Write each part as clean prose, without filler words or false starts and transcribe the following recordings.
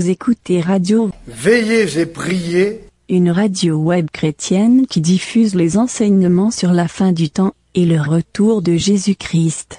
Vous écoutez Radio Veillez et priez, une radio web chrétienne qui diffuse les enseignements sur la fin du temps et le retour de Jésus-Christ.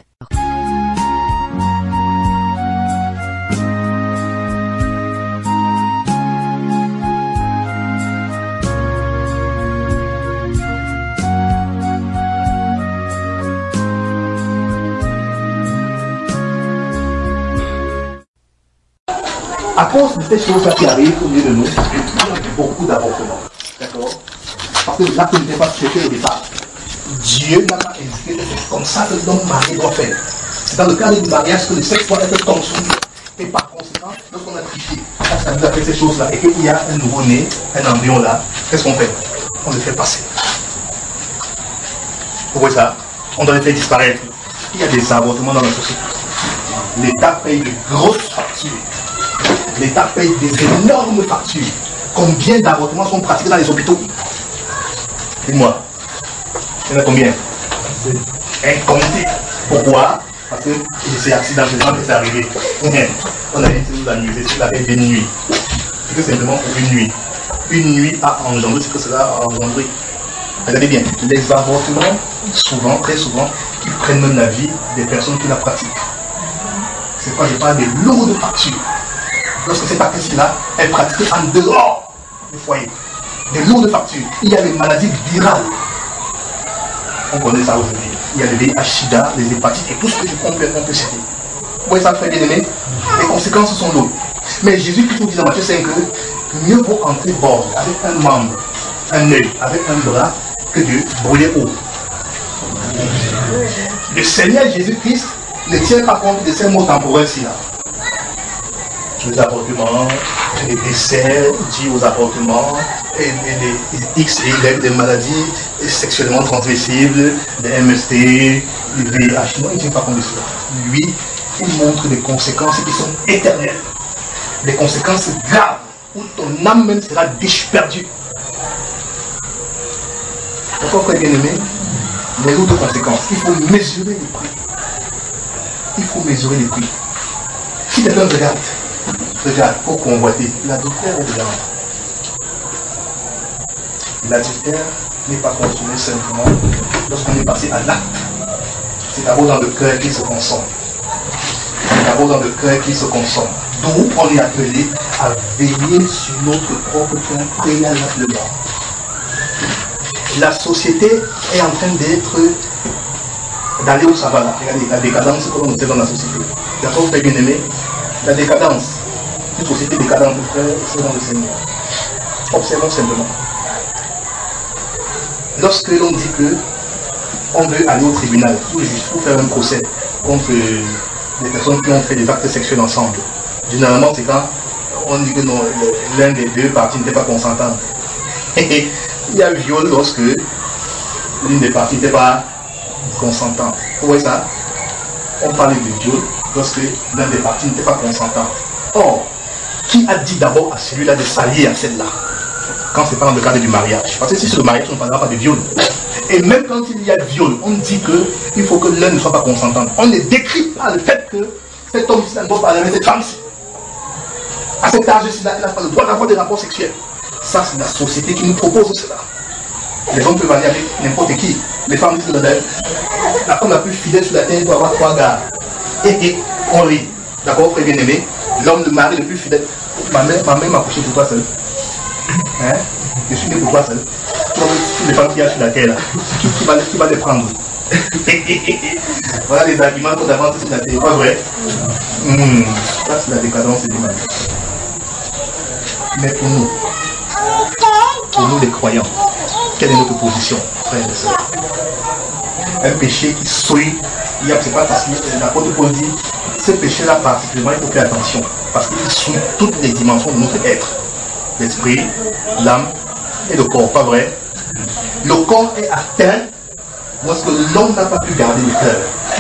À cause de ces choses qui arrivent au milieu de nous, il y a beaucoup d'avortements. D'accord? Parce que l'acte n'était pas traité au départ. Dieu n'a pas indiqué que c'est comme ça que l'homme marié doit faire. C'est dans le cadre du mariage que le sexe doit être construit. Et par conséquent, lorsqu'on a triché, on a fait ces choses-là et qu'il y a un nouveau-né, un embryon là, qu'est-ce qu'on fait? On le fait passer. Vous voyez ça? On doit le faire disparaître. Il y a des avortements dans la société. L'État paye de grosses factures. L'État paye des énormes factures. Combien d'avortements sont pratiqués dans les hôpitaux? Dites-moi. Il y en a combien? Incompté. Pourquoi? Parce que c'est accidentellement que c'est arrivé. On a essayé de nous amuser sur la paix d'une nuit. C'est que simplement pour une nuit. Une nuit a engendré ce que cela a engendré. Regardez bien, les avortements, souvent, très souvent, ils prennent même la vie des personnes qui la pratiquent. C'est quoi? Je parle des lourdes factures. Lorsque cette actrice-là est pratiquée en dehors du foyer, des lourdes factures, il y a les maladies virales. On connaît ça aujourd'hui. Il y a le VIH/SIDA, les hépatites et tout ce que on peut citer. Vous voyez ça, frère bien-aimé? Les conséquences sont lourdes. Mais Jésus-Christ nous dit dans Matthieu 5 que mieux vaut entrer bord avec un membre, un œil, avec un bras, que de brûler haut. Le Seigneur Jésus-Christ ne tient pas compte de ces mots temporels-ci là. Les avortements, les décès dus aux avortements, et les X et Y, des maladies sexuellement transmissibles, des MST, les VIH. Non, il ne tient pas compte de cela. Lui, il montre des conséquences qui sont éternelles. Des conséquences graves, où ton âme même sera perdue. Pourquoi, frère bien-aimé? Les autres conséquences, il faut mesurer les prix. Il faut mesurer les prix. Si quelqu'un regarde, pour convoiter, l'adultère est dedans. L'adultère n'est pas consommé simplement lorsqu'on est passé à l'acte. C'est d'abord dans le cœur qu'il se consomme. C'est d'abord dans le cœur qu'il se consomme. D'où on est appelé à veiller sur notre propre cœur préalablement. La société est en train d'aller où ça va là. Regardez, la décadence que l'on observe dans la société. D'accord, frère bien-aimé? La décadence. Une société décadente, frère, c'est dans le Seigneur. Observons simplement. Lorsque l'on dit que on veut aller au tribunal, tout juste pour faire un procès contre des personnes qui ont fait des actes sexuels ensemble, généralement c'est quand on dit que non, l'un des deux parties n'était pas consentant. Il y a viol lorsque l'une des parties n'était pas consentante. Vous voyez ça? On parle de viol lorsque l'un des parties n'était pas consentant. Or, qui a dit d'abord à celui-là de s'allier à celle-là quand c'est pas dans le cadre du mariage? Parce que si c'est le mariage, on ne parlera pas de viol. Et même quand il y a viol, on dit qu'il faut que l'un ne soit pas consentant. On ne décrit pas le fait que cet homme-ci ne doit pas aller avec cette femme-ci. À cet âge-ci, il n'a pas le droit d'avoir des rapports sexuels. Ça, c'est la société qui nous propose cela. Les hommes peuvent aller avec n'importe qui. Les femmes disent la femme la plus fidèle sur la terre doit avoir 3 gars. Et on rit. D'accord, frère bien-aimé? L'homme, le mari le plus fidèle. Ma mère m'a couché pour toi seul. Hein? Je suis né pour toi seul. Toutes les femmes qu'il y a sur la terre, là, qui va les prendre? Voilà les arguments qu'on avance sur la terre. Pas vrai? Ça, c'est la décadence et du mal. Mais pour nous les croyants, quelle est notre position, frères et sœurs? Un péché qui souille, c'est pas parce que l'apôtre Paul dit, ce péché-là particulièrement, il faut faire attention, parce qu'il souille toutes les dimensions de notre être. L'esprit, l'âme et le corps, pas vrai? Le corps est atteint lorsque l'homme n'a pas pu garder le cœur.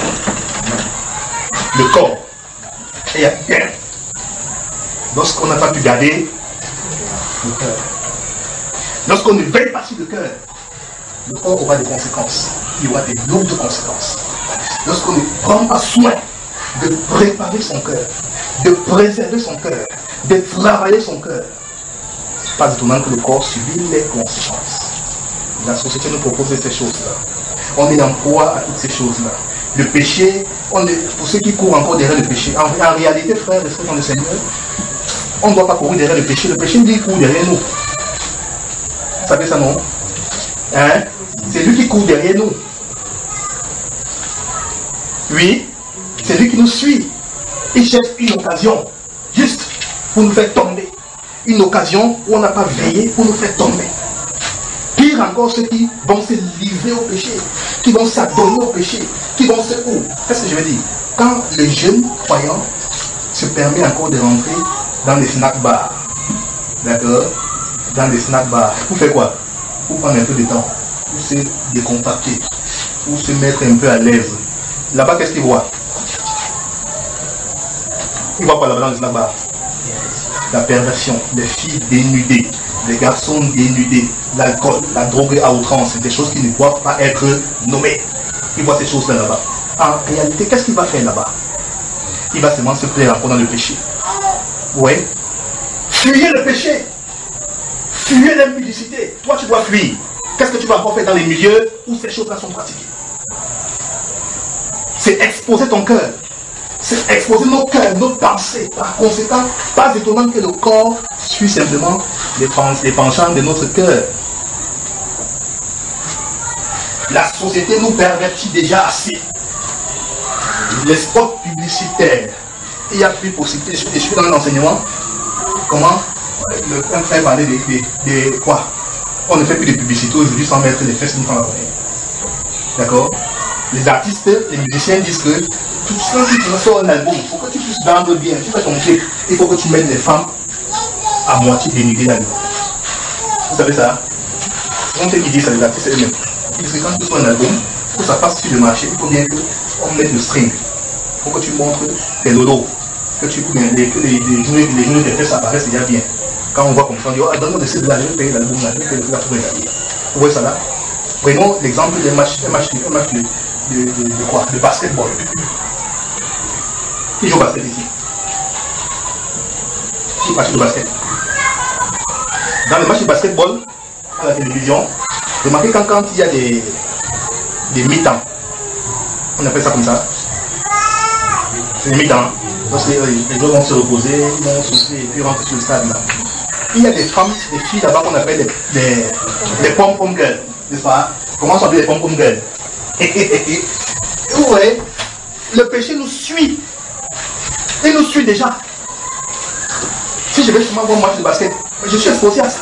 Le corps est atteint lorsqu'on n'a pas pu garder le cœur. Lorsqu'on ne veille pas sur le cœur, le corps aura des conséquences. Il y aura des lourdes conséquences. Lorsqu'on ne prend pas soin de préparer son cœur, de préserver son cœur, de travailler son cœur. Pas étonnant que le corps subit les conséquences. La société nous propose ces choses-là. On est en proie à toutes ces choses-là. Le péché, pour ceux qui courent encore derrière le péché, en réalité, frère, respectant le Seigneur, on ne doit pas courir derrière le péché. Le péché, lui, il court derrière nous. Vous savez ça, non? Hein? C'est lui qui court derrière nous. Oui, c'est lui qui nous suit. Il cherche une occasion, juste pour nous faire tomber. Une occasion où on n'a pas veillé pour nous faire tomber. Pire encore, ceux qui vont se livrer au péché, qui vont s'adonner au péché, qui vont se... Qu'est-ce que je veux dire? Quand le jeune croyant se permet encore de rentrer dans les snack bars, d'accord? Dans les snack bars, pour faire quoi? Pour prendre un peu de temps, pour se décompacter, pour se mettre un peu à l'aise. Là-bas, qu'est-ce qu'il voit? Il voit quoi là-bas dans les snack bars? La perversion, les filles dénudées, les garçons dénudés, l'alcool, la drogue à outrance, c'est des choses qui ne doivent pas être nommées. Il voit ces choses-là là-bas. En réalité, qu'est-ce qu'il va faire là-bas? Il va seulement se plaire encore dans le péché. Oui. Fuyez le péché. Fuyez l'impudicité. Toi, tu dois fuir. Qu'est-ce que tu vas encore faire dans les milieux où ces choses-là sont pratiquées? C'est exposer ton cœur. C'est exposer nos cœurs, nos pensées. Par conséquent, pas étonnant que le corps suit simplement les penchants de notre cœur. La société nous pervertit déjà assez. Les spots publicitaires, il y a plus de possibilités. Je suis dans l'enseignement. Comment le frère parlait de quoi? On ne fait plus de publicité aujourd'hui sans mettre les fesses dans la journée. D'accord? Les artistes, les musiciens disent que quand tu sors un album, il faut que tu puisses vendre bien. Tu fais ton clip, il faut que tu mettes les femmes à moitié dénudées là-dedans. Vous savez ça? On sait qui dit ça, les artistes eux-mêmes. Ils disent que quand tu sors un album, pour que ça passe sur le marché, il faut bien qu'on mette le string. Il faut que tu montres tes lolos. Que tu les genoux des fesses apparaissent déjà bien. Quand on voit comme ça, on dit, oh, donne-moi de ces là, je vais payer l'album là, je vais payer la pour regarder. Vous voyez ça là? Prenons l'exemple d'un match de quoi? De basketball. Qui joue au basket ici? Qui pratique le basket? Dans le match de basketball, à la télévision, remarquez quand il y a des mi-temps, on appelle ça comme ça. C'est des mi-temps. Parce que les joueurs vont se reposer, ils vont souffler et puis rentrer sur le stade là. Il y a des femmes, des filles là-bas qu'on appelle les pom-pom girls, n'est-ce pas? Comment s'appelle les pom-pom girls? Vous voyez, le péché nous suit. Il nous suit déjà. Si je vais sûrement voir un match de basket, je suis exposé à ça.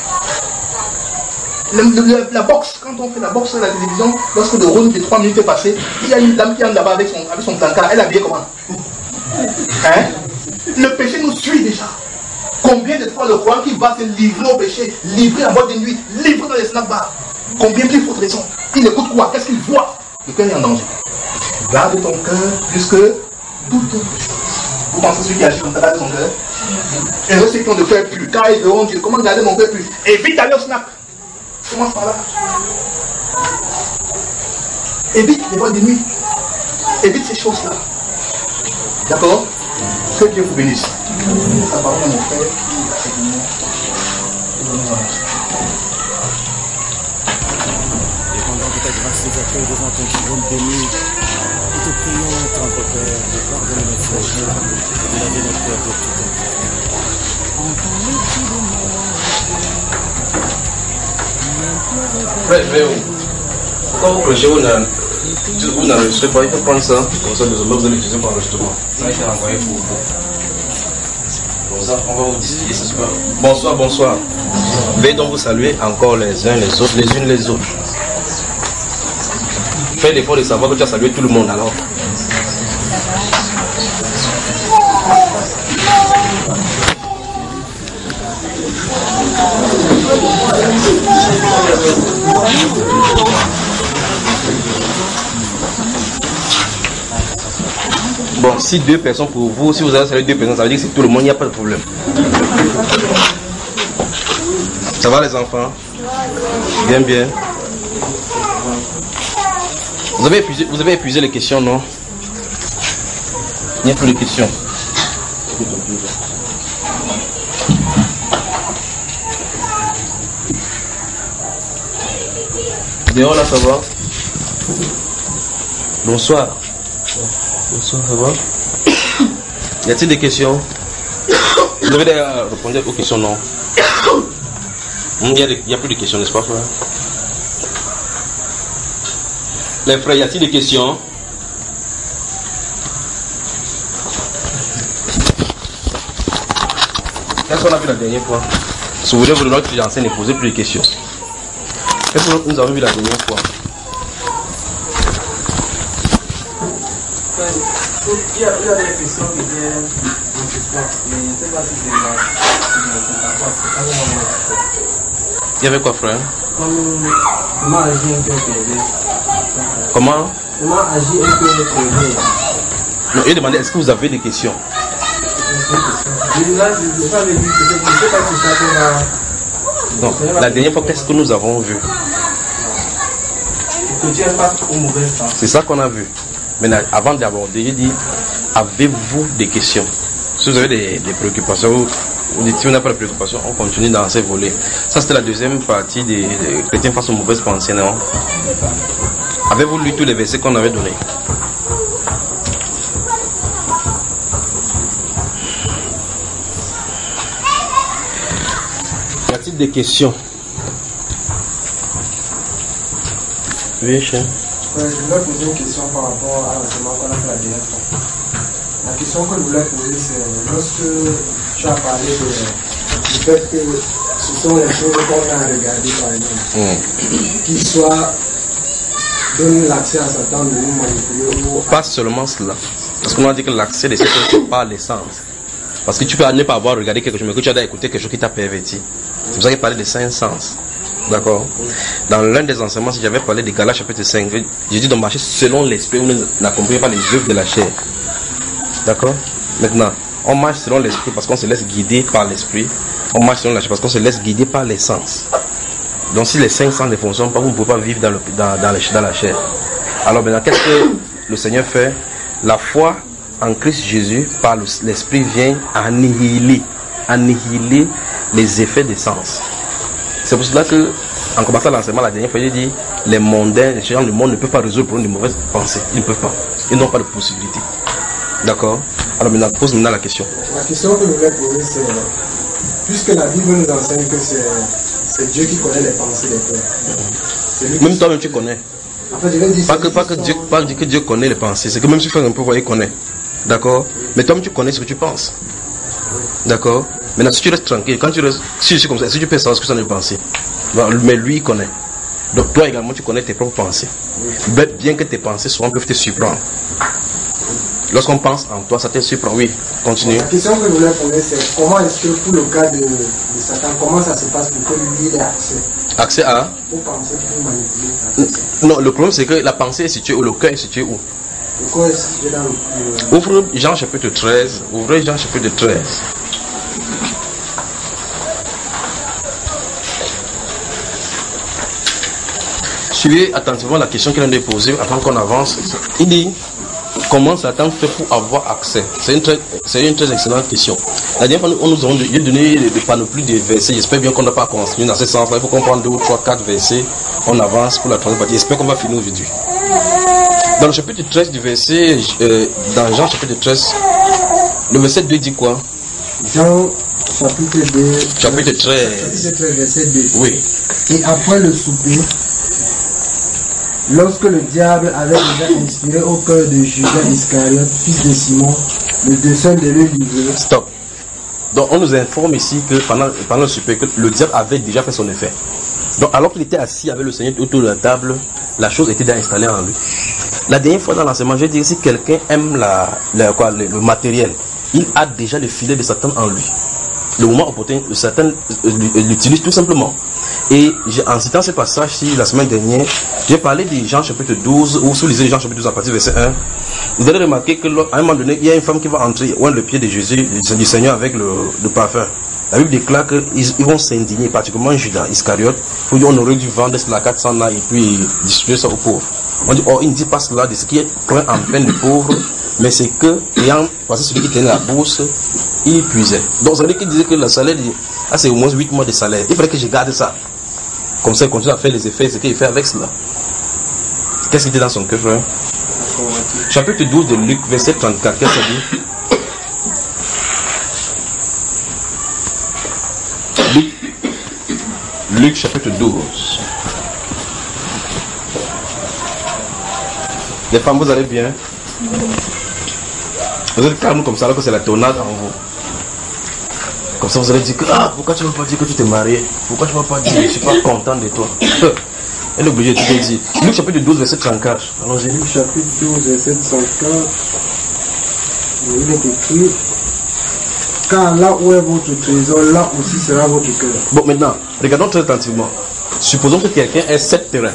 La boxe, quand on fait la boxe à la télévision, lorsque le round de 3 minutes est passé, il y a une dame qui entre là-bas avec son placard. Elle est habillée comment? Hein? Le péché nous suit déjà. Combien de fois le roi qui va se livrer au péché, livrer en boîte de nuit, livrer dans les snack bars? Combien plus faut de raison? Il écoute quoi? Qu'est-ce qu'il voit? Le cœur est en danger. Garde ton cœur plus que toute autre chose. Vous pensez celui qui agit comme ça, garde son cœur? Et eux, ceux qui ont de cœur plus, quand ils verront Dieu, comment garder mon cœur plus? Évite d'aller au snack. Commence par là. Évite les boîtes de nuit. Évite ces choses-là. D'accord? Que Dieu vous bénisse. Ça parle à mon frère qui et pendant que ta grâce nous accueille devant ton trône béni, nous te prions, tendre Père, de pardonner nos péchés, de laver nos cœurs de tout ton Frère, pourquoi vous prêchez, vous n'enregistrez pas, il faut prendre ça, comme ça, désormais vous allez utiliser pour enregistrement. Ça a été envoyé pour vous. Comme ça, on va vous discuter ce soir. Bonsoir, bonsoir. Veuillez donc vous saluer encore les uns les autres, les unes les autres. Fais l'effort de savoir que tu as salué tout le monde alors. Bon, si 2 personnes pour vous, si vous avez salué 2 personnes, ça veut dire que c'est tout le monde, il n'y a pas de problème. Ça va les enfants? Bien, bien. Vous avez épuisé les questions, non? Il n'y a plus de questions. Dehors là, ça va? Bonsoir. Bonsoir, ça va? Y a-t-il des questions? Vous avez déjà répondu aux questions, non? Il n'y a plus de questions, n'est-ce pas, frère? Les frères, y a-t-il des questions? Qu'est-ce qu'on a vu la dernière fois? Si vous voulez, vous devez j'enseigne et poser plus de questions. Qu'est-ce que nous avons vu la dernière fois? Il y a des questions qui viennent en suspens, mais je ne sais pas si c'est là. Il y avait quoi, frère? Comment agir un peu privé? Comment agir un peu privé? Non, il demandait est-ce que vous avez des questions? Là, je ne sais pas si ça va. Non, la dernière fois, qu'est-ce que nous avons vu? Que tu n'aimes pas aux mauvaises pensées. C'est ça qu'on a vu. Maintenant, avant d'aborder, j'ai dit, avez-vous des questions? Si vous avez des préoccupations, ou si vous n'avez pas de préoccupations, on continue dans ces volets. Ça, c'était la deuxième partie des chrétiens face aux mauvaises pensées, non? Avez-vous lu tous les versets qu'on avait donnés? Y a-t-il des questions? Oui, cher. Je voulais poser une question par rapport à l'enseignement qu'on a fait la dernière fois. La question que je voulais poser, c'est lorsque tu as parlé du fait que ce sont les choses qu'on a regardées par exemple, qui soit donnent l'accès à Satan de nous manipuler ou... Pas seulement cela. Parce qu'on a dit que l'accès de ces choses, c'est pas l'essence. Parce que tu peux ne pas avoir regardé quelque chose, mais que tu as écouté quelque chose qui t'a perverti. C'est pour ça qu'il parlait des 5 sens. D'accord. Dans l'un des enseignements, si j'avais parlé de Galates chapitre 5, j'ai dit de marcher selon l'esprit, on n'accomplit pas les œuvres de la chair. D'accord. Maintenant, on marche selon l'esprit parce qu'on se laisse guider par l'esprit. On marche selon la chair parce qu'on se laisse guider par les sens. Donc si les 5 sens ne fonctionnent pas, vous ne pouvez pas vivre dans la chair. Alors maintenant, qu'est-ce que le Seigneur fait? La foi en Christ Jésus, par l'esprit, vient annihiler les effets des sens. C'est pour cela que, en commençant l'enseignement la dernière fois, j'ai dit, les mondains, les gens du monde ne peuvent pas résoudre le problème de mauvaises pensées. Ils ne peuvent pas. Ils n'ont pas de possibilité. D'accord? Alors maintenant, pose maintenant la question. La question que je voulais poser, c'est, puisque la Bible nous enseigne que c'est Dieu qui connaît les pensées des cœurs. Même toi-même tu connais. En fait, je vais dire pas que Dieu connaît les pensées, c'est que même si tu fais un peu, il connaît. D'accord? Mais toi-même tu connais ce que tu penses. D'accord? Maintenant, si tu restes tranquille, quand tu restes, si je suis comme ça, si tu peux savoir ce que ça ne penser, mais lui il connaît. Donc toi également tu connais tes propres pensées. Bien que tes pensées souvent peuvent te surprendre. Lorsqu'on pense en toi, ça te surprend. Oui, continue. La question que je voulais poser, c'est comment est-ce que pour le cas de Satan, comment ça se passe pour que lui ait accès? Accès à? Pour penser, pour manipuler. Non, le problème c'est que la pensée est située où, le cœur est situé où? Le cœur est situé dans le... Ouvre Jean chapitre 13. Ouvrez Jean chapitre 13. Suivez attentivement la question qu'il vient de poser avant qu'on avance. Il dit, comment Satan fait pour avoir accès? C'est une très excellente question. La dernière fois, on nous a donné des panoplies de versets. J'espère bien qu'on n'a pas continué dans ce sens-là. Il faut qu'on prenne 2 ou 3, 4 versets. On avance pour la troisième partie. J'espère qu'on va finir aujourd'hui. Dans le chapitre 13 du verset, dans Jean chapitre 13, le verset 2 dit quoi? Jean chapitre 2. Chapitre 13. Chapitre 13, verset 2. Oui. Et après le souper, lorsque le diable avait déjà inspiré au cœur de Judas Iscariote, fils de Simon, le dessein de le livrer. Stop. Donc on nous informe ici que pendant le souper, que le diable avait déjà fait son effet. Donc alors qu'il était assis avec le Seigneur autour de la table, la chose était déjà installée en lui. La dernière fois dans l'enseignement, je dis si quelqu'un aime le matériel, il a déjà le filet de Satan en lui. Le moment opportun, le Satan l'utilise tout simplement. Et en citant ce passage-ci, la semaine dernière, j'ai parlé de Jean chapitre 12, ou si vous lisez Jean chapitre 12 à partir du verset 1, vous allez remarquer qu'à un moment donné, il y a une femme qui va entrer oindre le pied de Jésus, du Seigneur avec le parfum. La Bible déclare qu'ils vont s'indigner, particulièrement Judas Iscariote, pour dire on aurait dû vendre cela à 400 là et puis distribuer ça aux pauvres. On dit, il ne dit pas cela de ce qui est point en peine de pauvres, mais c'est que, ayant passé celui qui tenait la bourse, il puisait. Donc ça veut dire qu'il disait que le salaire, c'est au moins 8 mois de salaire. Il fallait que je garde ça. Comme ça, il continue à faire les effets, ce qu'il fait avec cela. Qu'est-ce qu'il dit dans son cœur, frère? Chapitre 12 de Luc, verset 34, qu'est-ce que ça dit? Luc chapitre 12. Les femmes, vous allez bien? Vous êtes calme comme ça, alors que c'est la tornade en vous. Comme ça, vous allez dire que, pourquoi tu ne vas pas dire que tu t'es marié? Pourquoi tu ne vas pas dire que je ne suis pas content de toi? Elle est obligée de te dire. Luc chapitre 12, verset 34. Allons-y. Luc chapitre 12, verset 34. Il est écrit: car là où est votre trésor, là aussi sera votre cœur. Bon, maintenant, regardons très attentivement. Supposons que quelqu'un ait 7 terrains.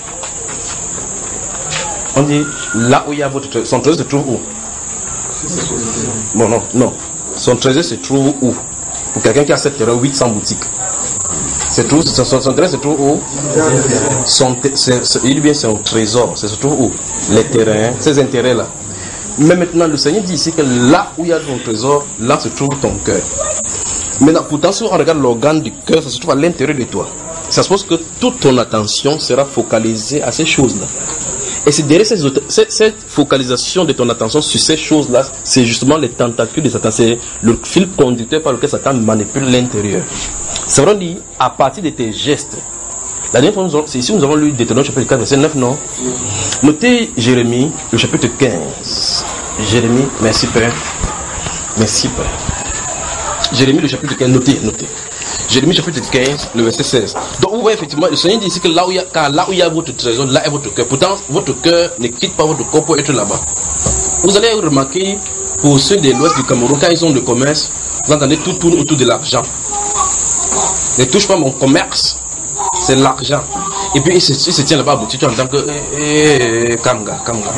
On dit, là où il y a votre trésor, son trésor se trouve où? Bon, non. Son trésor se trouve où? Pour quelqu'un qui a 7 terrains, 800 boutiques. Son trésor se trouve où? Il dit bien son trésor, ça se trouve où? Les terrains, ces intérêts-là. Mais maintenant, le Seigneur dit ici que là où il y a ton trésor, là se trouve ton cœur. Maintenant, pourtant, si on regarde l'organe du cœur, ça se trouve à l'intérieur de toi. Ça suppose que toute ton attention sera focalisée à ces choses-là. Et c'est derrière cette focalisation de ton attention sur ces choses-là, c'est justement les tentacules de Satan, c'est le fil conducteur par lequel Satan manipule l'intérieur. C'est vraiment dit, à partir de tes gestes. La dernière fois, c'est ici nous avons lu Deutéronome chapitre 4, verset 9, non? Notez Jérémie, le chapitre 15. Jérémie, merci Père. Merci Père. Jérémie, le chapitre 15, notez. Jérémie chapitre 15, le verset 16. Donc vous voyez effectivement, le Seigneur dit ici que là où il y a votre trésor, là est votre cœur. Pourtant, votre cœur ne quitte pas votre corps pour être là-bas. Vous allez remarquer, pour ceux de l'ouest du Cameroun, quand ils sont de commerce, vous entendez tout tourne autour de l'argent. Ne touche pas mon commerce, c'est l'argent. Et puis il se tient là-bas à boutique, tu entends que Kamga.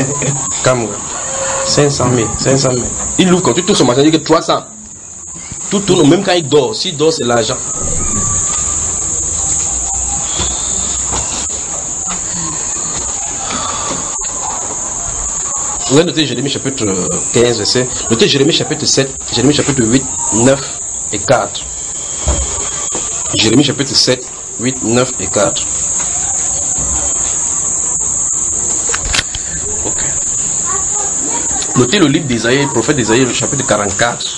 500 000. Il ouvre quand tu touches son marché, il dit que 300. Tout tourne, même quand il dort. S'il dort, c'est l'argent. Vous allez noter Jérémie chapitre 15, verset. Notez Jérémie chapitre 7, Jérémie chapitre 8, 9 et 4. Jérémie chapitre 7, 8, 9 et 4. Ok. Notez le livre d'Isaïe, le prophète d'Isaïe, le chapitre 44.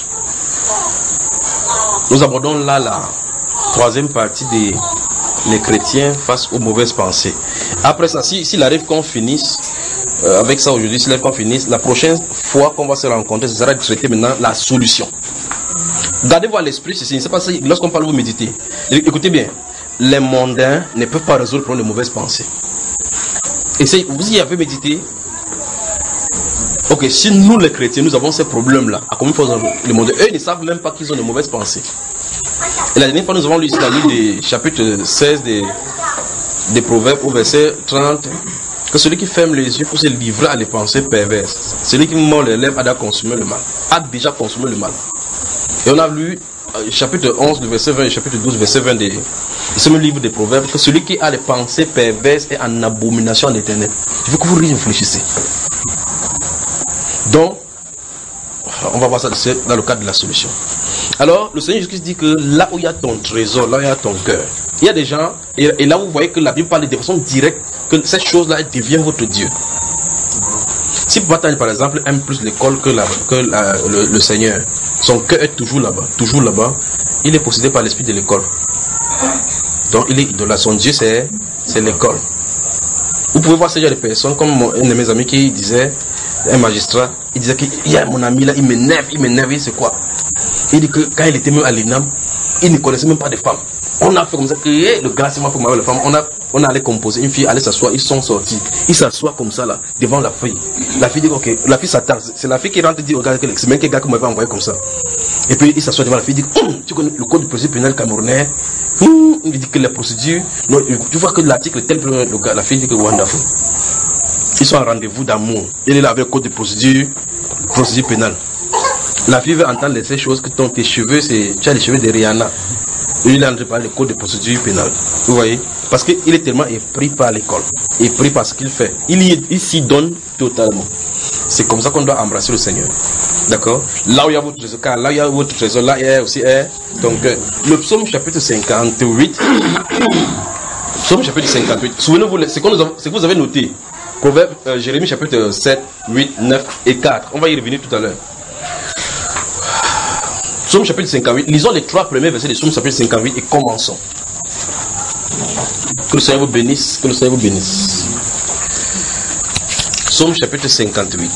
Nous abordons là la troisième partie des les chrétiens face aux mauvaises pensées. Après ça, s'il arrive qu'on finisse avec ça aujourd'hui, s'il arrive qu'on finisse, la prochaine fois qu'on va se rencontrer, ce sera de traiter maintenant la solution. Gardez-vous à l'esprit ceci, c'est pas ça, lorsqu'on parle, vous méditez. Écoutez bien, les mondains ne peuvent pas résoudre le problème de mauvaises pensées. Vous y avez médité. Ok, si nous les chrétiens, nous avons ces problèmes-là, à combien de fois les mondains, eux ne savent même pas qu'ils ont de mauvaises pensées. Et la dernière fois, nous avons lu ici dans le livre chapitre 16 des Proverbes au verset 30, que celui qui ferme les yeux pour se livrer à des pensées perverses, celui qui mord les lèvres a déjà consumé le mal. Et on a lu chapitre 11 du verset 20 et chapitre 12 verset 20 de ce même livre des Proverbes, que celui qui a des pensées perverses est en abomination à l'Éternel. Je veux que vous réfléchissez. Donc, on va voir ça dans le cadre de la solution. Alors, le Seigneur Jésus dit que là où il y a ton trésor, là où il y a ton cœur, il y a des gens, et là vous voyez que la Bible parle de façon directe, que cette chose-là devient votre Dieu. Si Papa, par exemple, aime plus l'école que le Seigneur, son cœur est toujours là-bas, il est possédé par l'esprit de l'école. Donc, il est idolâtre. Son Dieu, c'est l'école. Vous pouvez voir ce genre de personnes, comme un de mes amis qui disait, un magistrat, il disait qu'il y a mon ami là, il m'énerve, c'est quoi? Il dit que quand il était même à l'INAM, il ne connaissait même pas de femmes. On a fait comme ça, que le gars, c'est moi pour m'avoir la femme, on allait composer, une fille allait s'asseoir, ils sont sortis. Ils s'assoient comme ça là, devant la fille. La fille dit ok, la fille s'attend, c'est la fille qui rentre et dit au gars, c'est même quel gars qui m'avait envoyé comme ça. Et puis il s'assoit devant la fille, il dit, tu connais le code de procédure pénale camerounais? Il dit que la procédure, non, tu vois que l'article tel, la fille dit que wonderful. Ils sont en rendez-vous d'amour. Il est là avec le code de procédure pénale. La fille veut entendre ces choses que tes cheveux, tu as les cheveux de Rihanna. Il est en train de parler du code de procédure pénale. Vous voyez? Parce qu'il est tellement épris par l'école, épris par ce qu'il fait. Il s'y donne totalement. C'est comme ça qu'on doit embrasser le Seigneur. D'accord? Là où il y a votre trésor, car là où il y a votre trésor, là il y a aussi ton cœur. Le psaume chapitre 58. Psaume chapitre 58. Souvenez-vous, ce que vous avez noté. Proverbe, Jérémie chapitre 7, 8, 9 et 4. On va y revenir tout à l'heure. Psaume chapitre 58. Lisons les 3 premiers versets de Psaume chapitre 58 et commençons. Que le Seigneur vous bénisse. Que le Seigneur vous bénisse. Psaume chapitre 58.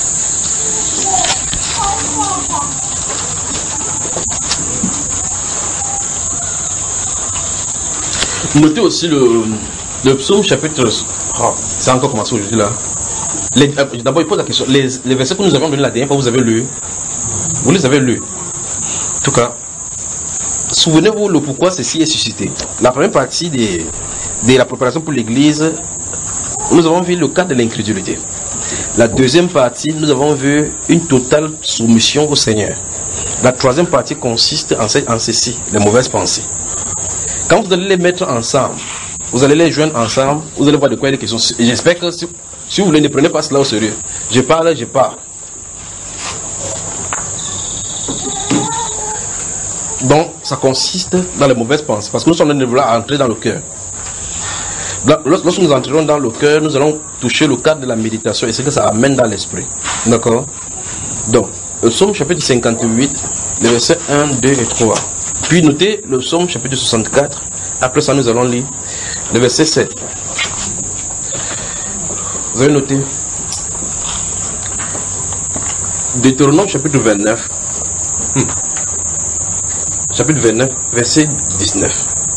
Notez aussi le psaume chapitre... Oh, c'est encore commencé aujourd'hui là. D'abord, il pose la question. Les versets que nous avons donnés la dernière fois, vous avez lu. Vous les avez lus. En tout cas, souvenez-vous le pourquoi ceci est suscité. La première partie de la préparation pour l'église, nous avons vu le cas de l'incrédulité. La deuxième partie, nous avons vu une totale soumission au Seigneur. La troisième partie consiste en ceci, les mauvaises pensées. Quand vous allez les mettre ensemble, vous allez les joindre ensemble, vous allez voir de quoi il est question. Et j'espère que si vous voulez, ne prenez pas cela au sérieux. Je parle. Donc, ça consiste dans les mauvaises pensées. Parce que nous sommes en train de vouloir entrer dans le cœur. Lorsque nous entrerons dans le cœur, nous allons toucher le cadre de la méditation et ce que ça amène dans l'esprit. D'accord? Donc, le psaume chapitre 58, les versets 1, 2 et 3. Puis notez le psaume chapitre 64. Après ça, nous allons lire le verset 7. Vous avez noté Deutéronome chapitre 29. Chapitre 29, verset 19.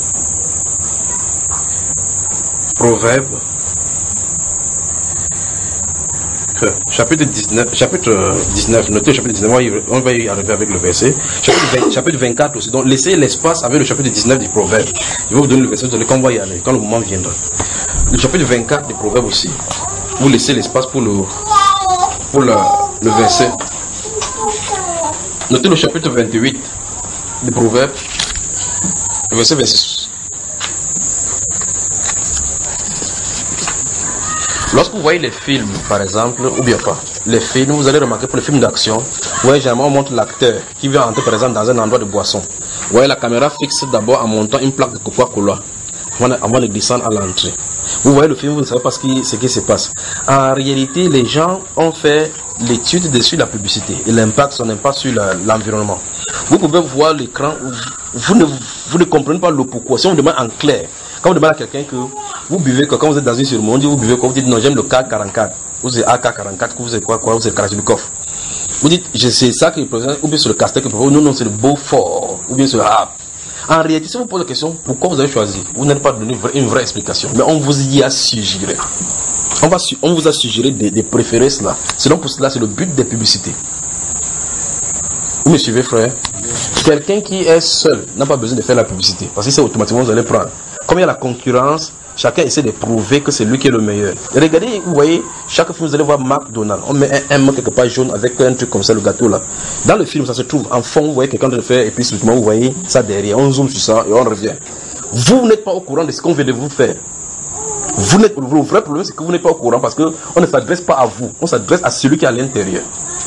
Proverbe chapitre 19, notez le chapitre 19, on va y arriver avec le verset. Chapitre 24 aussi. Donc laissez l'espace avec le chapitre 19 du Proverbe. Je vais vous donner le verset, vous allez quand on va y aller, quand le moment viendra. Le chapitre 24 du Proverbe aussi. Vous laissez l'espace pour le verset. Notez le chapitre 28 du Proverbe, le verset 26. Lorsque vous voyez les films, par exemple, ou bien pas, les films, vous allez remarquer pour les films d'action, vous voyez, généralement, on montre l'acteur qui vient entrer, par exemple, dans un endroit de boisson. Vous voyez, la caméra fixe d'abord en montant une plaque de Coca-Cola avant de descendre à l'entrée. Vous voyez le film, vous ne savez pas ce qui se passe. En réalité, les gens ont fait l'étude dessus la publicité et son impact sur l'environnement. Vous pouvez voir l'écran, vous ne comprenez pas le pourquoi. Si on demande en clair, quand on demande à quelqu'un que vous buvez, quand vous êtes dans une cérémonie, vous buvez quoi, vous dites non, j'aime le K44, vous êtes AK44, vous êtes quoi, vous êtes Kalachnikov. Vous dites, c'est ça qui est présent, ou bien sur le castel, non, c'est le Beaufort, ou bien sur le Hap. En réalité, si vous posez la question, pourquoi vous avez choisi, vous n'allez pas donner une vraie explication, mais on vous y a suggéré. On vous a suggéré de préférer cela. Sinon, pour cela, c'est le but des publicités. Vous me suivez, frère? Quelqu'un qui est seul n'a pas besoin de faire la publicité, parce que c'est automatiquement vous allez prendre. Comme il y a la concurrence, chacun essaie de prouver que c'est lui qui est le meilleur. Et regardez, vous voyez, chaque fois vous allez voir McDonald's, on met un mot quelque part jaune avec un truc comme ça, le gâteau là. Dans le film, ça se trouve en fond, vous voyez quelqu'un de faire, et puis subitement vous voyez ça derrière, on zoome sur ça et on revient. Vous n'êtes pas au courant de ce qu'on vient de vous faire. Le vrai problème, c'est que vous n'êtes pas au courant parce qu'on ne s'adresse pas à vous, on s'adresse à celui qui est à l'intérieur.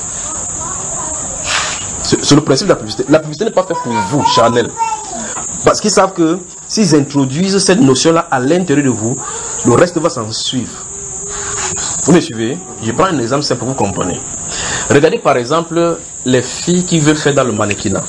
C'est le principe de la publicité. La publicité n'est pas faite pour vous, Chanel. Parce qu'ils savent que s'ils introduisent cette notion-là à l'intérieur de vous, le reste va s'en suivre. Vous me suivez? Je prends un exemple simple pour vous comprendre. Regardez par exemple les filles qui veulent faire dans le mannequinat.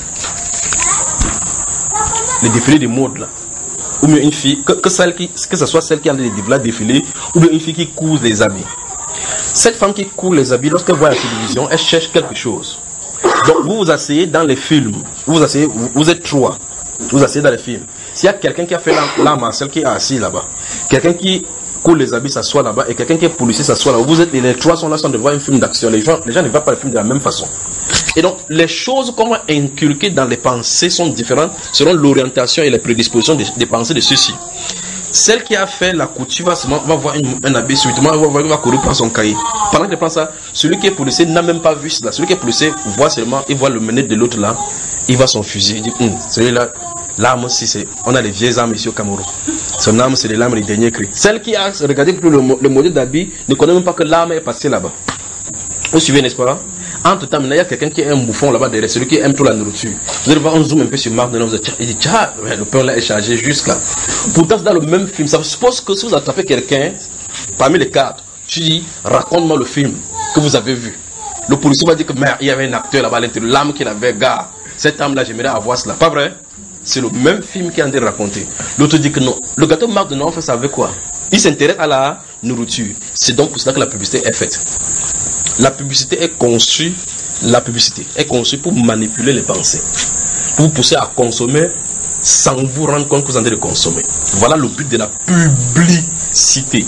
Les défilés de mode là. Ou bien une fille, que ce soit celle qui a les défilés, ou bien une fille qui couse les habits. Cette femme qui coud les habits, lorsqu'elle voit la télévision, elle cherche quelque chose. Donc vous vous asseyez dans les films, vous êtes trois, vous asseyez dans les films. S'il y a quelqu'un qui a fait l'art martial qui est assis là-bas, quelqu'un qui coule les habits s'assoit là-bas et quelqu'un qui est policier s'assoit là-bas, les trois sont là sans de voir un film d'action. Les gens ne voient pas le film de la même façon. Et donc les choses qu'on va inculquer dans les pensées sont différentes selon l'orientation et les prédispositions des pensées de ceux-ci. Celle qui a fait la couture va voir un habit subitement, elle va courir prendre son cahier. Pendant qu'elle prend ça, celui qui est policier n'a même pas vu cela. Celui qui est policier voit seulement, il voit le mené de l'autre là, il voit son fusil, il dit, celui-là, l'arme, on a les vieilles armes ici au Cameroun. Son arme, c'est l'arme des derniers cris. Celle qui a regardé le modèle d'habit ne connaît même pas que l'arme est passée là-bas. Vous suivez, n'est-ce pas? Entre temps, il y a quelqu'un qui est un bouffon là-bas derrière, celui qui aime trop la nourriture. Vous allez voir, on zoome un peu sur Marc, il dit, tiens, le pain là est chargé jusqu'à. Pourtant, c'est dans le même film. Ça suppose que si vous attrapez quelqu'un, parmi les quatre, tu dis, raconte-moi le film que vous avez vu. Le policier va dire que, merde, il y avait un acteur là-bas à l'intérieur, l'âme qu'il avait, gars. Cette âme-là, j'aimerais avoir cela. Pas vrai? C'est le même film qui est en train de raconter. L'autre dit que non. Le gâteau Marc de Noël, fait ça avec quoi? Il s'intéresse à la nourriture. C'est donc pour cela que la publicité est faite. La publicité est conçue pour manipuler les pensées, pour vous pousser à consommer sans vous rendre compte que vous en train de consommer. Voilà le but de la publicité.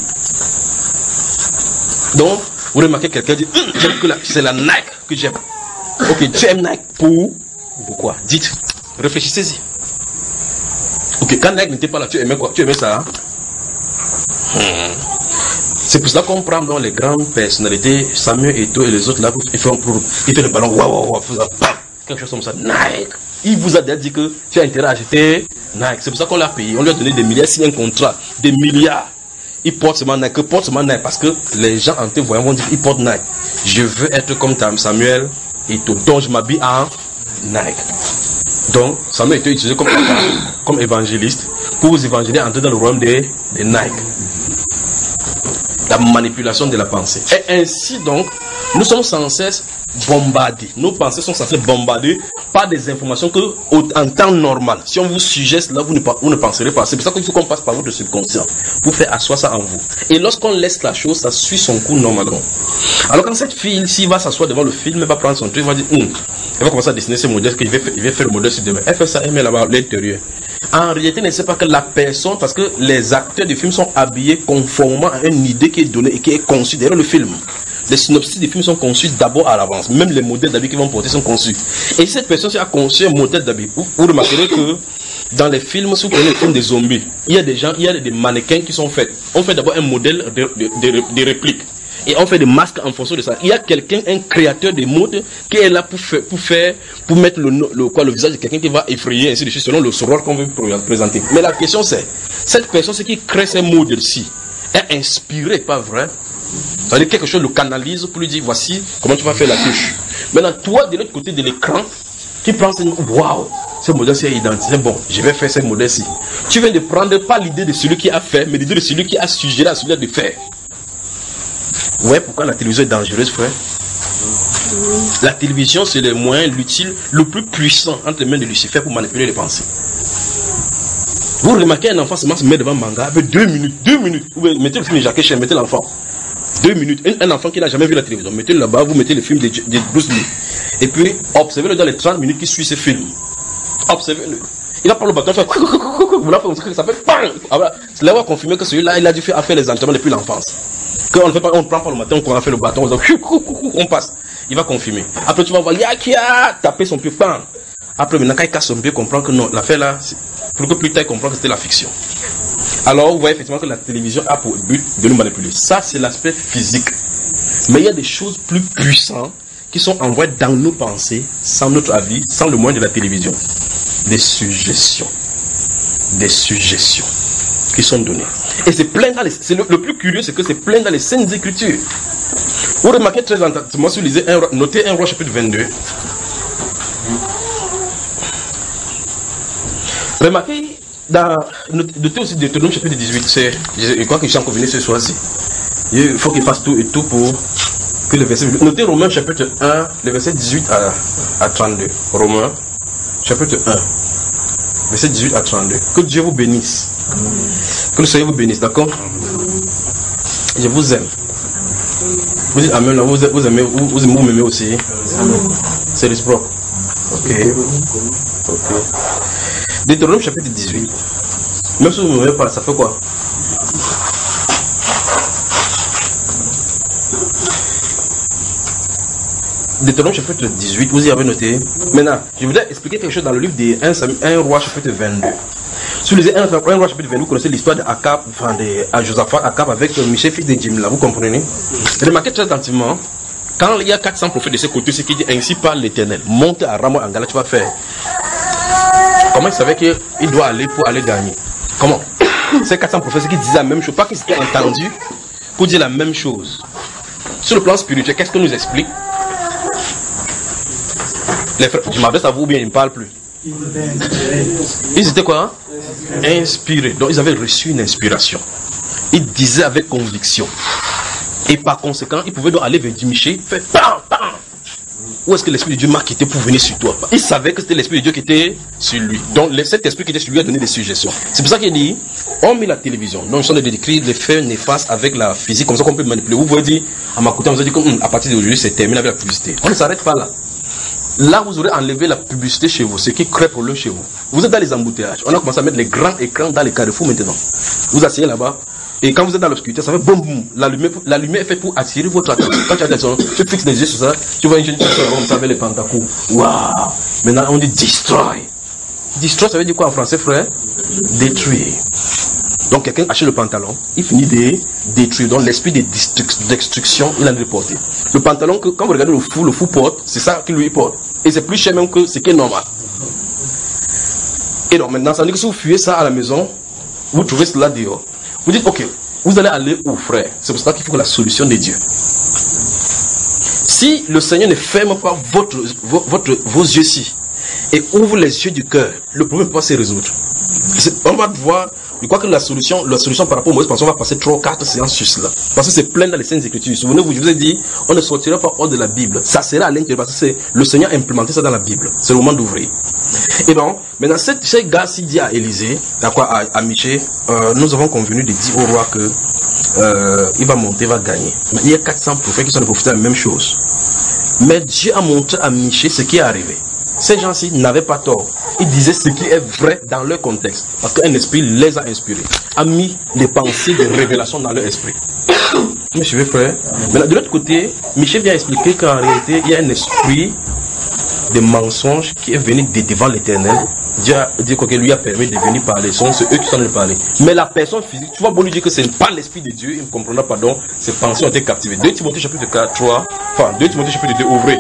Donc, vous remarquez quelqu'un dit, c'est la Nike que j'aime. Ok, tu aimes Nike pourquoi? Dites, réfléchissez-y. Ok, quand Nike n'était pas là, tu aimais quoi? Tu aimais ça? C'est pour cela qu'on prend dans les grandes personnalités, Samuel Eto'o et les autres là, ils font le ballon, waouh, quelque chose comme ça, Nike. Il vous a dit que tu as intérêt à acheter Nike. C'est pour ça qu'on l'a payé. On lui a donné des milliards, signé un contrat, des milliards. Il porte seulement Nike, parce que les gens en te voyant vont dire, il porte Nike. Je veux être comme Samuel Eto'o, donc je m'habille en Nike. Donc, Samuel Eto'o est utilisé comme évangéliste pour vous évangéliser, entrer dans le royaume des Nike. La manipulation de la pensée. Et ainsi donc, nous sommes sans cesse bombardés. Nos pensées sont censées bombarder par des informations que, en temps normal, si on vous suggère cela, vous ne penserez pas. C'est pour ça qu'il faut qu'on passe par votre subconscient pour faire asseoir ça en vous. Et lorsqu'on laisse la chose, ça suit son cours normalement. Alors quand cette fille, s'il va s'asseoir devant le film, elle va prendre son truc, elle va dire, elle va commencer à dessiner ce modèle, qu'il va faire le modèle sur demain. Elle fait ça, elle met là-bas l'intérieur. En réalité, ne sait pas que la personne, parce que les acteurs du film sont habillés conformément à une idée qui est donnée et qui est conçue derrière le film. Les synopsis des films sont conçus d'abord à l'avance. Même les modèles d'habits qu'ils vont porter sont conçus. Et si cette personne a conçu un modèle d'habit, vous remarquerez que dans les films, si vous prenez les films des zombies, il y a des mannequins qui sont faits. On fait d'abord un modèle de réplique. Et on fait des masques en fonction de ça. Il y a quelqu'un, un créateur de mode, qui est là pour mettre le visage de quelqu'un qui va effrayer, ainsi de suite, selon le soror qu'on veut présenter. Mais la question c'est, cette personne, ce qui crée ces modèles-ci, est inspirée, pas vrai? C'est-à-dire quelque chose le canalise pour lui dire, voici comment tu vas faire la touche. Maintenant, toi, de l'autre côté de l'écran, qui prends waouh, ce modèle-ci est identifié. Bon, je vais faire ce modèle-ci. Tu viens de prendre pas l'idée de celui qui a fait, mais l'idée de celui qui a suggéré à celui de faire. Ouais, pourquoi la télévision est dangereuse, frère? La télévision, c'est le moyen, l'utile, le plus puissant entre les mains de Lucifer pour manipuler les pensées. Vous remarquez un enfant se met devant un manga, avec 2 minutes. Vous mettez le film de Jackie Chan, mettez l'enfant. 2 minutes. Un enfant qui n'a jamais vu la télévision, mettez-le là-bas, vous mettez le film de Bruce Lee. Et puis, observez-le dans les 30 minutes qui suivent ce film. Observez-le. Il va prendre le bâton, il fait vous l'avez fait, ça fait bang. C'est là où on va confirmer que celui-là, il a dû faire les entraînements depuis l'enfance. Quand on ne prend pas le matin, on a fait le bâton, on passe. Il va confirmer. Après, tu vas voir, Yakia, taper son pied, bang. Après, maintenant, quand il casse son pied, il comprend que non, l'affaire là, pour que plus tard, il comprend que c'était la fiction. Alors, vous voyez effectivement que la télévision a pour but de nous manipuler. Ça, c'est l'aspect physique. Mais il y a des choses plus puissantes qui sont envoyées dans nos pensées, sans notre avis, sans le moyen de la télévision. Des suggestions qui sont données. Et c'est plein dans le plus curieux, c'est que c'est plein dans les Saintes Écritures. Vous remarquez très attentivement, si vous lisez, notez 1 Roi chapitre 22. Remarquez, notez aussi Deutéronome chapitre 18. Je crois que je suis encore venu ce soir-ci. Il faut qu'il fasse tout et tout pour que le verset... Notez Romains chapitre 1, le verset 18 à 32. Romains chapitre 1, verset 18 à 32. Que Dieu vous bénisse. Que le Seigneur vous bénisse, d'accord? Je vous aime. Vous dites Amen, vous m'aimez aussi. C'est réciproque. Ok. Deutéronome chapitre 18. Même si vous ne m'aimez pas, ça fait quoi? Deutéronome chapitre 18, vous y avez noté. Maintenant, je voudrais expliquer quelque chose dans le livre de 1 Roi chapitre 22. Si vous lisez 1 Roi chapitre 22, vous connaissez l'histoire d'Akab, de Josaphat, Akab avec Michel, fils de Jimla, vous comprenez? Remarquez très attentivement, quand il y a 400 prophètes de ce côté, c'est qui dit ainsi parle l'Éternel. Monte à Ramoth en Galade, tu vas faire. Comment il savait qu'il doit aller pour aller gagner? Comment? Ces 400 prophètes qui disaient la même chose, pas qu'ils étaient entendus pour dire la même chose. Sur le plan spirituel, qu'est-ce qu'on nous explique? Les frères, je m'adresse à vous ou bien ils ne parlent plus? Ils étaient quoi? Inspirés. Donc ils avaient reçu une inspiration. Ils disaient avec conviction. Et par conséquent, ils pouvaient donc aller vers Michel, faire bam, bam. Où est-ce que l'Esprit de Dieu m'a quitté pour venir sur toi? Il savait que c'était l'Esprit de Dieu qui était sur lui. Donc cet Esprit qui était sur lui a donné des suggestions. C'est pour ça qu'il dit, on met la télévision. Donc ils sont de décrire les faits néfastes avec la physique, comme ça qu'on peut manipuler. Vous pouvez dire, à ma côté, on vous a dit qu'à partir d'aujourd'hui, c'est terminé avec la publicité. On ne s'arrête pas là. Là, vous aurez enlevé la publicité chez vous, ce qui crée pour le chez vous. Vous êtes dans les embouteillages. On a commencé à mettre les grands écrans dans les carrefours maintenant. Vous asseyez là-bas. Et quand vous êtes dans l'obscurité, ça fait boum boum. La lumière est faite pour attirer votre attention. Quand tu as attention, tu fixes les yeux sur ça, tu vois une jeune personne comme ça avec les pantacours. Waouh! Maintenant on dit destroy. Destroy, ça veut dire quoi en français, frère? Détruire. Donc quelqu'un achète le pantalon, il finit de détruire. Donc l'esprit de destruction, il a reporté. Le pantalon, quand vous regardez le fou porte, c'est ça qu'il lui porte. Et c'est plus cher même que ce qui est normal. Et donc maintenant, ça veut dire que si vous fuyez ça à la maison, vous trouvez cela dehors. Vous dites, ok, vous allez aller où, frère? C'est pour ça qu'il faut que la solution de Dieu. Si le Seigneur ne ferme pas vos yeux-ci et ouvre les yeux du cœur, le problème ne peut pas se résoudre. On va voir, je crois que la solution par rapport au Moïse, parce qu'on va passer 3 ou 4 séances sur cela. Parce que c'est plein dans les Saintes Écritures. Souvenez-vous, je vous ai dit, on ne sortira pas hors de la Bible. Ça sera à l'intérieur, parce que c'est le Seigneur a implémenté ça dans la Bible. C'est le moment d'ouvrir. Et donc, maintenant, ce gars-ci dit à Élisée, à Michée, nous avons convenu de dire au roi que il va monter, il va gagner. Mais il y a 400 prophètes qui sont prophètes de la même chose. Mais Dieu a montré à Michée ce qui est arrivé. Ces gens-ci n'avaient pas tort. Ils disaient ce qui est vrai dans leur contexte. Parce qu'un esprit les a inspirés. A mis les pensées de révélation dans leur esprit. Vous me suivez, frère? Mais de l'autre côté, Michée vient expliquer qu'en réalité, il y a un esprit de mensonge qui est venu de devant l'Éternel. Dieu a dit que lui a permis de venir parler. C'est eux qui sont venus parler. Mais la personne physique, tu vas bon lui dire que ce n'est pas l'esprit de Dieu, il ne comprendra pas, donc ses pensées ont été captivées. 2 Timothée chapitre 3, enfin 2 Timothée chapitre 2, ouvrez.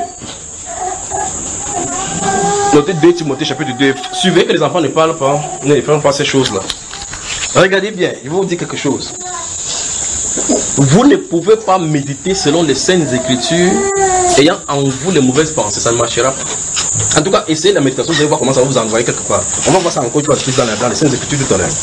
Notez 2 Timothée chapitre 2. Suivez que les enfants ne parlent pas, ne font pas ces choses-là. Regardez bien, je vais vous dire quelque chose. Vous ne pouvez pas méditer selon les Saintes Écritures ayant en vous les mauvaises pensées, ça ne marchera pas. En tout cas, essayez la méditation, vous allez voir comment ça va vous envoyer quelque part. On va voir ça encore une fois dans les Saintes Écritures tout à l'heure.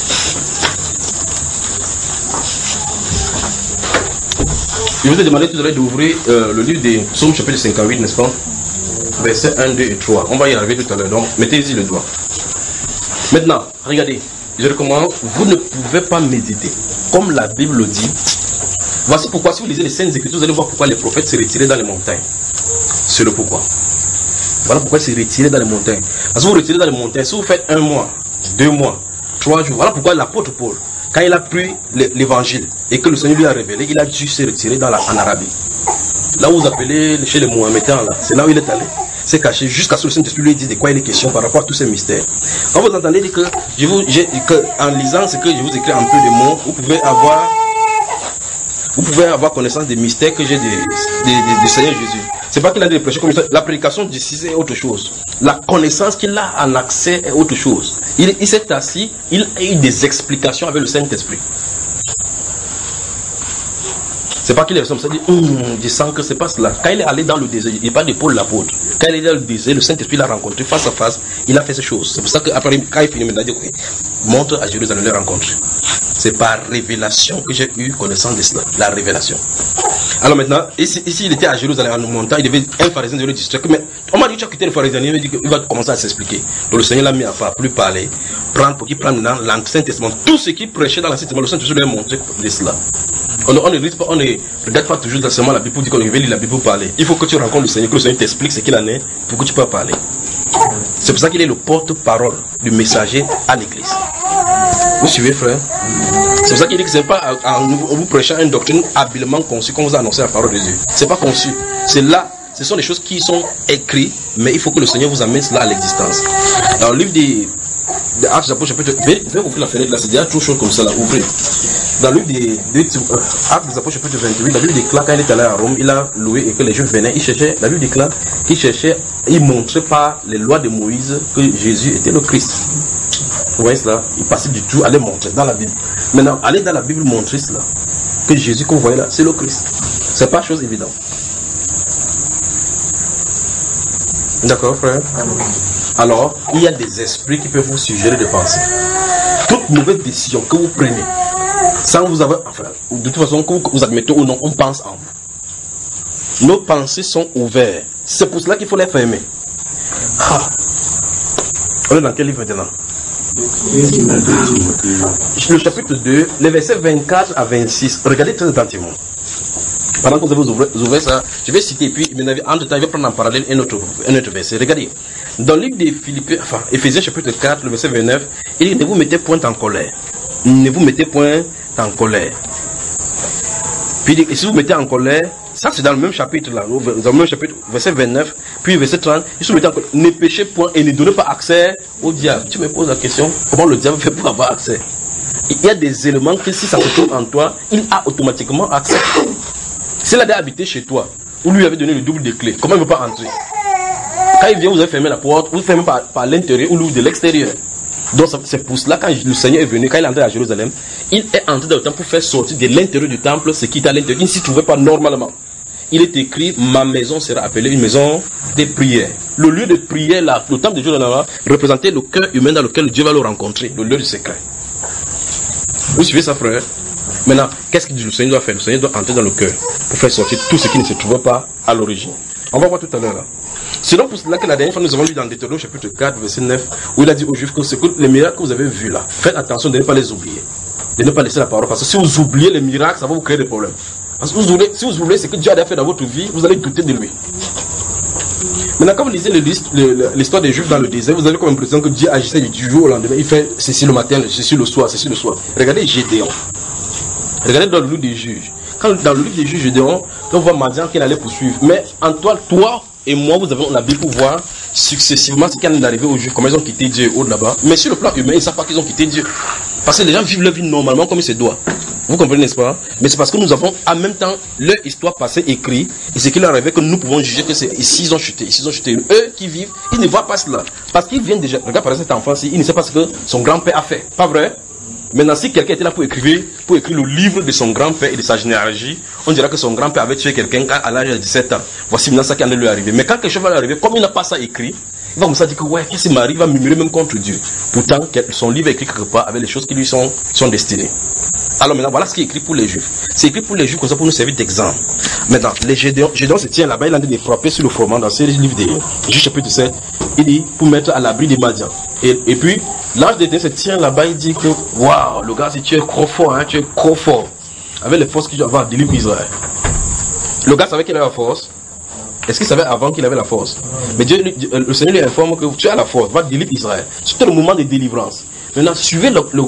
Je vous ai demandé tout à l'heure d'ouvrir le livre des Psaumes chapitre 58, n'est-ce pas? Versets 1, 2 et 3. On va y arriver tout à l'heure, donc mettez-y le doigt. Maintenant, regardez, je recommande, vous ne pouvez pas méditer. Comme la Bible le dit, voici pourquoi, si vous lisez les Saintes Écritures, vous allez voir pourquoi les prophètes se retiraient dans les montagnes. C'est le pourquoi. Voilà pourquoi ils se retiraient dans les montagnes. Parce que vous retirez dans les montagnes, si vous faites 1 mois, 2 mois, 3 jours, voilà pourquoi l'apôtre Paul, quand il a pris l'évangile et que le Seigneur lui a révélé, il a dû se retirer en Arabie. Là où vous appelez chez les Mohamédans, là, c'est là où il est allé. C'est caché jusqu'à ce que le Saint-Esprit lui dise de quoi il est question par rapport à tous ces mystères. Quand vous entendez dire que, en lisant ce que je vous écris en peu de mots, vous pouvez avoir connaissance des mystères que j'ai du Seigneur Jésus. C'est pas qu'il a des prêcher comme ça. La prédication d'ici c'est autre chose. La connaissance qu'il a en accès est autre chose. Il s'est assis, il a eu des explications avec le Saint-Esprit. C'est pas qu'il est comme ça, je sens que c'est pas cela. Quand il est allé dans le désert, il n'est pas de Paul l'apôtre. Quand il est dans le désert, le Saint-Esprit l'a rencontré face à face, il a fait ces choses. C'est pour ça qu'après, quand il finit, il a dit, montre à Jérusalem les rencontres. C'est par révélation que j'ai eu connaissance de cela, la révélation. Alors maintenant, ici il était à Jérusalem en montant, il devait un pharisien de le distraire. Mais on m'a dit, tu as quitté le pharisien, il m'a dit qu'il va commencer à s'expliquer. Donc le Seigneur l'a mis à part, plus parler, pour qu'il prenne dans l'Ancien Testament. Tout ce qu'il prêchait dans l'Ancien Testament, le Saint-Esprit lui a montré de cela. On ne regarde pas toujours seulement la Bible pour dire qu'on veut lire la Bible pour parler. Il faut que tu rencontres le Seigneur, que le Seigneur t'explique ce qu'il en est pour que tu puisses parler. C'est pour ça qu'il est le porte-parole du messager à l'église. Vous suivez, frère? C'est pour ça qu'il dit que ce n'est pas en vous prêchant une doctrine habilement conçue qu'on vous a annoncé la parole de Dieu. Ce n'est pas conçu. C'est là, ce sont des choses qui sont écrites, mais il faut que le Seigneur vous amène cela à l'existence. Dans le livre des Actes des Apôtres, chapitre 2, je vais ouvrir la fenêtre là, c'est déjà trop chaud comme ça là, ouvrez. Dans le livre des Actes des Apôtres, chapitre 28, la Bible déclare quand il est allé à Rome, il a loué et que les Juifs venaient, la Bible déclare qu'il cherchait, il montrait par les lois de Moïse que Jésus était le Christ. Vous voyez cela? Il passait du tout à les montrer dans la Bible. Maintenant, aller dans la Bible montrer cela, que Jésus que vous voyez là, c'est le Christ. C'est pas chose évidente. D'accord, frère? Alors, il y a des esprits qui peuvent vous suggérer de penser. Toute mauvaise décision que vous prenez, sans vous avoir, enfin, de toute façon, que vous admettez ou non, on pense en vous. Nos pensées sont ouvertes. C'est pour cela qu'il faut les fermer. Ah. On est dans quel livre maintenant? Le chapitre 2, les versets 24 à 26. Regardez très attentivement. Pendant que vous avez ouvert ça, je vais citer, puis entre temps, je vais prendre en parallèle un autre verset. Regardez. Dans le livre des Philippiens, enfin, Éphésiens chapitre 4, le verset 29, il dit, ne vous mettez point en colère. Ne vous mettez point en colère. Puis il dit, et si vous mettez en colère, ça c'est dans le même chapitre là, dans le même chapitre, verset 29, puis verset 30, il se met en colère, ne péchez point et ne donnez pas accès au diable. Tu me poses la question, comment le diable fait pour avoir accès? Il y a des éléments que si ça se trouve en toi, il a automatiquement accès. S'il avait habité chez toi, ou lui avait donné le double de clés, comment il ne veut pas entrer? Quand il vient, vous avez fermé la porte, vous fermez par l'intérieur ou de l'extérieur. Donc c'est pour cela, quand le Seigneur est venu, quand il est entré à Jérusalem, il est entré dans le temple pour faire sortir de l'intérieur du temple ce qui était à l'intérieur. Il ne s'y trouvait pas normalement. Il est écrit, ma maison sera appelée une maison de prière. Le lieu de prière, là, le temple de Dieu représentait le cœur humain dans lequel Dieu va le rencontrer, le lieu du secret. Vous suivez ça, frère? Maintenant, qu'est-ce que le Seigneur doit faire? Le Seigneur doit entrer dans le cœur pour faire sortir tout ce qui ne se trouvait pas à l'origine. On va voir tout à l'heure là. C'est donc pour cela que la dernière fois nous avons lu dans Deutéronome chapitre 4, verset 9, où il a dit aux Juifs que les miracles que vous avez vus là, faites attention de ne pas les oublier. De ne pas laisser la parole. Parce que si vous oubliez les miracles, ça va vous créer des problèmes. Parce que si vous oubliez ce que Dieu a fait dans votre vie, vous allez douter de lui. Maintenant, quand vous lisez l'histoire des Juifs dans le désert, vous avez comme l'impression que Dieu agissait du jour au lendemain. Il fait ceci le matin, ceci le soir, ceci le soir. Regardez Gédéon. Regardez dans le livre des juges. Quand dans le livre des juges, Gédéon, on voit Madian qu'il allait poursuivre. Mais en toi et moi, vous avons la Bible pour voir successivement ce qui est arrivé aux Juifs, comment ils ont quitté Dieu haut là-bas. Mais sur le plan humain, ils ne savent pas qu'ils ont quitté Dieu. Parce que les gens vivent leur vie normalement comme il se doit. Vous comprenez, n'est-ce pas? Mais c'est parce que nous avons en même temps leur histoire passée écrite. Et ce qui leur arrivait que nous pouvons juger que c'est ici ils ont chuté, ici ils ont chuté. Eux qui vivent, ils ne voient pas cela. Parce qu'ils viennent déjà. Regarde par exemple cet enfant-ci, il ne sait pas ce que son grand-père a fait. Pas vrai? Maintenant, si quelqu'un était là pour écrire le livre de son grand-père et de sa généalogie, on dira que son grand-père avait tué quelqu'un à l'âge de 17 ans. Voici maintenant ça qui allait lui arriver. Mais quand quelque chose va lui arriver, comme il n'a pas ça écrit, il va comme ça dire que ouais, qu'est-ce qui m'arrive, il va murmurer même contre Dieu. Pourtant, son livre est écrit quelque part avec les choses qui lui sont destinées. Alors maintenant, voilà ce qui est écrit pour les Juifs. C'est écrit pour les Juifs comme ça pour nous servir d'exemple. Maintenant, les Gédéon se tient là-bas, il est en train de frapper sur le froment dans ce livre des Juifs chapitre 7. Il dit pour mettre à l'abri des Madians. Et puis, l'ange d'Éternel se tient là-bas, il dit que waouh, le gars, si tu es trop fort, hein, tu es trop fort. Avec les forces qu'il doit avoir, délivre Israël. Le gars savait qu'il avait la force. Est-ce qu'il savait avant qu'il avait la force? Mais le Seigneur lui informe que tu as la force, va délivrer Israël. C'était le moment de délivrance. Maintenant, suivez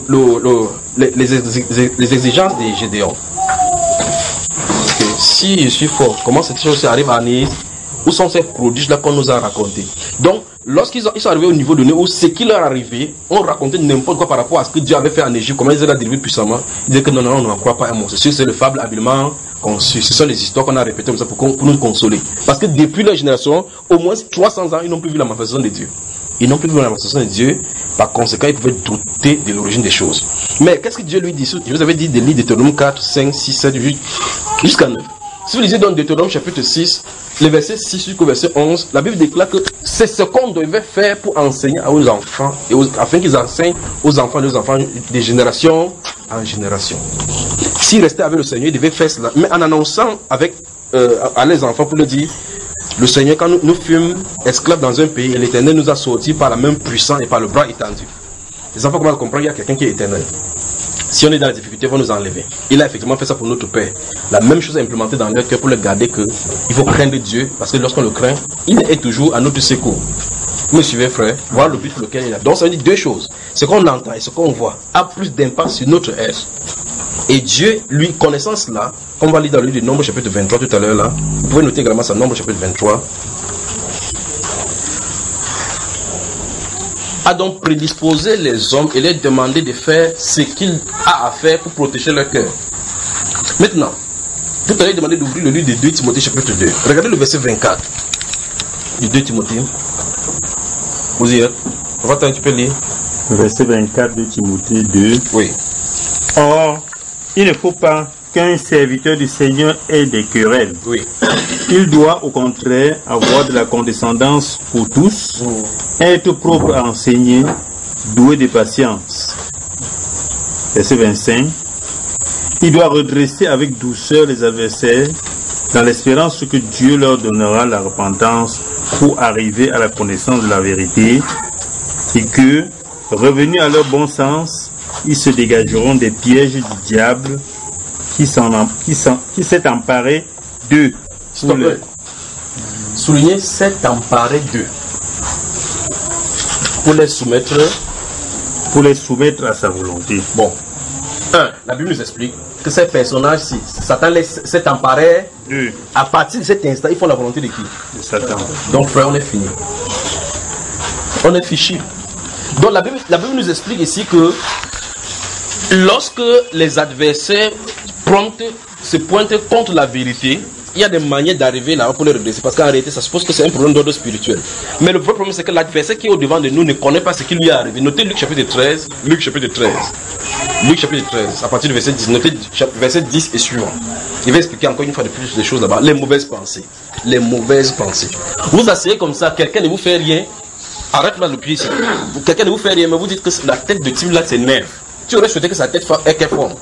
les exigences des Gédéon. Okay. Si je suis fort, comment cette chose arrive à Nice? Où sont ces prodiges-là qu'on nous a racontés? Donc, lorsqu'ils sont arrivés au niveau donné où ce qui leur arrivait, on racontait n'importe quoi par rapport à ce que Dieu avait fait en Égypte, comment ils allaient délivré puissamment. Ils disaient que non, on n'en croit pas un mot. C'est le fable habilement conçu. Ce sont les histoires qu'on a répétées comme ça pour nous consoler. Parce que depuis leur génération, au moins 300 ans, ils n'ont plus vu la manifestation de Dieu. Ils n'ont plus vu la manifestation de Dieu. Par conséquent, ils pouvaient douter de l'origine des choses. Mais qu'est-ce que Dieu lui dit? Je vous avais dit des livres de Deutéronome 4, 5, 6, 7, jusqu'à 9. Si vous lisez dans Deutéronome chapitre 6, le verset 6 jusqu'au verset 11, la Bible déclare que c'est ce qu'on devait faire pour enseigner aux enfants, afin qu'ils enseignent aux enfants de génération en génération. S'ils restaient avec le Seigneur, ils devaient faire cela. Mais en annonçant à les enfants pour leur dire, le Seigneur, quand nous fûmes esclaves dans un pays, et l'Éternel nous a sortis par la main puissante et par le bras étendu. Les enfants commencent à comprendre qu'il y a quelqu'un qui est éternel. Si on est dans la difficulté, il va nous enlever. Il a effectivement fait ça pour notre Père. La même chose est implémentée dans leur cœur pour le garder que il faut craindre Dieu, parce que lorsqu'on le craint, il est toujours à notre secours. Vous me suivez, frère? Voilà le but pour lequel il est là. Donc ça veut dire deux choses. Ce qu'on entend et ce qu'on voit a plus d'impact sur notre être. Et Dieu, lui, connaissant cela, comme on va lire dans le livre de Nombre chapitre 23 tout à l'heure là, vous pouvez noter également ça, Nombre chapitre 23, a donc prédisposé les hommes et leur demandé de faire ce qu'il a à faire pour protéger leur cœur. Maintenant, tout à l'heure, il demandait d'ouvrir le livre de 2 Timothée chapitre 2. Regardez le verset 24 du 2 Timothée. Vous y êtes? Tu peux lire. Le verset 24 de Timothée 2. Oui. Or, il ne faut pas qu'un serviteur du Seigneur ait des querelles. Oui. Il doit au contraire avoir de la condescendance pour tous, être propre à enseigner, doué de patience. Verset 25. Il doit redresser avec douceur les adversaires, dans l'espérance que Dieu leur donnera la repentance pour arriver à la connaissance de la vérité, et que, revenus à leur bon sens, ils se dégageront des pièges du diable qui s'est emparé d'eux. Souligner s'est emparé d'eux. Pour les soumettre à sa volonté. Bon. La Bible nous explique que ces personnages-ci, Satan s'est emparé d'eux. À partir de cet instant, ils font la volonté de qui? De Satan. Donc frère, on est fini. On est fichu. Donc la Bible nous explique ici que lorsque les adversaires se pointent contre la vérité, il y a des manières d'arriver là pour les redresser. Parce qu'en réalité, ça suppose que c'est un problème d'ordre spirituel. Mais le vrai problème, c'est que l'adversaire qui est au-devant de nous ne connaît pas ce qui lui est arrivé. Notez Luc chapitre 13. Luc chapitre 13, à partir du verset 10. Notez verset 10 et suivant. Il va expliquer encore une fois de plus des choses là-bas. Les mauvaises pensées. Les mauvaises pensées. Vous asseyez comme ça, quelqu'un ne vous fait rien. Arrête là le pied ici. Quelqu'un ne vous fait rien, mais vous dites que la tête de Tim là, c'est nerf. Tu aurais souhaité que sa tête est quelle forme?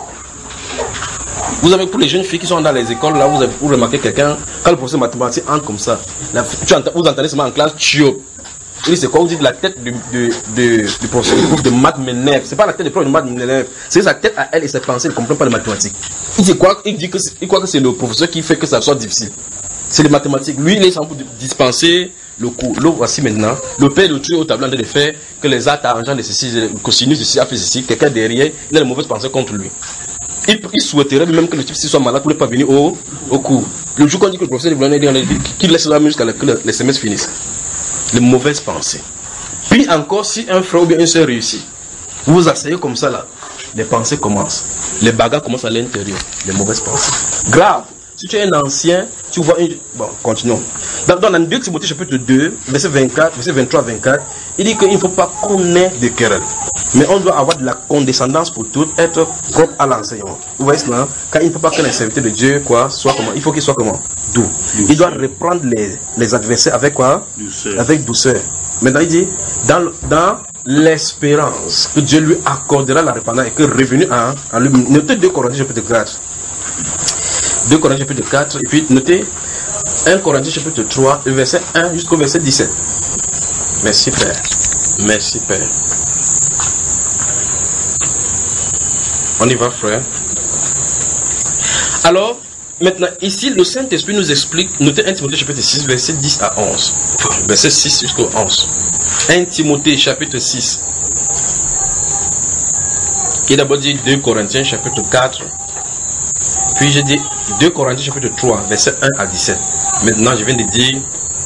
Vous avez pour les jeunes filles qui sont dans les écoles, là, vous remarquez quelqu'un, quand le professeur de mathématiques entre comme ça, vous entendez seulement en classe, il dit c'est quoi? Vous dites la tête du prof de maths m'énerve. C'est pas la tête du prof de maths m'énerve, c'est sa tête à elle et ses pensées ne comprennent pas les mathématiques. Il dit quoi? Il croit que c'est le professeur qui fait que ça soit difficile. C'est les mathématiques. Lui, il est sans pour dispenser le cours. Le voici maintenant. Le père de tuer au tableau de faire que les actes arrangeants de ceci, le cosinus de ceci, a fait ceci, quelqu'un derrière, il a de mauvaises pensées contre lui. Il souhaiterait même que le type soit malade pour ne pas venir au cours. Le jour qu'on dit que le professeur voulait dire qu'il laisse là jusqu'à ce que les semestres finissent. Les mauvaises pensées. Puis encore, si un frère ou bien une soeur réussit, vous vous asseyez comme ça là, les pensées commencent. Les bagarres commencent à l'intérieur. Les mauvaises pensées. Grave. Si tu es un ancien, tu vois une... Bon, continuons. Dans 2 Timothée chapitre 2, verset 24, verset 23-24, il dit qu'il ne faut pas qu'on ait de querelle. Mais on doit avoir de la condescendance pour tout, être propre à l'enseignement. Vous voyez cela? Car il ne faut pas que les serviteurs de Dieu, soit comment? Il faut qu'il soit comment? Doux. Il doit reprendre les adversaires avec quoi? Douceur. Avec douceur. Maintenant il dit, dans l'espérance que Dieu lui accordera la repentance et que revenu en lui. Notez 2 Corinthiens chapitre 4. 2 Corinthiens chapitre 4, et puis notez 1 Corinthiens chapitre 3, le verset 1 jusqu'au verset 17. Merci Père. Merci Père. On y va frère. Alors, maintenant, ici, le Saint-Esprit nous explique, notez 1 Timothée chapitre 6, verset 10 à 11. Verset 6 jusqu'au 11. 1 Timothée chapitre 6. Qui d'abord dit 2 Corinthiens chapitre 4. Puis j'ai dit 2 Corinthiens chapitre 3, verset 1 à 17. Maintenant, je viens de dire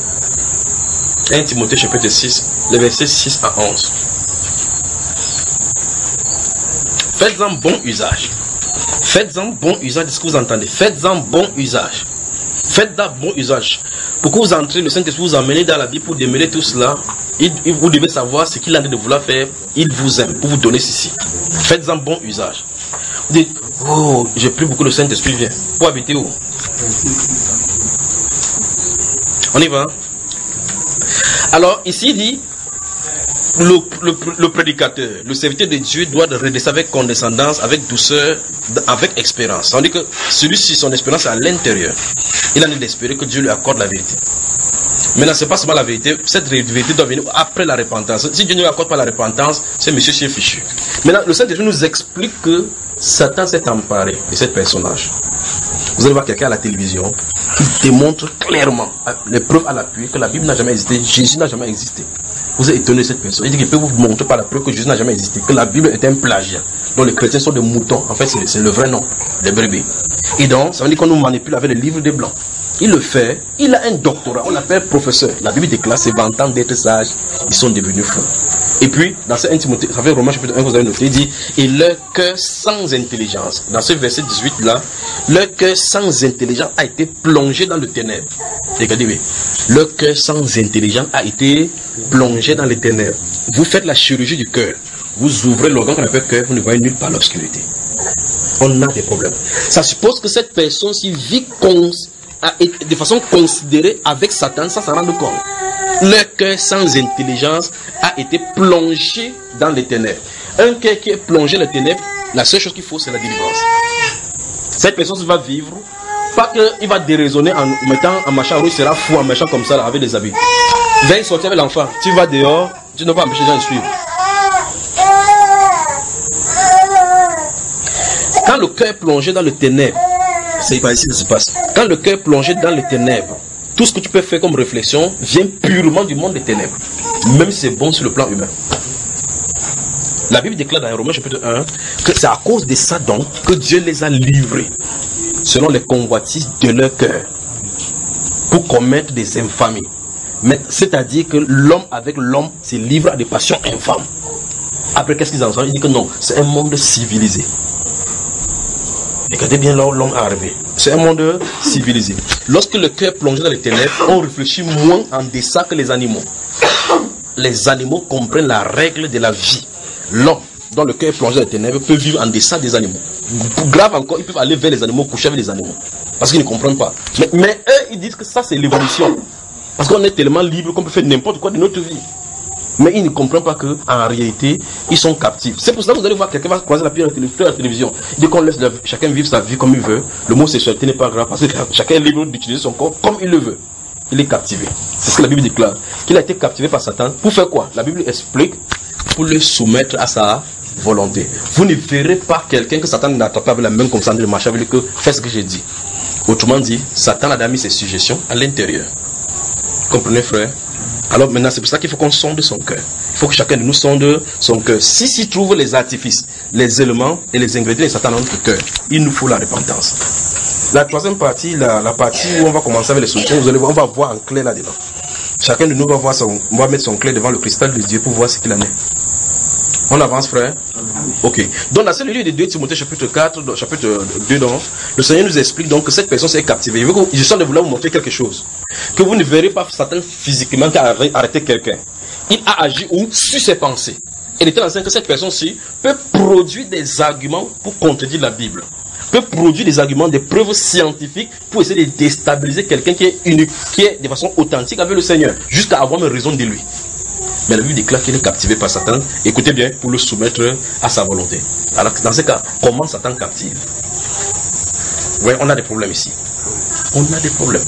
1 Timothée chapitre 6, le verset 6 à 11. Faites-en bon usage. Faites-en bon usage de ce que vous entendez. Faites-en bon usage. Faites-en bon usage. Pour que vous entrez, le Saint-Esprit vous emmène dans la Bible pour démêler tout cela. Vous devez savoir ce qu'il a de vouloir faire. Il vous aime pour vous donner ceci. Faites-en bon usage. Vous dites, oh, j'ai pris beaucoup, le Saint-Esprit vient. Pour habiter où? On y va. Alors, ici, il dit, le prédicateur, le serviteur de Dieu doit redresser avec condescendance, avec douceur, avec espérance. On dit que celui-ci, son espérance est à l'intérieur. Il en est d'espérer que Dieu lui accorde la vérité. Maintenant, ce n'est pas seulement la vérité, cette vérité doit venir après la repentance. Si Dieu ne lui accorde pas la repentance, c'est monsieur chien fichu. Maintenant, le Saint-Esprit nous explique que Satan s'est emparé de ce personnage. Vous allez voir quelqu'un à la télévision qui démontre clairement, les preuves à l'appui, que la Bible n'a jamais existé, Jésus n'a jamais existé. Vous êtes étonné de cette personne. Il dit qu'il peut vous montrer par la preuve que Jésus n'a jamais existé, que la Bible est un plagiat. Donc les chrétiens sont des moutons. En fait, c'est le vrai nom, des brebis. Et donc, ça veut dire qu'on nous manipule avec le livre des blancs. Il le fait, il a un doctorat, on l'appelle professeur. La Bible déclare, c'est vantant d'être sage, ils sont devenus fous. Et puis, dans ce 1 Timothée, ça fait Romains chapitre 1, vous avez noté, il dit, et leur cœur sans intelligence. Dans ce verset 18 là, leur cœur sans intelligence a été plongé dans le ténèbre. Regardez, leur cœur sans intelligence a été plongé dans les ténèbres. Vous faites la chirurgie du cœur. Vous ouvrez l'organe qu'on appelle cœur, vous ne voyez nulle part l'obscurité. On a des problèmes. Ça suppose que cette personne-ci vit a été de façon considérée avec Satan sans s'en rendre compte. Leur cœur sans intelligence a été plongé dans les ténèbres. Un cœur qui est plongé dans les ténèbres, la seule chose qu'il faut, c'est la délivrance. Cette personne va vivre, pas qu'il va déraisonner en marchant, il sera fou en marchant comme ça, là, avec des habits. Viens sortir avec l'enfant, tu vas dehors, tu ne vas pas empêcher les gens de suivre. Quand le cœur est plongé dans les ténèbres, c'est pas ici que ça se passe. Quand le cœur est plongé dans les ténèbres, tout ce que tu peux faire comme réflexion vient purement du monde des ténèbres, même si c'est bon sur le plan humain. La Bible déclare dans Romains chapitre 1 que c'est à cause de ça donc que Dieu les a livrés selon les convoitises de leur cœur pour commettre des infamies. Mais c'est-à-dire que l'homme avec l'homme se livre à des passions infâmes. Après, qu'est-ce qu'ils en sont? Ils disent que non, c'est un monde civilisé. Regardez bien l'homme arrivé. C'est un monde civilisé. Lorsque le cœur est plongé dans les ténèbres, on réfléchit moins en deçà que les animaux. Les animaux comprennent la règle de la vie. L'homme, dont le cœur est plongé dans les ténèbres, peut vivre en deçà des animaux. Grave encore, ils peuvent aller vers les animaux, coucher avec les animaux. Parce qu'ils ne comprennent pas. Mais eux, ils disent que ça, c'est l'évolution. Parce qu'on est tellement libre qu'on peut faire n'importe quoi de notre vie. Mais ils ne comprennent pas qu'en réalité, ils sont captifs. C'est pour ça que vous allez voir quelqu'un va croiser la pierre à la télévision. Dès qu'on laisse chacun vivre sa vie comme il veut, le mot sexualité n'est pas grave parce que chacun est libre d'utiliser son corps comme il le veut. Il est captivé. C'est ce que la Bible déclare. Qu'il a été captivé par Satan. Pour faire quoi? La Bible explique pour le soumettre à sa volonté. Vous ne verrez pas quelqu'un que Satan n'attrape avec la main comme ça de marcher avec lui que fais ce que j'ai dit. Autrement dit, Satan a mis ses suggestions à l'intérieur. Comprenez, frère? Alors maintenant, c'est pour ça qu'il faut qu'on sonde son cœur. Il faut que chacun de nous sonde son cœur. S'il trouve les artifices, les éléments et les ingrédients de Satan dans notre cœur, il nous faut la repentance. La troisième partie, la partie où on va commencer avec les solutions, vous allez voir, on va voir en clair là-dedans. Chacun de nous va voir on va mettre son clé devant le cristal de Dieu pour voir ce qu'il en est. On avance, frère? Ok. Donc, dans ce lieu de 2 Timothée chapitre 4, chapitre 2, donc, le Seigneur nous explique donc que cette personne s'est captivée. Je sens de vouloir vous montrer quelque chose. Que vous ne verrez pas Satan physiquement qui a arrêté quelqu'un. Il a agi sur ses pensées. Il était enseigné que cette personne-ci peut produire des arguments pour contredire la Bible. Peut produire des arguments, des preuves scientifiques pour essayer de déstabiliser quelqu'un qui est unique, qui est de façon authentique avec le Seigneur, jusqu'à avoir une raison de lui. Mais la Bible déclare qu'il est captivé par Satan. Écoutez bien, pour le soumettre à sa volonté. Alors, dans ce cas, comment Satan captive? Oui, on a des problèmes ici. On a des problèmes.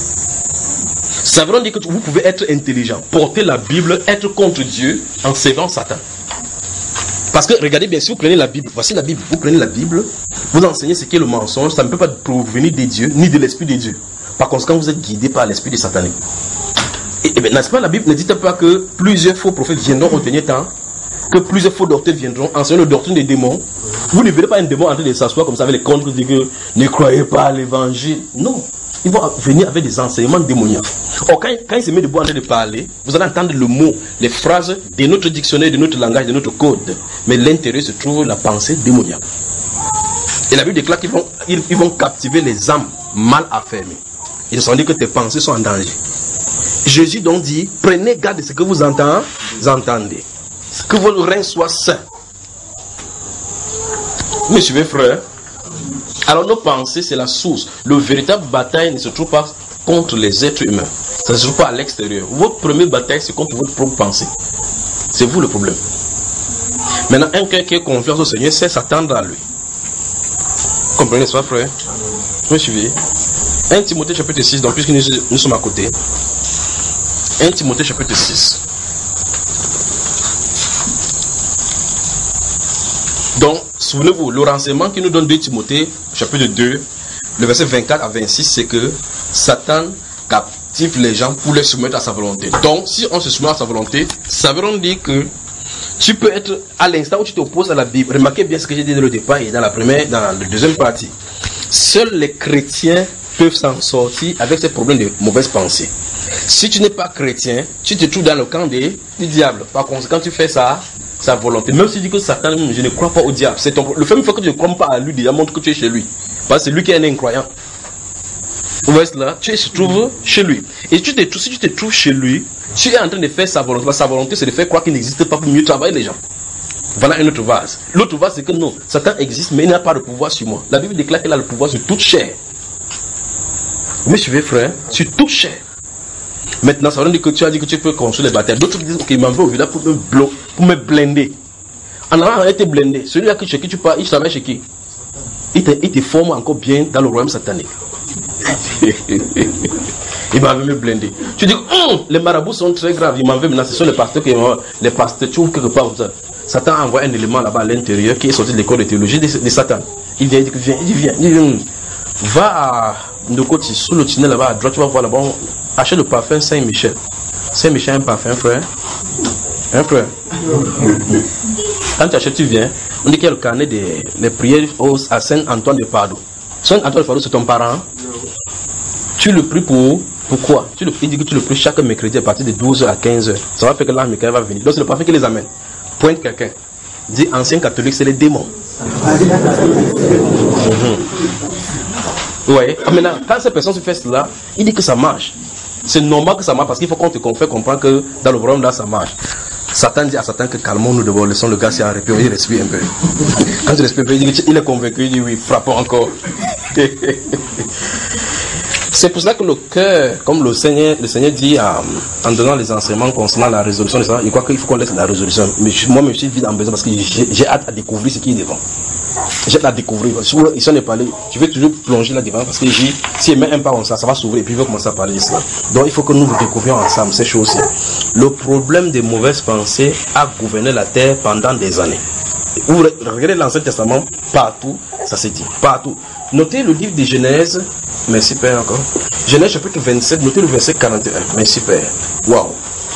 Ça veut dire que vous pouvez être intelligent, porter la Bible, être contre Dieu en servant Satan. Parce que, regardez bien, si vous prenez la Bible, voici la Bible, vous prenez la Bible, vous enseignez ce qu'est le mensonge, ça ne peut pas provenir de Dieu, ni de l'Esprit de Dieu. Par conséquent, vous êtes guidé par l'Esprit de Satan. Et bien, n'est-ce pas, la Bible ne dit pas que plusieurs faux prophètes viendront au dernier temps, que plusieurs faux docteurs viendront enseigner la doctrine des démons. Vous ne verrez pas un démon en train de s'asseoir comme ça avec les contre et dire que ne croyez pas à l'évangile. Non, ils vont venir avec des enseignements démoniaques. Or, quand il se met debout en train de parler, vous allez entendre le mot, les phrases de notre dictionnaire, de notre langage, de notre code. Mais l'intérieur se trouve la pensée démoniaque. Et la Bible déclare qu'ils vont captiver les âmes mal affermées. Ils ont dit que tes pensées sont en danger. Jésus donc dit, prenez garde de ce que vous entendez. Que vos reins soient sains. Vous me suivez, frère? Alors nos pensées, c'est la source. Le véritable bataille ne se trouve pas contre les êtres humains. Ça ne se trouve pas à l'extérieur. Votre première bataille, c'est contre votre propre pensée. C'est vous le problème. Maintenant, un cœur qui a confiance au Seigneur sait s'attendre à lui. Comprenez ça, frère? Vous me suivez? 1 Timothée chapitre 6, donc puisque nous sommes à côté. 1 Timothée chapitre 6. Donc, souvenez-vous, le renseignement qui nous donne 2 Timothée chapitre 2, le verset 24 à 26, c'est que Satan captive les gens pour les soumettre à sa volonté. Donc, si on se soumet à sa volonté, ça veut dire que tu peux être à l'instant où tu t'opposes à la Bible. Remarquez bien ce que j'ai dit dans le départ et dans la deuxième partie. Seuls les chrétiens peuvent s'en sortir avec ces problèmes de mauvaise pensée. Si tu n'es pas chrétien, tu te trouves dans le camp du diable. Par conséquent, tu fais sa volonté. Même si tu dis que Satan, je ne crois pas au diable. C'est le fait que tu ne crois pas à lui, déjà montre que tu es chez lui. Parce que c'est lui qui est un incroyant. Vous voyez cela? Tu se trouves chez lui. Et si tu te trouves chez lui, tu es en train de faire sa volonté. Sa volonté, c'est de faire croire qu'il n'existe pas pour mieux travailler les gens. Voilà un autre vase. L'autre vase, c'est que non, Satan existe, mais il n'a pas de pouvoir sur moi. La Bible déclare qu'il a le pouvoir sur toute chair. Vous me suivez, frère? Sur tout cher. Maintenant, ça veut dire que tu as dit que tu peux construire les batailles. D'autres disent, ok, il m'envoie au village pour me blinder. En allant, été blindé. Celui-là chez qui tu pars, il travaille chez qui? Il te forme encore bien dans le royaume satanique. Il m'avait me blindé. Tu dis, les marabouts sont très graves. Il m'avait maintenant, ce sont les pasteurs qui m'ont. Les pasteurs, tu ouvres quelque part comme ça. Satan envoie un élément là-bas à l'intérieur qui est sorti de l'école de théologie de Satan. Il vient, il dit, viens. Va à Ndokoti, sous le tunnel là-bas à droite, tu vas voir là-bas. Achète le parfum Saint-Michel. Saint-Michel, un parfum, frère. Un frère. Quand tu achètes, tu viens. On dit qu'il y a le carnet des prières à Saint-Antoine de Padoue. Saint-Antoine de Padoue, c'est ton parent. Tu le pries pourquoi? Il dit que tu le pries chaque mercredi à partir de 12h à 15h. Ça va faire que l'ange Michael va venir. Donc c'est le parfum qui les amène. Pointe quelqu'un. Dit ancien catholique, c'est les démons. Vous voyez? Maintenant, quand cette personne se fait cela, il dit que ça marche. C'est normal que ça marche parce qu'il faut qu'on te fait comprendre que dans le royaume là ça marche. Satan dit à Satan que calmons-nous d'abord, laissons le gars s'y arrêter, il respire un peu. Quand il respire un peu, il est convaincu, il dit oui, frappons encore. C'est pour cela que le cœur, comme le Seigneur dit en donnant les enseignements concernant la résolution de ça, il croit qu'il faut qu'on laisse la résolution. Mais moi, je suis vide en besoin parce que j'ai hâte à découvrir ce qui est devant. J'ai hâte à découvrir. Si on est parlé, je vais toujours plonger là-devant parce que si il met un pas comme ça va s'ouvrir et puis il va commencer à parler de cela. Donc il faut que nous découvrions ensemble ces choses-ci. Le problème des mauvaises pensées a gouverné la terre pendant des années. Vous regardez l'Ancien Testament, partout, ça s'est dit, partout. Notez le livre de Genèse. Merci Père encore. Genèse chapitre 27, notez le verset 41. Merci Père. Waouh.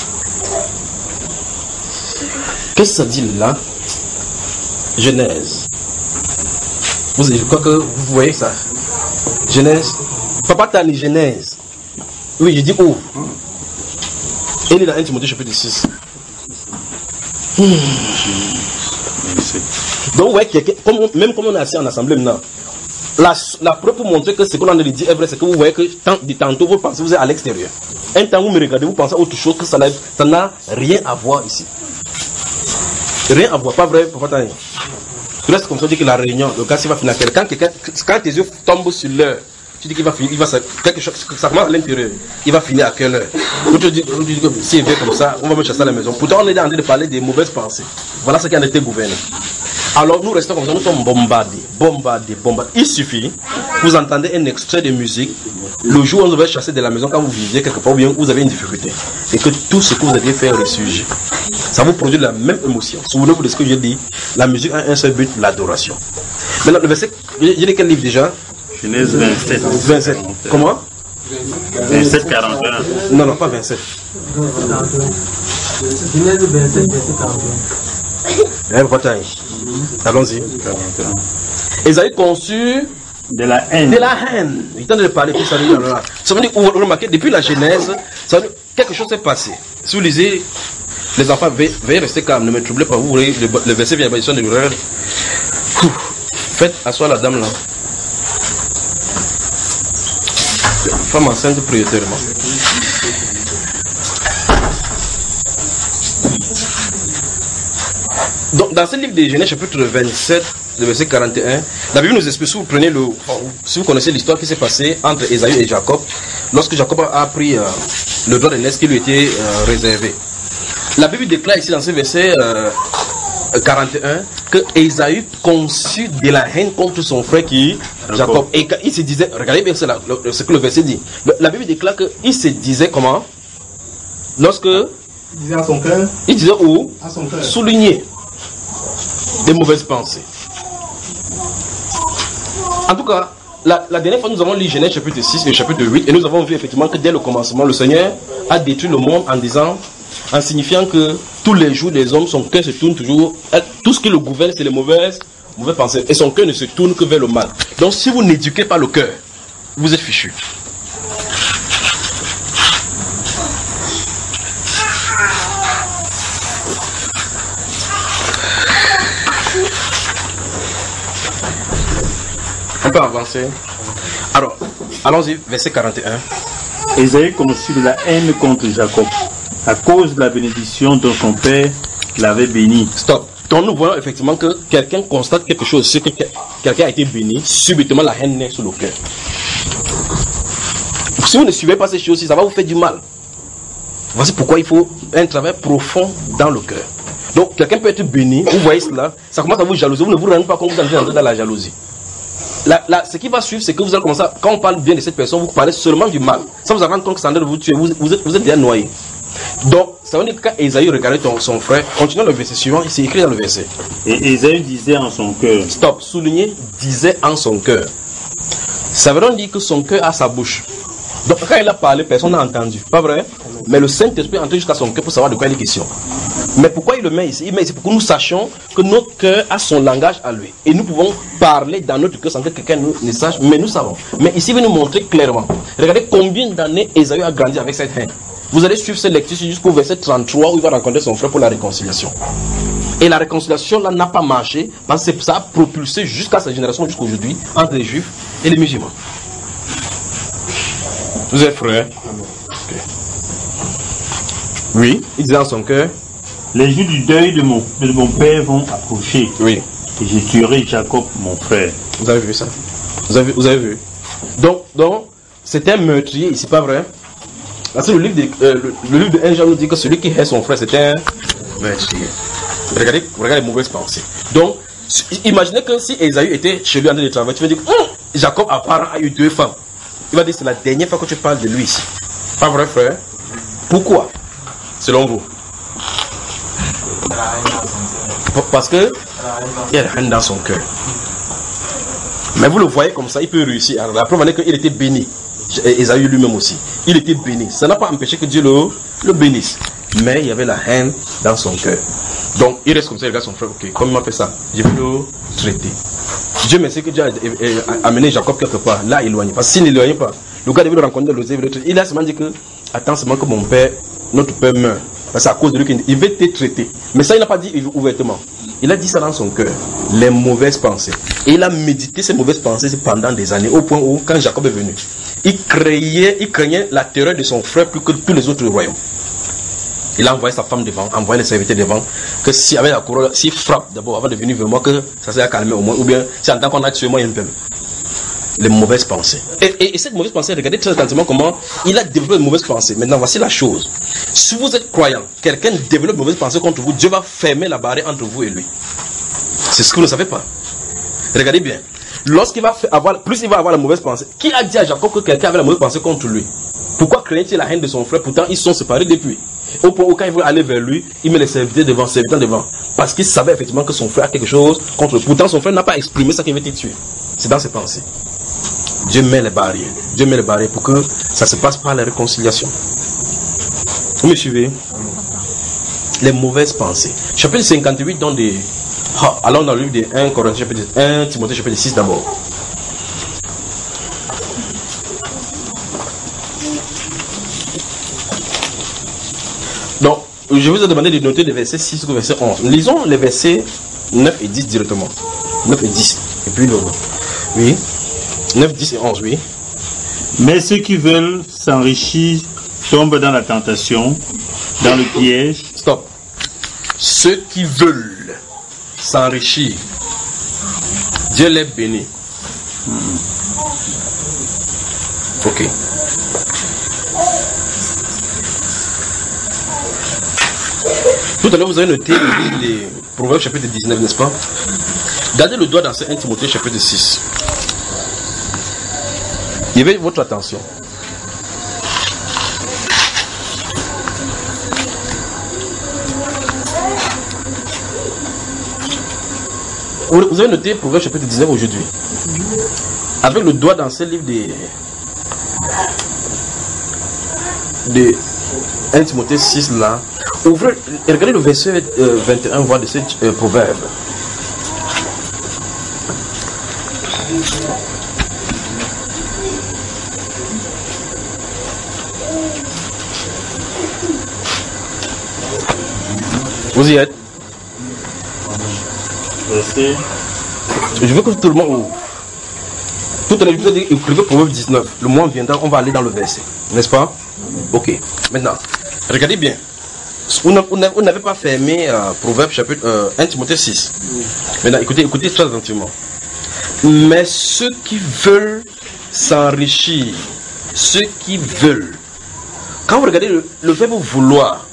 Qu'est-ce que ça dit là? Genèse. Je crois que vous voyez ça. Genèse. Papa t'a dit Genèse. Oui, je dis ouvre. Et il est dans 1 Timothée chapitre 6. Donc, ouais, même comme on est assis en assemblée maintenant, la preuve pour montrer que ce qu'on a dit est vrai, c'est que vous voyez que tantôt vous pensez que vous êtes à l'extérieur. Un temps vous me regardez, vous pensez à autre chose que ça n'a rien à voir ici. Rien à voir, pas vrai, Papa Tani. Tu restes comme ça, tu dis que la réunion, le gars, s'il va finir. Quand tes yeux tombent sur l'heure, tu dis qu'il va finir, quelque chose, ça commence à l'intérieur, il va finir à quelle heure? Tu dis que s'il vient comme ça, on va me chasser à la maison. Pourtant, on est en train de parler des mauvaises pensées. Voilà ce qui en a été gouverné. Alors nous restons comme ça, nous sommes bombardés. Il suffit, vous entendez un extrait de musique, le jour où vous avez chassé de la maison, quand vous viviez quelque part, ou bien vous avez une difficulté, et que tout ce que vous aviez fait ressurgit. Ça vous produit la même émotion. Souvenez-vous de ce que j'ai dit, la musique a un seul but, l'adoration. Maintenant, le verset, j'ai dit quel livre déjà? Genèse 27. 27. Comment? 27, 41. Non, pas 27. Genèse 27, verset 41. Allons-y. Esaïe conçut de la haine. Il est en train de parler, puis ça veut dire, ça veut dire, vous remarquez, depuis la Genèse, ça veut dire, quelque chose s'est passé. Si vous lisez, les enfants, veuillez rester calmes, ne me troublez pas, vous voyez, le verset vient de l'horreur. Faites asseoir la dame là. Femme enceinte prioritairement. Donc, dans ce livre de Genèse, chapitre 27, le verset 41, la Bible nous explique, si vous connaissez l'histoire qui s'est passée entre Ésaü et Jacob, lorsque Jacob a pris le droit de naissance qui lui était réservé. La Bible déclare ici dans ce verset 41 que Ésaü conçut de la haine contre son frère qui Jacob. Et il se disait, regardez bien ce que le verset dit. La Bible déclare qu'il se disait comment? Lorsque Il disait à son cœur. il disait où? À son cœur. Souligner des mauvaises pensées. En tout cas, la dernière fois nous avons lu Genèse chapitre 6 et chapitre 8 et nous avons vu effectivement que dès le commencement, le Seigneur a détruit le monde en signifiant que tous les jours les hommes, son cœur se tourne toujours, tout ce qui le gouverne c'est les mauvaises pensées et son cœur ne se tourne que vers le mal. Donc si vous n'éduquez pas le cœur, vous êtes fichu. On peut avancer. Alors, allons-y, verset 41. Ésaïe conçut de la haine contre Jacob, à cause de la bénédiction dont son père l'avait béni. Stop. Donc nous voyons effectivement que quelqu'un constate quelque chose, c'est que quelqu'un a été béni, subitement la haine naît sur le cœur. Si vous ne suivez pas ces choses-ci, ça va vous faire du mal. Voici pourquoi il faut un travail profond dans le cœur. Donc, quelqu'un peut être béni, vous voyez cela, ça commence à vous jalouser, vous ne vous rendez pas compte que vous entrez dans la jalousie. Ce qui va suivre, c'est que vous allez commencer à, quand on parle bien de cette personne, vous parlez seulement du mal. Sans vous rendre compte que ça en train de vous tuer, vous êtes déjà noyé. Donc, ça veut dire que quand Ésaü regardait son frère, continuons le verset suivant, il s'est écrit dans le verset. Et Ésaü disait en son cœur. Stop, souligner, disait en son cœur. Ça veut donc dire que son cœur a sa bouche. Donc, quand il a parlé, personne n'a entendu. Pas vrai? Mais le Saint-Esprit est entré jusqu'à son cœur pour savoir de quoi il est question. Mais pourquoi il le met ici? Il met ici pour que nous sachions que notre cœur a son langage à lui. Et nous pouvons parler dans notre cœur sans que quelqu'un ne sache, mais nous savons. Mais ici, il veut nous montrer clairement. Regardez combien d'années Ésaü a grandi avec cette haine. Vous allez suivre cette lecture jusqu'au verset 33 où il va rencontrer son frère pour la réconciliation. Et la réconciliation là n'a pas marché parce que ça a propulsé jusqu'à sa génération, jusqu'à aujourd'hui, entre les Juifs et les musulmans. Vous êtes frères? Okay. Oui, il dit dans son cœur. Les jours du deuil de mon père vont approcher. Oui. Et je tuerai Jacob, mon frère. Vous avez vu ça? Vous avez vu? Donc c'est un meurtrier, c'est pas vrai? Parce que le livre de 1 Jean nous dit que celui qui hait son frère, c'est un meurtrier. Regardez les mauvaises pensées. Donc, imaginez que si Ésaü était chez lui en train de travailler, tu vas dire, Jacob apparemment a eu 2 femmes. Il va dire, c'est la dernière fois que tu parles de lui ici. Pas vrai, frère? Pourquoi? Selon vous? Parce que il y a la haine dans son cœur. Mais vous le voyez comme ça, il peut réussir. Alors, la preuve est qu'il était béni. Ésaü lui-même aussi. Il était béni. Ça n'a pas empêché que Dieu le bénisse. Mais il y avait la haine dans son cœur. Donc, il reste comme ça, il regarde son frère. Ok, comme il m'a fait ça, je vais le traiter. Dieu merci que Dieu a amené Jacob quelque part, là, éloigné. Parce que s'il n'éloignait pas, le gars devait le rencontrer dans l'osé. Il a seulement dit que, attends seulement que notre père meurt. Parce qu'à cause de lui, il veut te traiter. Mais ça, il n'a pas dit ouvertement. Il a dit ça dans son cœur, les mauvaises pensées. Et il a médité ces mauvaises pensées pendant des années, au point où, quand Jacob est venu, il craignait la terreur de son frère plus que tous les autres royaumes. Il a envoyé sa femme devant, envoyé les serviteurs devant, que s'il avait la couronne, s'il frappe d'abord avant de venir vers moi, que ça s'est calmé au moins, ou bien si en tant qu'on a tué moi un peu. Les mauvaises pensées. Et cette mauvaise pensée, regardez très attentivement comment il a développé de mauvaises pensées. Maintenant, voici la chose. Si vous êtes croyant, quelqu'un développe de mauvaises pensées contre vous, Dieu va fermer la barrière entre vous et lui. C'est ce que vous ne savez pas. Regardez bien. Lorsqu'il va avoir, plus il va avoir la mauvaise pensée. Qui a dit à Jacob que quelqu'un avait la mauvaise pensée contre lui? Pourquoi craignait-il la haine de son frère? Pourtant, ils sont séparés depuis. Au point où quand il veut aller vers lui, il met les serviteurs devant. Parce qu'il savait effectivement que son frère a quelque chose contre lui. Pourtant, son frère n'a pas exprimé ça qu'il veut te tuer. C'est dans ses pensées. Dieu met les barrières. Dieu met les barrières pour que ça se passe par la réconciliation. Vous me suivez? Les mauvaises pensées. Chapitre 58 donne des... allons dans le livre de 1 Corinthiens, 1 Timothée chapitre 6 d'abord. Donc, je vous ai demandé de noter les versets 6 au verset 11. Lisons les versets 9 et 10 directement. 9 et 10. Et puis le... Oui. 9, 10 et 11, oui. Mais ceux qui veulent s'enrichir tombent dans la tentation, dans le piège. Stop. Ceux qui veulent s'enrichir, Dieu les bénit. Ok. Tout à l'heure, vous avez noté le livre des Proverbes chapitre 19, n'est-ce pas? Gardez le doigt dans ce 1 Timothée chapitre 6. Éveillez votre attention. Vous avez noté Proverbes chapitre 19 aujourd'hui. Avec le doigt dans ce livre de 1 Timothée 6 là. Ouvrez, regardez le verset 21 voix de ce proverbe. Vous y êtes? Je veux que tout le monde ouvre. Tout à l'heure, je vous ai dit, écrivez Proverbe 19. Le mois viendra, on va aller dans le verset. N'est-ce pas? Ok. Maintenant, regardez bien. Vous n'avez pas fermé Proverbe chapitre 1 Timothée 6. Maintenant, écoutez très attentivement. Mais ceux qui veulent s'enrichir ceux qui veulent. Quand vous regardez le verbe vouloir,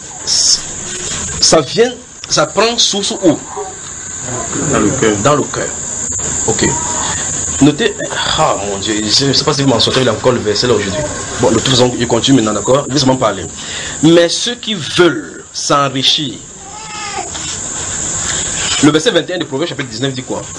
ça prend source où? Dans le cœur. Dans le cœur. Ok. Notez, mon Dieu, je ne sais pas si vous m'en sortez, il a encore le verset là aujourd'hui. Bon, de toute façon, il continue maintenant, d'accord? Je vais seulement parler. Mais ceux qui veulent s'enrichir. Le verset 21 de Proverbe chapitre 19 dit quoi?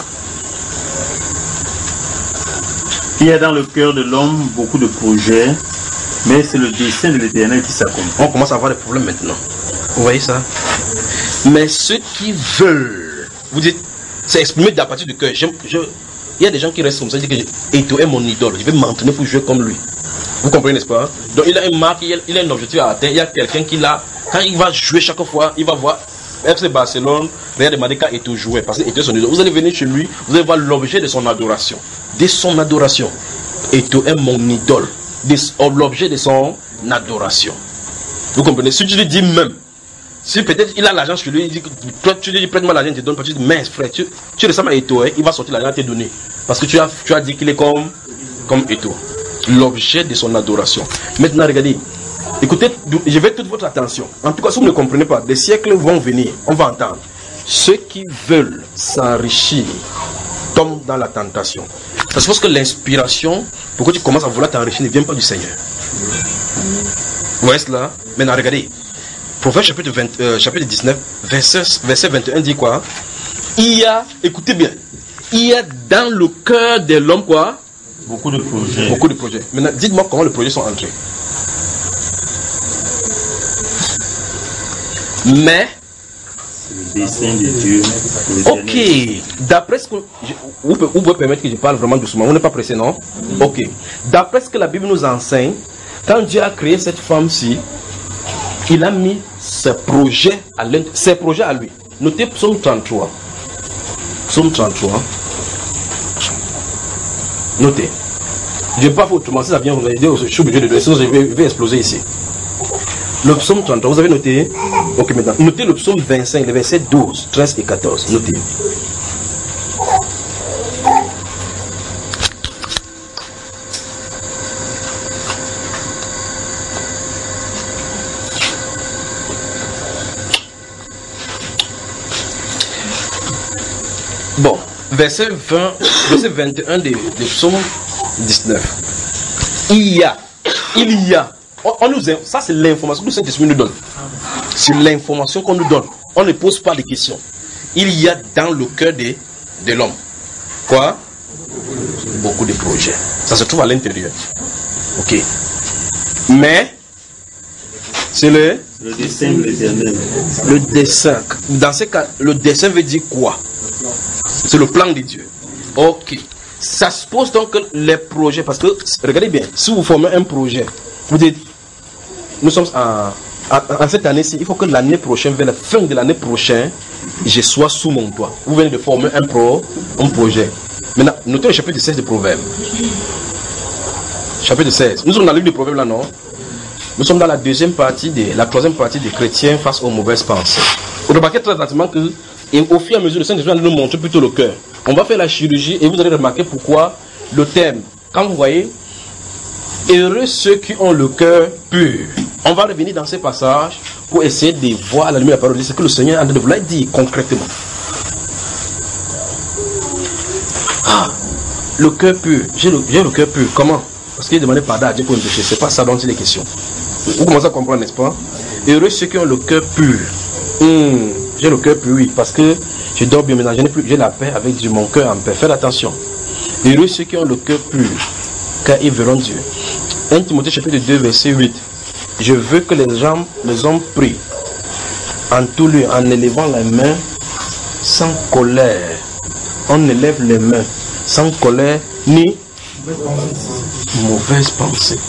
Il y a dans le cœur de l'homme beaucoup de projets, mais c'est le dessein de l'Éternel qui s'accomplit. On commence à avoir des problèmes maintenant. Vous voyez ça? Mais ceux qui veulent, vous dites, c'est exprimé à partir du cœur. Il y a des gens qui restent comme ça, ils disent que Eto est mon idole, je vais m'entraîner pour jouer comme lui. Vous comprenez, n'est-ce pas? Donc il a une marque, il a un objectif à atteindre, il y a quelqu'un qui l'a, quand il va jouer chaque fois, il va voir FC Barcelone, regardez Madeka Eto jouer, parce que Eto est son idole. Vous allez venir chez lui, vous allez voir l'objet de son adoration. De son adoration. Eto est mon idole. L'objet de son adoration. Vous comprenez? Si tu lui dis même, si peut-être il a l'argent chez lui, il dit, toi tu lui dis prête-moi l'argent, il te donne, parce que tu dis, mince frère, tu ressembles à Eto, il va sortir l'argent à te donner. Parce que tu as dit qu'il est comme Eto. L'objet de son adoration. Maintenant regardez, écoutez, je vais toute votre attention. En tout cas, si vous ne comprenez pas, des siècles vont venir, on va entendre. Ceux qui veulent s'enrichir tombent dans la tentation. Ça suppose que l'inspiration, pour que tu commences à vouloir t'enrichir, ne vient pas du Seigneur. Vous voyez cela? Maintenant regardez. Proverbe chapitre 19, verset 21 dit quoi? Il y a, écoutez bien, il y a dans le cœur de l'homme quoi? Beaucoup de projets. Beaucoup de projets. Maintenant, dites-moi comment les projets sont entrés. Mais, Le dessein de Dieu. ok, d'après ce que... Vous pouvez permettre que je parle vraiment doucement, vous n'êtes pas pressé, non? Ok. D'après ce que la Bible nous enseigne, quand Dieu a créé cette femme-ci, il a mis ses projets à lui. Notez Psaume 33. Psaume 33. Notez. Je ne vais pas vous autrement, si ça vient vous aider, je suis obligé de donner, sinon je vais exploser ici. Le psaume 33, vous avez noté? Ok, maintenant, notez le psaume 25, les versets 12, 13 et 14. Notez. Bon, verset 21 de psaume 19. Il y a. Ça c'est l'information que le Saint-Esprit nous donne. C'est l'information qu'on nous donne. On ne pose pas de questions. Il y a dans le cœur de l'homme. Quoi? Beaucoup de projets. Ça se trouve à l'intérieur. Ok. Mais, c'est le dessein de l'Éternel. Le dessein. Dans ce cas, le dessein veut dire quoi? C'est le plan de Dieu. Ok. Ça suppose donc que les projets, parce que, regardez bien, si vous formez un projet, vous dites, nous sommes en cette année-ci, il faut que l'année prochaine, vers la fin de l'année prochaine, je sois sous mon toit. Vous venez de former un projet. Maintenant, notez le chapitre 16 de Proverbes. Chapitre 16. Nous sommes dans le livre de Proverbes là, non? Nous sommes dans la troisième partie des chrétiens face aux mauvaises pensées. Vous remarquez très attentivement que, et au fur et à mesure, le Saint-Esprit va nous montrer plutôt le cœur. On va faire la chirurgie et vous allez remarquer pourquoi le thème. Quand vous voyez, heureux ceux qui ont le cœur pur. On va revenir dans ces passages pour essayer de voir à la lumière de la parole de Dieu ce que le Seigneur a de vouloir dire concrètement. Le cœur pur. J'ai le cœur pur. Comment? Parce qu'il demandait pardon à Dieu pour me pécher. C'est pas ça dont il est question. Vous commencez à comprendre, n'est-ce pas? Heureux ceux qui ont le cœur pur. J'ai le cœur pur, oui, parce que je dors bien maintenant. J'ai la paix avec Dieu, mon cœur en paix. Faites attention. Heureux ceux qui ont le cœur pur, car ils verront Dieu. 1 Timothée chapitre 2, verset 8. Je veux que les hommes prient en tout lieu, en élevant les mains sans colère. On élève les mains sans colère ni mauvaise pensée.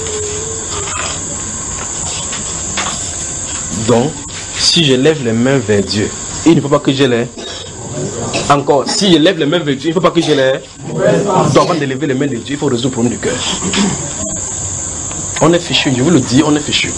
Donc, si je lève les mains vers Dieu, il ne faut pas que je les... Encore, si je lève les mains vers Dieu, il ne faut pas que je les... Donc, avant de lever les mains de Dieu, il faut résoudre le problème du cœur. On est fichu, je vous le dis, on est fichu.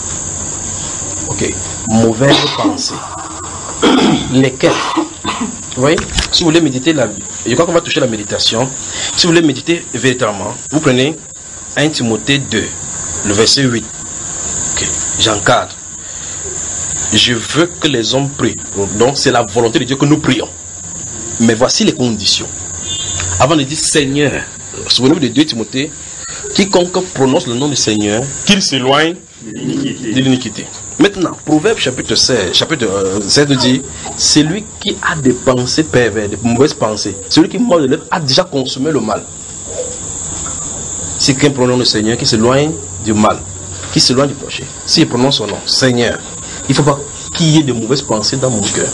Ok, mauvaise pensée. Lesquelles? Vous voyez, si vous voulez méditer je crois qu'on va toucher la méditation. Si vous voulez méditer véritablement, vous prenez 1 Timothée 2, le verset 8. Ok, j'encadre. Je veux que les hommes prient. Donc c'est la volonté de Dieu que nous prions. Mais voici les conditions. Avant de dire Seigneur, souvenez-vous de 2 Timothée, quiconque prononce le nom du Seigneur, qu'il s'éloigne de l'iniquité. Maintenant, Proverbe chapitre 16 nous dit, celui qui a des pensées perverses, des mauvaises pensées, celui qui mord de lèvres a déjà consommé le mal. Si quelqu'un prononce le Seigneur, qui s'éloigne du mal, qui s'éloigne du péché, s'il prononce son nom, Seigneur, il ne faut pas qu'il y ait de mauvaises pensées dans mon cœur.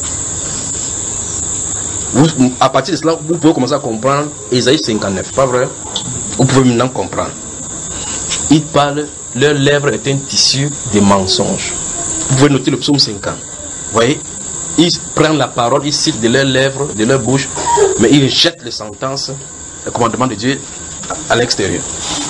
À partir de cela, vous pouvez commencer à comprendre Ésaïe 59, pas vrai? Vous pouvez maintenant comprendre. Il parle, leur lèvre est un tissu de mensonges. Vous pouvez noter le psaume 50. Vous voyez, ils prennent la parole, ils citent de leurs lèvres, de leur bouche, mais ils jettent les sentences, le commandement de Dieu à l'extérieur.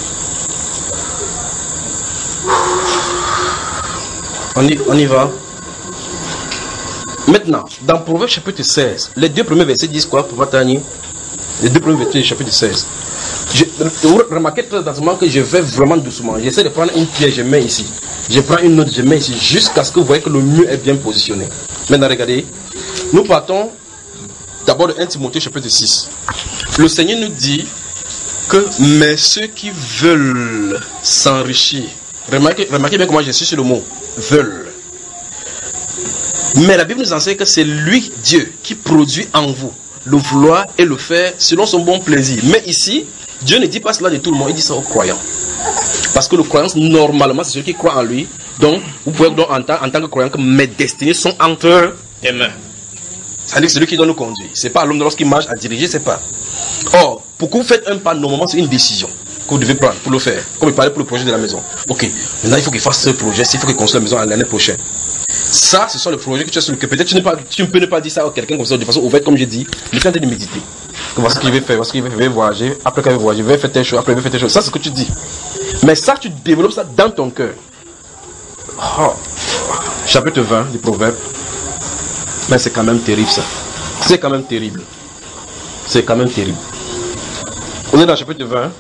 On y va. Maintenant, dans Proverbe chapitre 16, les 2 premiers versets disent quoi pour Tani? Les 2 premiers versets du chapitre 16. Vous remarquez très attentivement que je vais vraiment doucement. J'essaie de prendre une pierre, je mets ici. Je prends une autre, je mets ici, jusqu'à ce que vous voyez que le mur est bien positionné. Maintenant, regardez. Nous partons d'abord de 1 Timothée chapitre 6. Le Seigneur nous dit que, mais ceux qui veulent s'enrichir, remarquez bien comment je suis sur le mot, veulent. Mais la Bible nous enseigne que c'est lui, Dieu, qui produit en vous le vouloir et le faire selon son bon plaisir. Mais ici, Dieu ne dit pas cela de tout le monde, il dit ça aux croyants. Parce que le croyant, normalement, c'est celui qui croit en lui. Donc, vous pouvez donc en tant que croyant que mes destinées sont entre tes mains. C'est-à-dire que c'est lui qui doit nous conduire. C'est pas l'homme lorsqu'il marche à diriger, c'est pas. Or, pour que vous faites un pas, normalement, c'est une décision que vous devez prendre pour le faire. Comme il parlait pour le projet de la maison. Ok, maintenant il faut qu'il fasse ce projet, il faut qu'il construise la maison l'année prochaine. Ça, ce sont les projets que tu as sur le cœur. Peut-être tu ne peux ne pas dire ça à quelqu'un comme ça de façon ouverte, comme j'ai dit, mais tu es en train de méditer. Voici ce qu'il veut faire, voici ce qu'il veut faire, il va voyager, après qu'il va voyager, il va faire telle chose, après il va faire telle chose. Ça, c'est ce que tu dis. Mais ça, tu développes ça dans ton cœur. Oh. Chapitre 20 du Proverbe. Mais c'est quand même terrible ça. C'est quand même terrible. C'est quand même terrible. On est dans le chapitre 20.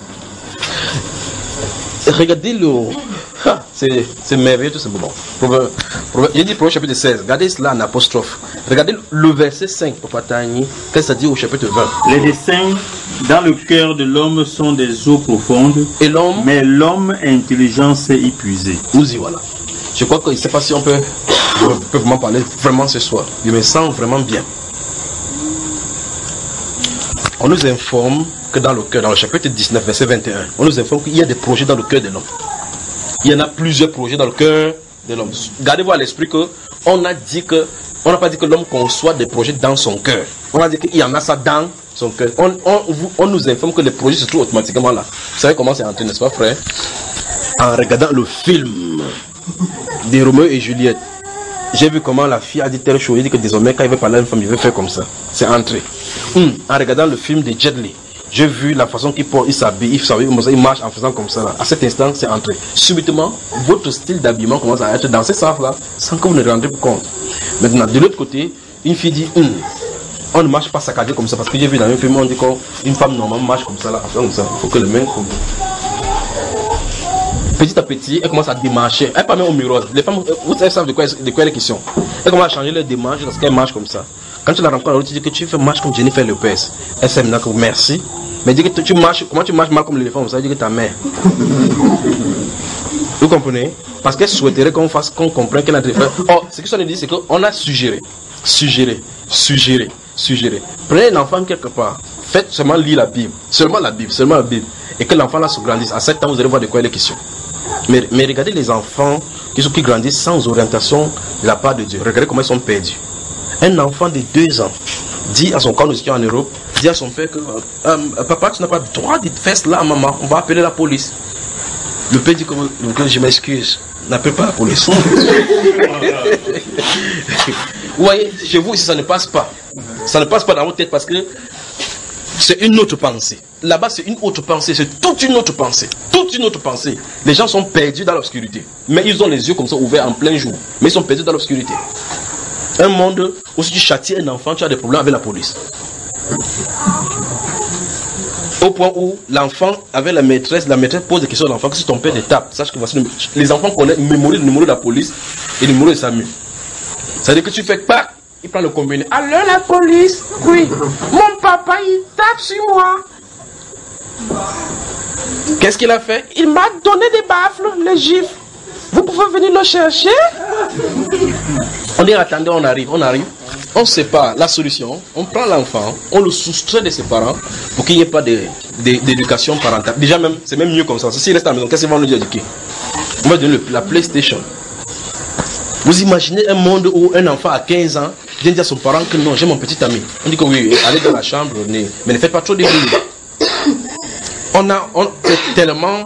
Regardez le... C'est merveilleux tout simplement. J'ai dit Proverbe chapitre 16. Regardez cela en apostrophe. Regardez le verset 5 pour Patani. Qu'est-ce que ça dit au chapitre 20? Les desseins dans le cœur de l'homme sont des eaux profondes. Et l'homme? Mais l'homme intelligent s'est épuisé. Nous y voilà. Je crois que je ne sais pas si on peut vraiment parler vraiment ce soir. Je me sens vraiment bien. On nous informe que dans le cœur, dans le chapitre 19, verset 21, on nous informe qu'il y a des projets dans le cœur de l'homme. Il y en a plusieurs projets dans le cœur de l'homme. Gardez-vous à l'esprit que on n'a pas dit que l'homme conçoit des projets dans son cœur. On a dit qu'il y en a ça dans son cœur. On nous informe que les projets se trouvent automatiquement là. Vous savez comment c'est entré, n'est-ce pas, frère? En regardant le film de Roméo et Juliette, j'ai vu comment la fille a dit telle chose. Il dit que désormais, quand il veut parler à une femme, il veut faire comme ça. C'est entré. En regardant le film de Jet Li, j'ai vu la façon qu'il porte, il s'habille, il marche en faisant comme ça là. À cet instant, c'est entré. Subitement, votre style d'habillement commence à être dans ce sens-là, sans que vous ne rendez compte. Maintenant, de l'autre côté, une fille dit, on ne marche pas saccadé comme ça, parce que j'ai vu dans un film, on dit qu'une femme normale marche comme ça là, comme ça. Il faut que les mains comme petit à petit, elle commence à démarcher. Elle pas même au miroir. Les femmes, vous savez de quoi il est question. Elle commence à changer leur démarche parce qu'elle marche comme ça. Quand tu la rencontres, tu dis que tu fais marche comme Jennifer Lopez. Elle sait maintenant que merci. Mais dis que tu marches, comment tu marches mal comme l'éléphant, ça veut dire que ta mère. Vous comprenez? Parce qu'elle souhaiterait qu'on comprenne qu'elle a des frères. Or, ce que ça nous dit, c'est qu'on a suggéré. Prenez un enfant quelque part. Faites seulement lire la Bible. Seulement la Bible. Et que l'enfant là se grandisse. À 7 ans, vous allez voir de quoi il est question. Mais regardez les enfants qui grandissent sans orientation de la part de Dieu. Regardez comment ils sont perdus. Un enfant de 2 ans dit à son camp en Europe, dit à son père que papa, tu n'as pas le droit de faire cela à maman, on va appeler la police. Le père dit que je m'excuse, n'appelle pas la police. Vous voyez, chez vous, ça ne passe pas. Ça ne passe pas dans votre tête parce que c'est une autre pensée. Là-bas, c'est une autre pensée, c'est toute une autre pensée. Les gens sont perdus dans l'obscurité. Mais ils ont les yeux comme ça ouverts en plein jour. Mais ils sont perdus dans l'obscurité. Un monde où si tu châties un enfant, tu as des problèmes avec la police. Au point où l'enfant, avec la maîtresse pose des questions à l'enfant, que si ton père te tape, sache que voici les enfants connaissent le numéro de la police et le numéro de SAMU. C'est-à-dire que tu fais pas, il prend le combiné. Alors la police, oui, mon papa il tape sur moi. Qu'est-ce qu'il a fait? Il m'a donné des baffles, les gifles. Vous pouvez venir le chercher? On dit attendez, on arrive. On sépare la solution, on prend l'enfant, on le soustrait de ses parents pour qu'il n'y ait pas d'éducation parentale. Déjà même, c'est même mieux comme ça. S'il reste à la maison, qu'est-ce qu'ils vont nous éduquer? On va donner la PlayStation. Vous imaginez un monde où un enfant à 15 ans vient dire à son parent que non, j'ai mon petit ami. On dit que oui, allez dans la chambre, mais ne faites pas trop de bruit. C'est tellement.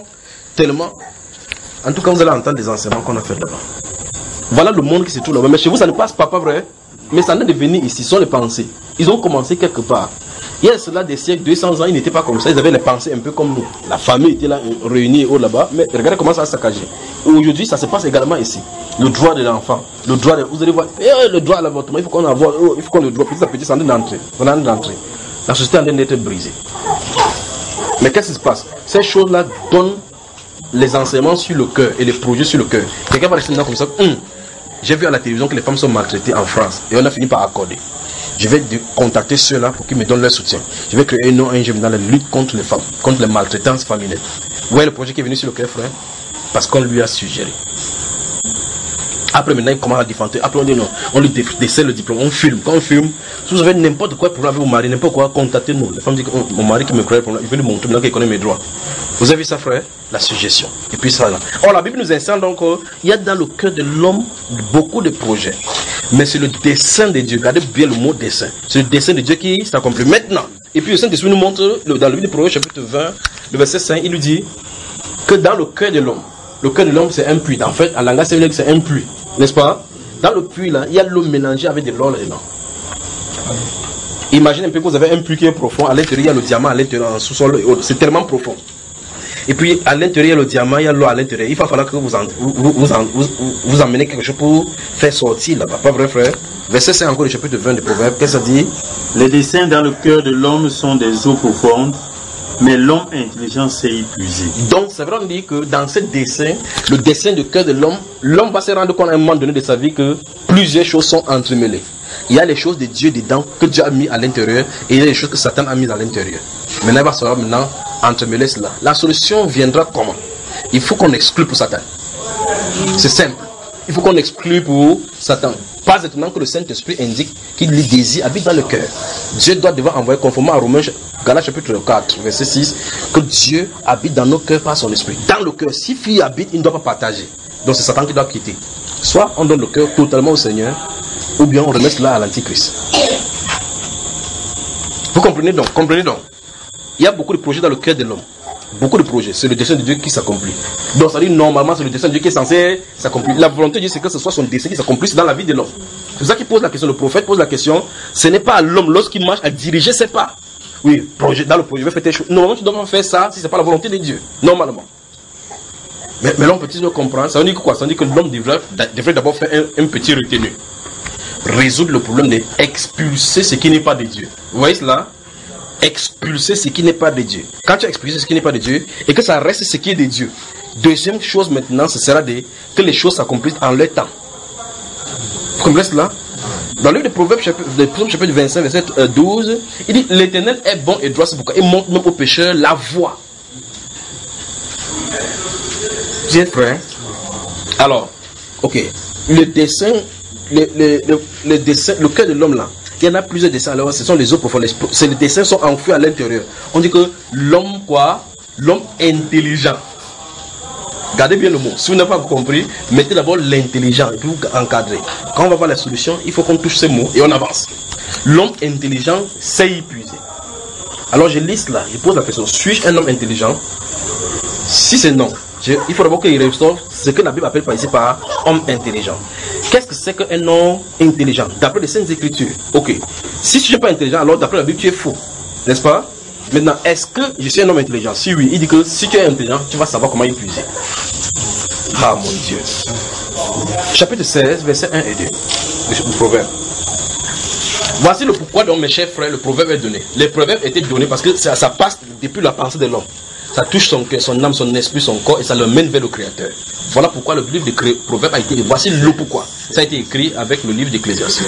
En tout cas, vous allez entendre des enseignements qu'on a fait là-bas. Voilà le monde qui se trouve là-bas. Mais chez vous, ça ne passe pas vrai. Mais ça n'est de venir ici, ce sont les pensées. Ils ont commencé quelque part. Il y a cela des siècles, 200 ans, ils n'étaient pas comme ça. Ils avaient les pensées un peu comme nous. La famille était là, réunie là-bas. Mais regardez comment ça a saccagé. Aujourd'hui, ça se passe également ici. Le droit de l'enfant. Vous allez voir, le droit à l'avortement, il faut qu'on le droit. Petit à petit, ça en est d'entrer. La société est en train d'être brisée. Mais qu'est-ce qui se passe? Ces choses-là donnent les enseignements sur le cœur et les projets sur le cœur. Quelqu'un va rester là comme ça. J'ai vu à la télévision que les femmes sont maltraitées en France et on a fini par accorder. Je vais contacter ceux-là pour qu'ils me donnent leur soutien. Je vais créer un ONG dans la lutte contre les femmes, contre les maltraitances familiales. Vous voyez le projet qui est venu sur le cœur, frère? Parce qu'on lui a suggéré. Après maintenant il commence à défendre. Après on dit non, on lui décèle le diplôme, on filme. Quand on filme, si vous avez n'importe quoi pour avec vos maris, n'importe quoi, contactez-nous. La femme dit que mon mari qui me croyait pour il veut nous montrer maintenant qu'il connaît mes droits. Vous avez vu ça, frère? La suggestion. Et puis ça là. Or la Bible nous enseigne donc il y a dans le cœur de l'homme beaucoup de projets. Mais c'est le dessein de Dieu. Regardez bien le mot dessein. C'est le dessein de Dieu qui s'accomplit maintenant. Et puis le Saint-Esprit nous montre dans le livre de Proverbes chapitre 20, le verset 5, il nous dit que dans le cœur de l'homme, c'est un puits. En fait, en langage sévère, c'est un puits. N'est-ce pas? Dans le puits là, il y a l'eau mélangée avec de l'or dedans. Imaginez un peu que vous avez un puits qui est profond. À l'intérieur, il y a le diamant à l'intérieur, en sous-sol. C'est tellement profond. Et puis à l'intérieur, il y a le diamant, il y a l'eau à l'intérieur. Il va falloir que vous emmenez quelque chose pour faire sortir là-bas. Pas vrai, frère? Verset 5 encore du chapitre 20 de Proverbes. Qu'est-ce que ça dit? Les desseins dans le cœur de l'homme sont des eaux profondes, mais l'homme intelligent sait y puiser. Donc c'est vrai, on dit que dans ce dessein, le dessein du cœur de l'homme va se rendre compte à un moment donné de sa vie que plusieurs choses sont entremêlées. Il y a les choses de Dieu dedans que Dieu a mis à l'intérieur et il y a les choses que Satan a mis à l'intérieur. Maintenant, il va savoir entremêler cela. La solution viendra comment? Il faut qu'on exclue pour Satan. C'est simple. Il faut qu'on exclue pour Satan. Pas étonnant que le Saint-Esprit indique qu'il lui désire habite dans le cœur. Dieu doit devoir envoyer, conformément à Romains, Galates chapitre 4, verset 6, que Dieu habite dans nos cœurs par son esprit. Dans le cœur, si fille habite, il ne doit pas partager. Donc c'est Satan qui doit quitter. Soit on donne le cœur totalement au Seigneur, ou bien on remet cela à l'Antichrist. Vous comprenez donc? Il y a beaucoup de projets dans le cœur de l'homme. Beaucoup de projets. C'est le dessein de Dieu qui s'accomplit. Donc ça dit normalement c'est le dessein de Dieu qui est censé s'accomplir. La volonté de Dieu c'est que ce soit son dessein qui s'accomplisse dans la vie de l'homme. C'est ça qui pose la question. Le prophète pose la question. Ce n'est pas à l'homme lorsqu'il marche à diriger ses pas. Oui, dans le projet, je vais faire telle chose. Normalement tu dois pas faire ça si ce n'est pas la volonté de Dieu. Normalement. Mais l'homme peut-il comprendre? Ça veut dire quoi? Ça veut dire que l'homme devrait d'abord faire un petit retenu. Résoudre le problème d'expulser ce qui n'est pas de Dieu. Vous voyez cela? Expulser ce qui n'est pas de Dieu. Quand tu as expulsé ce qui n'est pas de Dieu et que ça reste ce qui est de Dieu. Deuxième chose maintenant, ce sera que les choses s'accomplissent en leur temps. Vous comprenez cela? Dans le livre de Proverbes, chapitre 25, verset 12, il dit l'Éternel est bon et droit, c'est pourquoi il montre même aux pécheurs la voie. Bien frère. Alors, ok. Le dessein, le cœur de l'homme là. Il y en a plusieurs dessins, alors ce sont les eaux profondes. Les dessins sont enfouis à l'intérieur. On dit que l'homme quoi? L'homme intelligent. Gardez bien le mot. Si vous n'avez pas compris, mettez d'abord l'intelligent et puis vous encadrez. Quand on va voir la solution, il faut qu'on touche ces mots et on avance. L'homme intelligent sait y puiser. Alors je lis là, je pose la question, suis-je un homme intelligent? Si c'est non, il faut d'abord qu'il résolve ce que la Bible appelle par ici par homme intelligent. Qu'est-ce que c'est qu'un homme intelligent? D'après les Saintes Écritures. Ok. Si tu n'es pas intelligent, alors d'après la Bible, tu es faux. N'est-ce pas? Maintenant, est-ce que je suis un homme intelligent? Si oui, il dit que si tu es intelligent, tu vas savoir comment y puiser. Ah mon Dieu. Chapitre 16, versets 1 et 2. le proverbe. Voici le pourquoi, donc, mes chers frères, le proverbe est donné. Les proverbes étaient donnés parce que ça passe depuis la pensée de l'homme. Ça touche son cœur, son âme, son esprit, son corps et ça le mène vers le Créateur. Voilà pourquoi le livre de Proverbes a été écrit. Voici le pourquoi. Ça a été écrit avec le livre d'Ecclésiaste.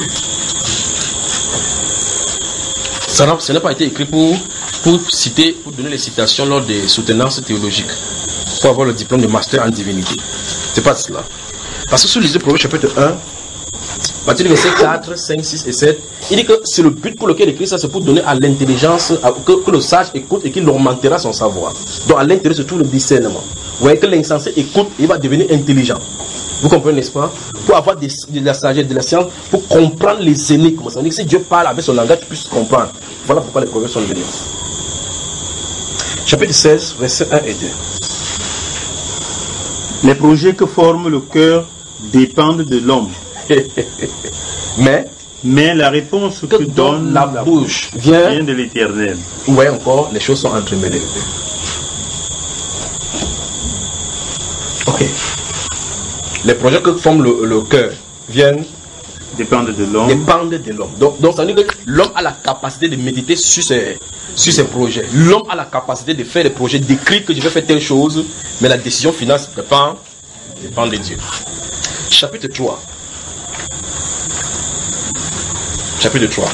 Ça n'a pas été écrit pour citer, pour donner les citations lors des soutenances théologiques. Pour avoir le diplôme de master en divinité. C'est pas cela. Parce que sur le Proverbe chapitre 1, à partir du verset 4, 5, 6 et 7, il dit que c'est le but pour lequel il écrit ça, c'est pour donner à l'intelligence, que le sage écoute et qu'il augmentera son savoir. Donc à l'intérieur, c'est tout le discernement. Vous voyez que l'insensé écoute et il va devenir intelligent. Vous comprenez, n'est-ce pas? Pour avoir de la sagesse, de la science, pour comprendre les énigmes. Ça veut dire que si Dieu parle avec son langage, tu puisses comprendre. Voilà pourquoi les proverbes sont donnés. Chapitre 16, versets 1 et 2. Les projets que forme le cœur dépendent de l'homme. Mais la réponse que donne la bouche vient de l'Éternel. Vous voyez encore, les choses sont entremêlées. Ok. Les projets que forme le cœur dépendent de l'homme. Donc ça veut dire que l'homme a la capacité de méditer sur ses projets. L'homme a la capacité de faire des projets, d'écrire que je vais faire telle chose, mais la décision finale dépend de Dieu. Chapitre 3. Chapitre 3.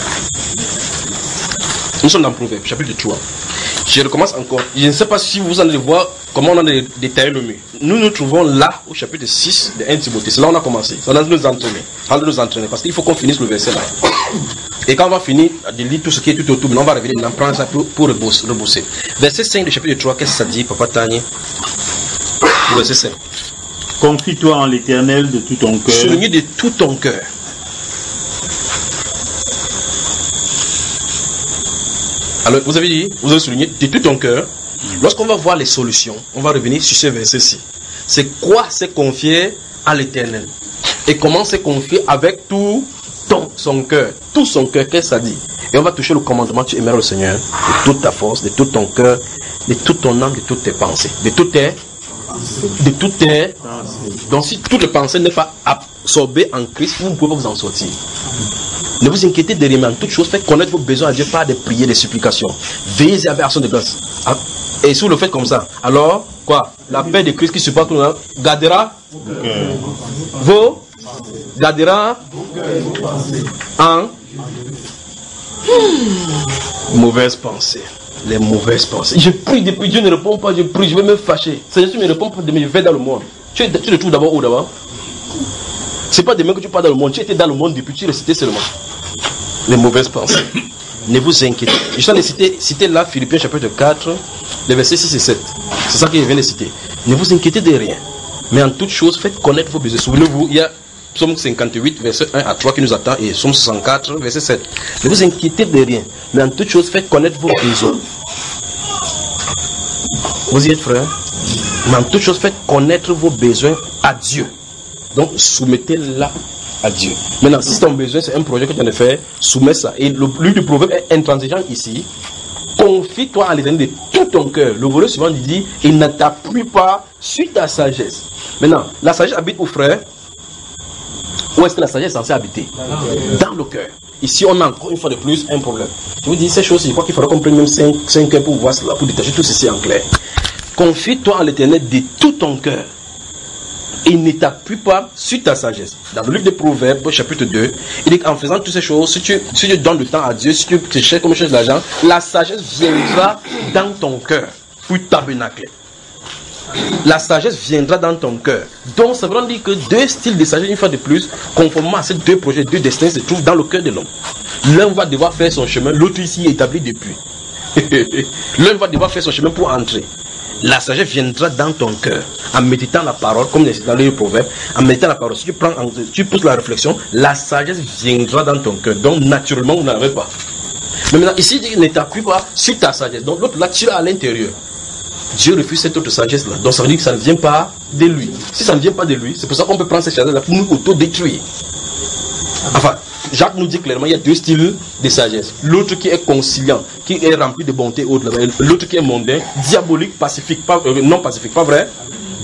Nous sommes dans Proverbe, chapitre 3. Je recommence encore. Je ne sais pas si vous allez voir comment on a détaillé le mieux. Nous nous trouvons là, au chapitre 6 de 1 Timothée. C'est là où on a commencé. Ça va nous entraîner. Parce qu'il faut qu'on finisse le verset là. Et quand on va finir de lire tout ce qui est tout autour, on va revenir, on prend ça pour rebosser. Verset 5 du chapitre 3, qu'est-ce que ça dit, Papa Tani? Verset 5. Confie-toi en l'Éternel de tout ton cœur. Souligne de tout ton cœur. Alors, vous avez souligné de tout ton cœur. Lorsqu'on va voir les solutions, on va revenir sur ce verset-ci. C'est quoi c'est confier à l'Éternel? Et comment c'est confier avec tout son cœur? Tout son cœur, qu'est-ce que ça dit? Et on va toucher le commandement, tu aimeras le Seigneur de toute ta force, de tout ton cœur, de toute ton âme, de toutes tes pensées. De toutes tes... Donc si toute la pensée n'est pas absorbée en Christ, vous ne pouvez pas vous en sortir. Ne vous inquiétez de rien, mais en toute chose, faites connaître vos besoins à Dieu par des prières, des supplications. Veillez avec action de grâce. Et si vous le faites comme ça, alors, quoi? La paix de Christ qui supporte tout le monde gardera en mauvaises pensées. Les mauvaises pensées. Je prie depuis Dieu ne répond pas, je prie, je vais me fâcher. Seigneur, tu ne me réponds pas, demain je vais dans le monde. Tu te trouves d'abord où d'abord? C'est pas demain que tu pars dans le monde, tu étais dans le monde depuis, tu restais seulement. Les mauvaises pensées. Ne vous inquiétez. Je suis en train de citer là, Philippiens chapitre 4, les versets 6 et 7. C'est ça que je viens de citer. Ne vous inquiétez de rien. Mais en toute chose, faites connaître vos besoins. Souvenez-vous, il y a Psaume 58, verset 1 à 3 qui nous attend, et Psaume 64, verset 7. Ne vous inquiétez de rien. Mais en toute chose, faites connaître vos besoins. Vous y êtes, frère? Mais en toute chose, faites connaître vos besoins à Dieu. Donc, soumettez-la à Dieu. Maintenant, si ton besoin, c'est un projet que tu as de faire, soumets ça. Et le livre du proverbe est intransigeant ici. Confie-toi à l'Éternel de tout ton cœur. Le volet suivant dit, il ne t'appuie pas sur ta sagesse. Maintenant, la sagesse habite où, frère? Où est-ce que la sagesse est censée habiter? Dans le cœur. Ici, on a encore une fois de plus un problème. Je vous dis, ces choses, je crois qu'il faudra qu'on prenne même 5 heures pour voir cela, pour détacher tout ceci en clair. Confie-toi à l'Éternel de tout ton cœur. Il ne t'appuie pas sur ta sagesse. Dans le livre des Proverbes, chapitre 2, il dit qu'en faisant toutes ces choses, si tu donnes du temps à Dieu, si tu te cherches comme cherche l'argent, la sagesse viendra dans ton cœur pour tabernacler. La sagesse viendra dans ton cœur. Donc ça veut dire que deux styles de sagesse, une fois de plus, conformément à ces deux projets, deux destins, se trouvent dans le cœur de l'homme. L'un va devoir faire son chemin, l'autre ici est établi depuis. L'un va devoir faire son chemin pour entrer. La sagesse viendra dans ton cœur en méditant la parole, comme dans le proverbe, en méditant la parole. Si tu pousses la réflexion, la sagesse viendra dans ton cœur. Donc naturellement, vous n'en avez pas. Mais maintenant, ici, il ne t'appuie pas sur ta sagesse. Donc l'autre là, tu l'as à l'intérieur. Dieu refuse cette autre sagesse là. Donc ça veut dire que ça ne vient pas de lui. Si ça ne vient pas de lui, c'est pour ça qu'on peut prendre cette sagesse là pour nous auto-détruire. Enfin, Jacques nous dit clairement, il y a deux styles de sagesse. L'autre qui est conciliant, qui est rempli de bonté, l'autre qui est mondain, diabolique, pacifique, non pacifique, pas vrai?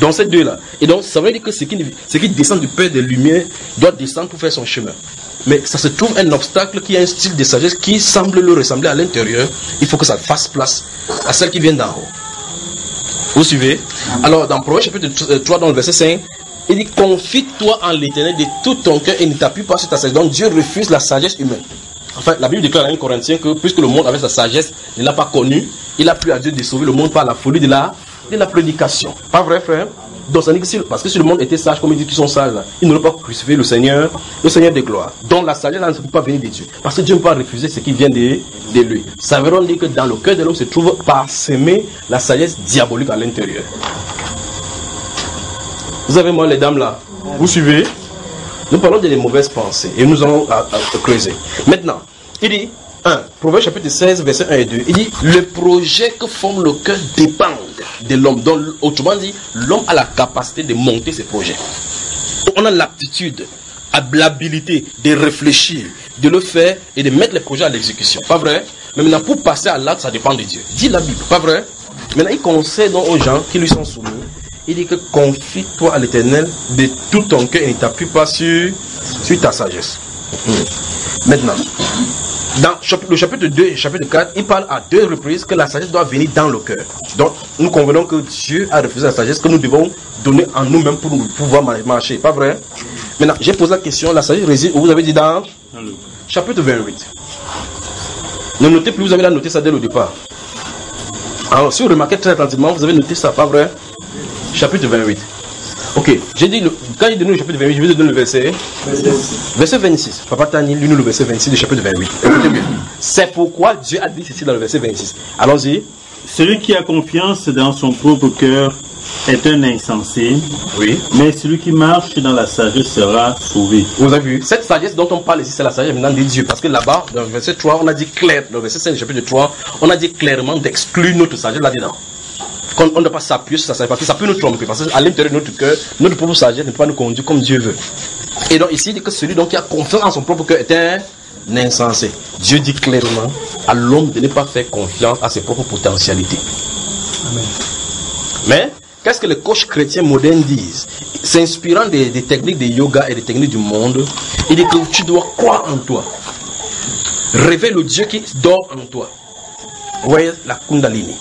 Dans ces deux-là. Et donc, ça veut dire que ce qui descend du Père des Lumières doit descendre pour faire son chemin. Mais ça se trouve un obstacle qui a un style de sagesse qui semble le ressembler à l'intérieur. Il faut que ça fasse place à celle qui vient d'en haut. Vous suivez? Alors, dans Proverbe chapitre 3, dans le verset 5, il dit, confie-toi en l'Éternel de tout ton cœur et ne t'appuie pas sur ta sagesse. Donc, Dieu refuse la sagesse humaine. Enfin, la Bible déclare dans 1 Corinthiens que puisque le monde avec sa sagesse ne l'a pas connu, il a plu à Dieu de sauver le monde par la folie de la prédication. Pas vrai, frère? Donc, ça dit que parce que si le monde était sage, comme ils disent qu'ils sont sages, là, ils n'auraient pas crucifié le Seigneur de gloire. Donc, la sagesse, là, ne peut pas venir de Dieu. Parce que Dieu ne peut pas refuser ce qui vient de lui. Ça veut dire que dans le cœur de l'homme se trouve parsemé la sagesse diabolique à l'intérieur. Vous avez moi les dames là? Vous suivez? Nous parlons des mauvaises pensées et nous allons creuser. Maintenant, il dit, Proverbe chapitre 16, verset 1 et 2, il dit, le projet que forme le cœur dépend de l'homme. Donc, autrement dit, l'homme a la capacité de monter ses projets. On a l'aptitude, l'habilité de réfléchir, de le faire et de mettre les projets à l'exécution. Pas vrai? Mais maintenant, pour passer à l'acte, ça dépend de Dieu. Dit la Bible, pas vrai? Maintenant, il conseille donc aux gens qui lui sont soumis. Il dit que confie-toi à l'Éternel de tout ton cœur et ne t'appuie pas sur ta sagesse. Maintenant, dans le chapitre 2 et le chapitre 4, il parle à 2 reprises que la sagesse doit venir dans le cœur. Donc, nous convenons que Dieu a refusé la sagesse que nous devons donner en nous-mêmes pour pouvoir marcher. Pas vrai? Maintenant, j'ai posé la question, la sagesse réside où vous avez dit dans chapitre 28. Ne notez plus, vous avez noté ça dès le départ. Alors, si vous remarquez très attentivement, vous avez noté ça, pas vrai? Chapitre 28. Ok, j'ai dit, quand il donne le chapitre 28, je vais te donner le verset 26. Papa Tani, lui, nous le verset 26 du chapitre 28. Écoutez bien. C'est pourquoi Dieu a dit ceci dans le verset 26. Allons-y. Celui qui a confiance dans son propre cœur est un insensé. Oui. Mais celui qui marche dans la sagesse sera sauvé. Vous avez vu, cette sagesse dont on parle ici, c'est la sagesse maintenant de Dieu. Parce que là-bas, dans le verset 3, on a dit clair, dans le verset 5 du chapitre 3, on a dit clairement d'exclure notre sagesse là-dedans. On ne doit pas s'appuyer sur sa sagesse parce que ça peut nous tromper. Parce qu'à l'intérieur de notre cœur, notre propre sagesse ne peut pas nous conduire comme Dieu veut. Et donc ici, il dit que celui qui a confiance en son propre cœur est un insensé. Dieu dit clairement à l'homme de ne pas faire confiance à ses propres potentialités. Amen. Mais, qu'est-ce que les coachs chrétiens modernes disent? S'inspirant des techniques de yoga et des techniques du monde, il dit que tu dois croire en toi. Rêver le Dieu qui dort en toi. Vous voyez la Kundalini.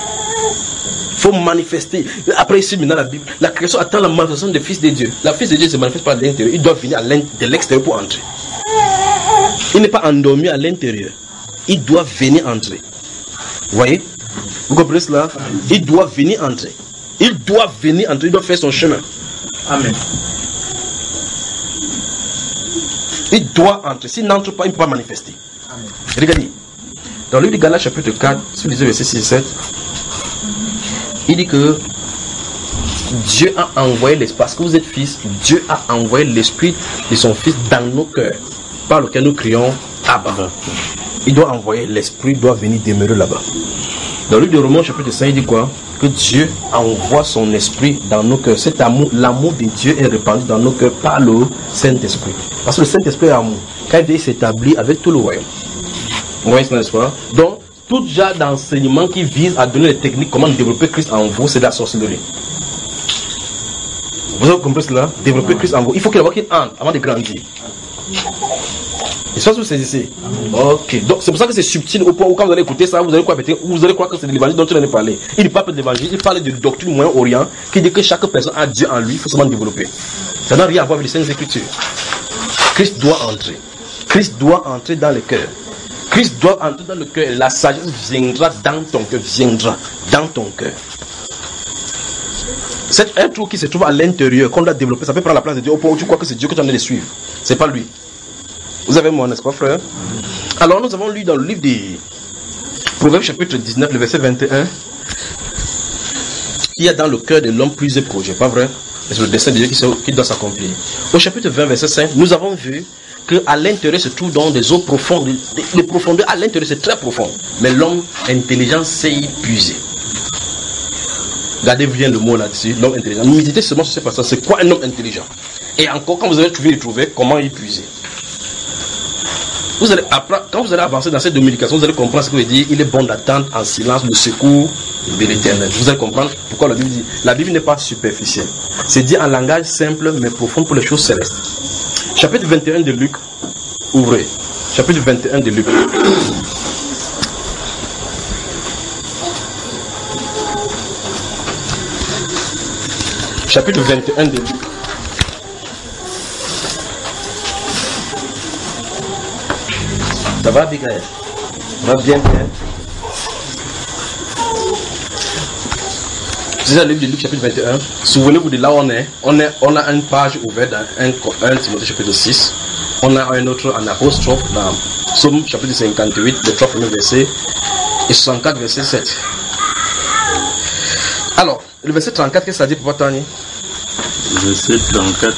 Il faut manifester. Après ici, maintenant la Bible, la création attend la manifestation des fils de Dieu. La fils de Dieu se manifeste pas à l'intérieur. Il doit venir de l'extérieur pour entrer. Il n'est pas endormi à l'intérieur. Il doit venir entrer. Vous voyez? Vous comprenez cela? Il doit venir entrer. Il doit venir entrer. Il doit faire son chemin. Amen. Il doit entrer. S'il n'entre pas, il ne peut pas manifester. Amen. Regardez. Dans le livre de Galates chapitre 4, si vous lisez verset 6 et 7, il dit que Dieu a envoyé l'esprit, parce que vous êtes fils, Dieu a envoyé l'esprit de son fils dans nos cœurs, par lequel nous crions Abba. Il doit envoyer l'esprit, doit venir demeurer là-bas. Dans le livre de Romains chapitre 5, il dit quoi? Que Dieu envoie son esprit dans nos cœurs. Cet amour, l'amour de Dieu est répandu dans nos cœurs par le Saint-Esprit. Parce que le Saint-Esprit est amour. Quand il s'établit avec tout le royaume. Vous voyez ce n'est-ce pas? Donc, tout genre d'enseignement qui vise à donner les techniques, comment développer Christ en vous, c'est de la sorcellerie. Vous avez compris cela? Développer Christ en vous. Il faut qu'il entre avant de grandir. Et ça, vous saisissez. Ok. Donc, c'est pour ça que c'est subtil au point où quand vous allez écouter ça, vous allez croire que c'est de l'évangile dont tu en as parlé. Il ne parle pas de l'évangile, il parle de doctrine Moyen-Orient qui dit que chaque personne a Dieu en lui, il faut seulement développer. Ça n'a rien à voir avec les Saintes Écritures. Christ doit entrer. Christ doit entrer dans le cœur. Christ doit entrer dans le cœur. La sagesse viendra dans ton cœur. Viendra dans ton cœur. C'est un truc qui se trouve à l'intérieur, qu'on doit développer. Ça peut prendre la place de Dieu au point où tu crois que c'est Dieu que tu en as de suivre. C'est pas lui. Vous avez moi, n'est-ce pas, frère? Alors, nous avons lu dans le livre des Proverbes, chapitre 19, le verset 21, qu'il y a dans le cœur de l'homme plusieurs projets. Pas vrai? C'est le dessein de Dieu qui doit s'accomplir. Au chapitre 20, verset 5, nous avons vu qu'à l'intérieur se trouve dans des eaux profondes. Les profondeurs à l'intérieur, c'est très profond. Mais l'homme intelligent sait y puiser. Regardez bien le mot là-dessus, l'homme intelligent. Méditez seulement sur ce passage. C'est quoi un homme intelligent? Et encore, quand vous allez trouver, comment y puiser? Quand vous allez avancer dans cette communication, vous allez comprendre ce que veut dire. Il est bon d'attendre en silence le secours de l'Éternel. Vous allez comprendre pourquoi la Bible dit. La Bible n'est pas superficielle. C'est dit en langage simple mais profond pour les choses célestes. Chapitre 21 de Luc. Ouvrez. Chapitre 21 de Luc. Chapitre 21 de Luc. Ça va, Abigail? Ça va bien, bien. C'est le livre de Luc, chapitre 21. Souvenez-vous de là où on est. On a une page ouverte dans 1 Timothée, chapitre 6. On a un autre en apostrophe dans Psaume, chapitre 58, les 3 premiers versets, et 64, verset 7. Alors, le verset 34, qu'est-ce que ça dit, Papa Tani? Le verset 34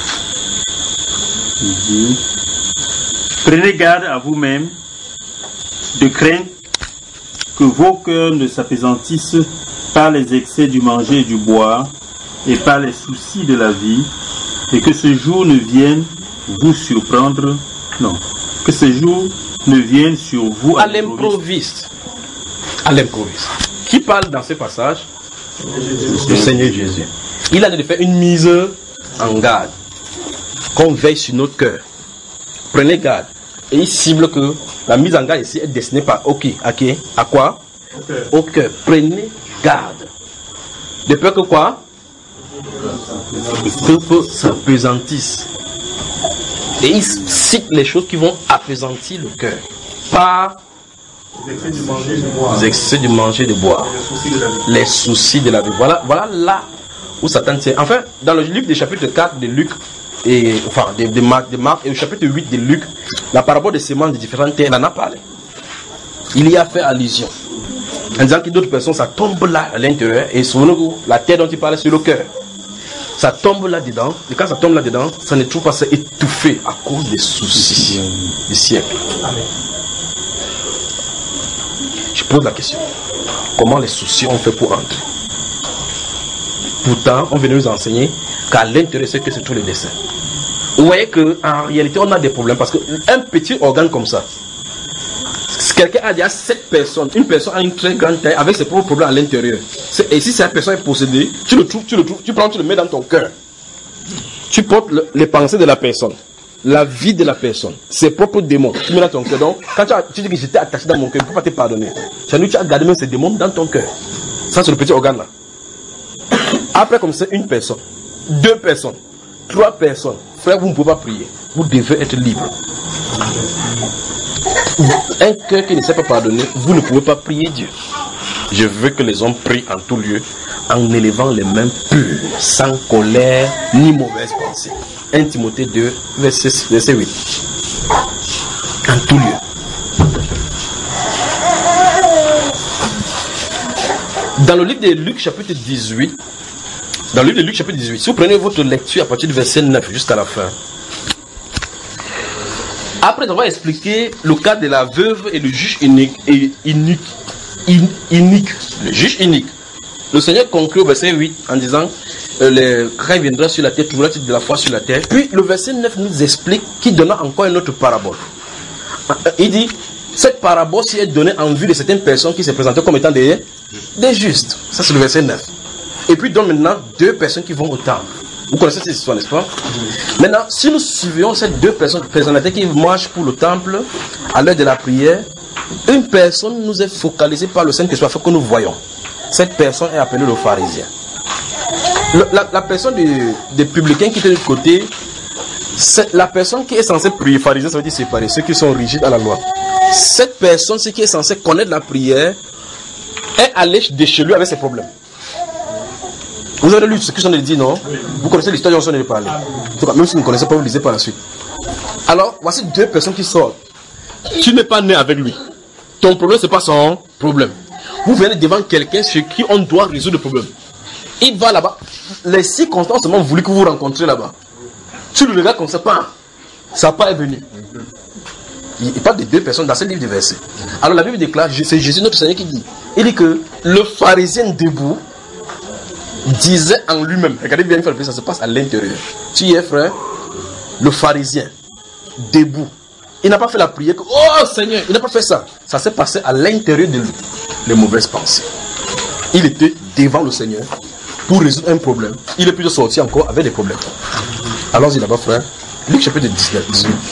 dit: prenez garde à vous-même de craindre que vos cœurs ne s'apaisantissent par les excès du manger et du boire et par les soucis de la vie, et que ce jour ne vienne vous surprendre, non, que ce jour ne vienne sur vous à l'improviste. À l'improviste. Qui parle dans ce passage? Le Seigneur Jésus. Il a de faire une mise en garde, qu'on veille sur notre cœur. Prenez garde. Et il cible que la mise en garde ici est destinée par à quoi? Au cœur. Prenez garde. De peur que quoi? Que s'apesantisse. Et il cite les choses qui vont apaisantir le cœur. Par les excès du manger et du boire. Les soucis de la vie. Voilà là où Satan tient. Enfin, dans le livre des chapitres 4 de Luc, de Marc, et au chapitre 8 de Luc, la parabole des semences de différentes terres, il en a parlé. Il y a fait allusion. En disant que d'autres personnes, ça tombe là à l'intérieur, et souvenez-vous, la terre dont il parlait, c'est le cœur. Ça tombe là-dedans, et quand ça tombe là-dedans, ça ne trouve pas ça étouffé à cause des soucis du siècle. Amen. Je pose la question. Comment les soucis ont fait pour entrer? Pourtant, on vient nous enseigner qu'à l'intérieur, c'est que c'est tous les desseins. Vous voyez qu'en réalité, on a des problèmes parce qu'un petit organe comme ça, si quelqu'un a déjà 7 personnes, une personne a une très grande taille avec ses propres problèmes à l'intérieur. Et si cette personne est possédée, tu le mets dans ton cœur. Tu portes les pensées de la personne, la vie de la personne, ses propres démons. Tu mets dans ton cœur. Donc, quand tu dis que j'étais attaché dans mon cœur, je ne peux pas te pardonner. Tu as gardé même ces démons dans ton cœur. Ça, c'est le petit organe là. Après, comme c'est une personne, 2 personnes, 3 personnes, frère, vous ne pouvez pas prier. Vous devez être libre. Un cœur qui ne sait pas pardonner, vous ne pouvez pas prier Dieu. Je veux que les hommes prient en tout lieu, en élevant les mains pures, sans colère ni mauvaise pensée. 1 Timothée 2, verset 8. En tout lieu. Dans le livre de Luc, chapitre 18, si vous prenez votre lecture à partir du verset 9 jusqu'à la fin, après avoir expliqué le cas de la veuve et le juge unique, le juge unique, le Seigneur conclut au verset 8 en disant le craint viendra sur la terre, trouvera de la foi sur la terre. Puis le verset 9 nous explique qu'il donna encore une autre parabole. Il dit, cette parabole est donnée en vue de certaines personnes qui se présentaient comme étant des justes. Ça c'est le verset 9. Et puis donne maintenant 2 personnes qui vont au temple. Vous connaissez cette histoire, n'est-ce pas? Maintenant, si nous suivions ces 2 personnalités qui marchent pour le temple à l'heure de la prière, une personne nous est focalisée par le Saint-Esprit que nous voyons. Cette personne est appelée le pharisien. La personne des publicains qui était de côté, c'est la personne qui est censée prier. Pharisien, ça veut dire séparer, ceux qui sont rigides à la loi. Cette personne, ce qui est censée connaître la prière, est allée de chez lui avec ses problèmes. Vous avez lu ce que j'en ai dit, non? Vous connaissez l'histoire dont j'en ai parlé. En tout cas, même si vous ne connaissez pas, vous lisez par la suite. Alors, voici 2 personnes qui sortent. Tu n'es pas né avec lui. Ton problème, ce n'est pas son problème. Vous venez devant quelqu'un sur qui on doit résoudre le problème. Il va là-bas. Les circonstances ont voulu que vous rencontriez là-bas. Tu le regardes comme ça, pas. Ça pas est venu. Il parle de 2 personnes dans ce livre de versets. Alors la Bible déclare, c'est Jésus notre Seigneur qui dit. Il dit que le pharisien debout disait en lui-même, regardez bien, ça se passe à l'intérieur. Tu es frère, le pharisien, debout, Il n'a pas fait la prière que, oh Seigneur, il n'a pas fait ça. Ça s'est passé à l'intérieur de lui, les mauvaises pensées. Il était devant le Seigneur pour résoudre un problème. Il est plutôt sorti encore avec des problèmes. Allons-y là-bas, frère. Luc chapitre 19.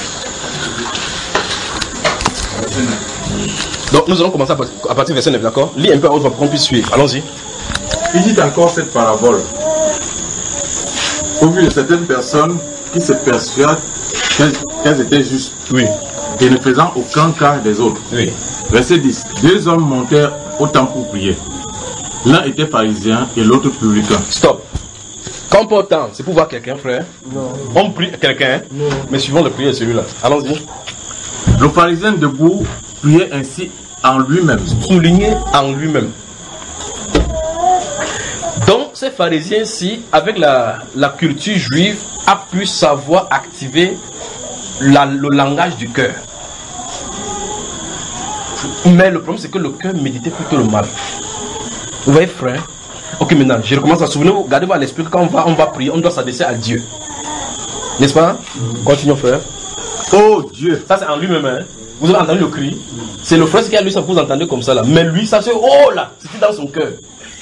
Donc nous allons commencer à partir du verset 9, d'accord? Lis un peu à haute voix pour qu'on puisse suivre. Allons-y. Il dit encore cette parabole au vu de certaines personnes qui se persuadent qu'elles étaient justes, Oui. et ne faisant aucun cas des autres. Oui. Verset 10. Deux hommes montèrent au temple pour prier. L'un était pharisien et l'autre publicain. Stop. Quand on peut autant, c'est pour voir quelqu'un, frère? Non. On prie quelqu'un, mais suivons le prière de celui-là. Allons-y. Le pharisien debout priait ainsi en lui-même. Souligné en lui-même. Donc, ces pharisiens-ci, avec la culture juive, a pu savoir activer le langage du cœur. Mais le problème, c'est que le cœur méditait plutôt le mal. Vous voyez, frère? Ok, maintenant, je recommence à souvenir-vous, gardez-vous à l'esprit que quand on va prier, on doit s'adresser à Dieu. N'est-ce pas? Continuons, frère. Oh Dieu! Ça, c'est en lui-même, hein? Vous avez entendu le cri? C'est le frère qui a lui, ça vous entendez comme ça là. Mais lui, ça c'est oh là, c'était dans son cœur.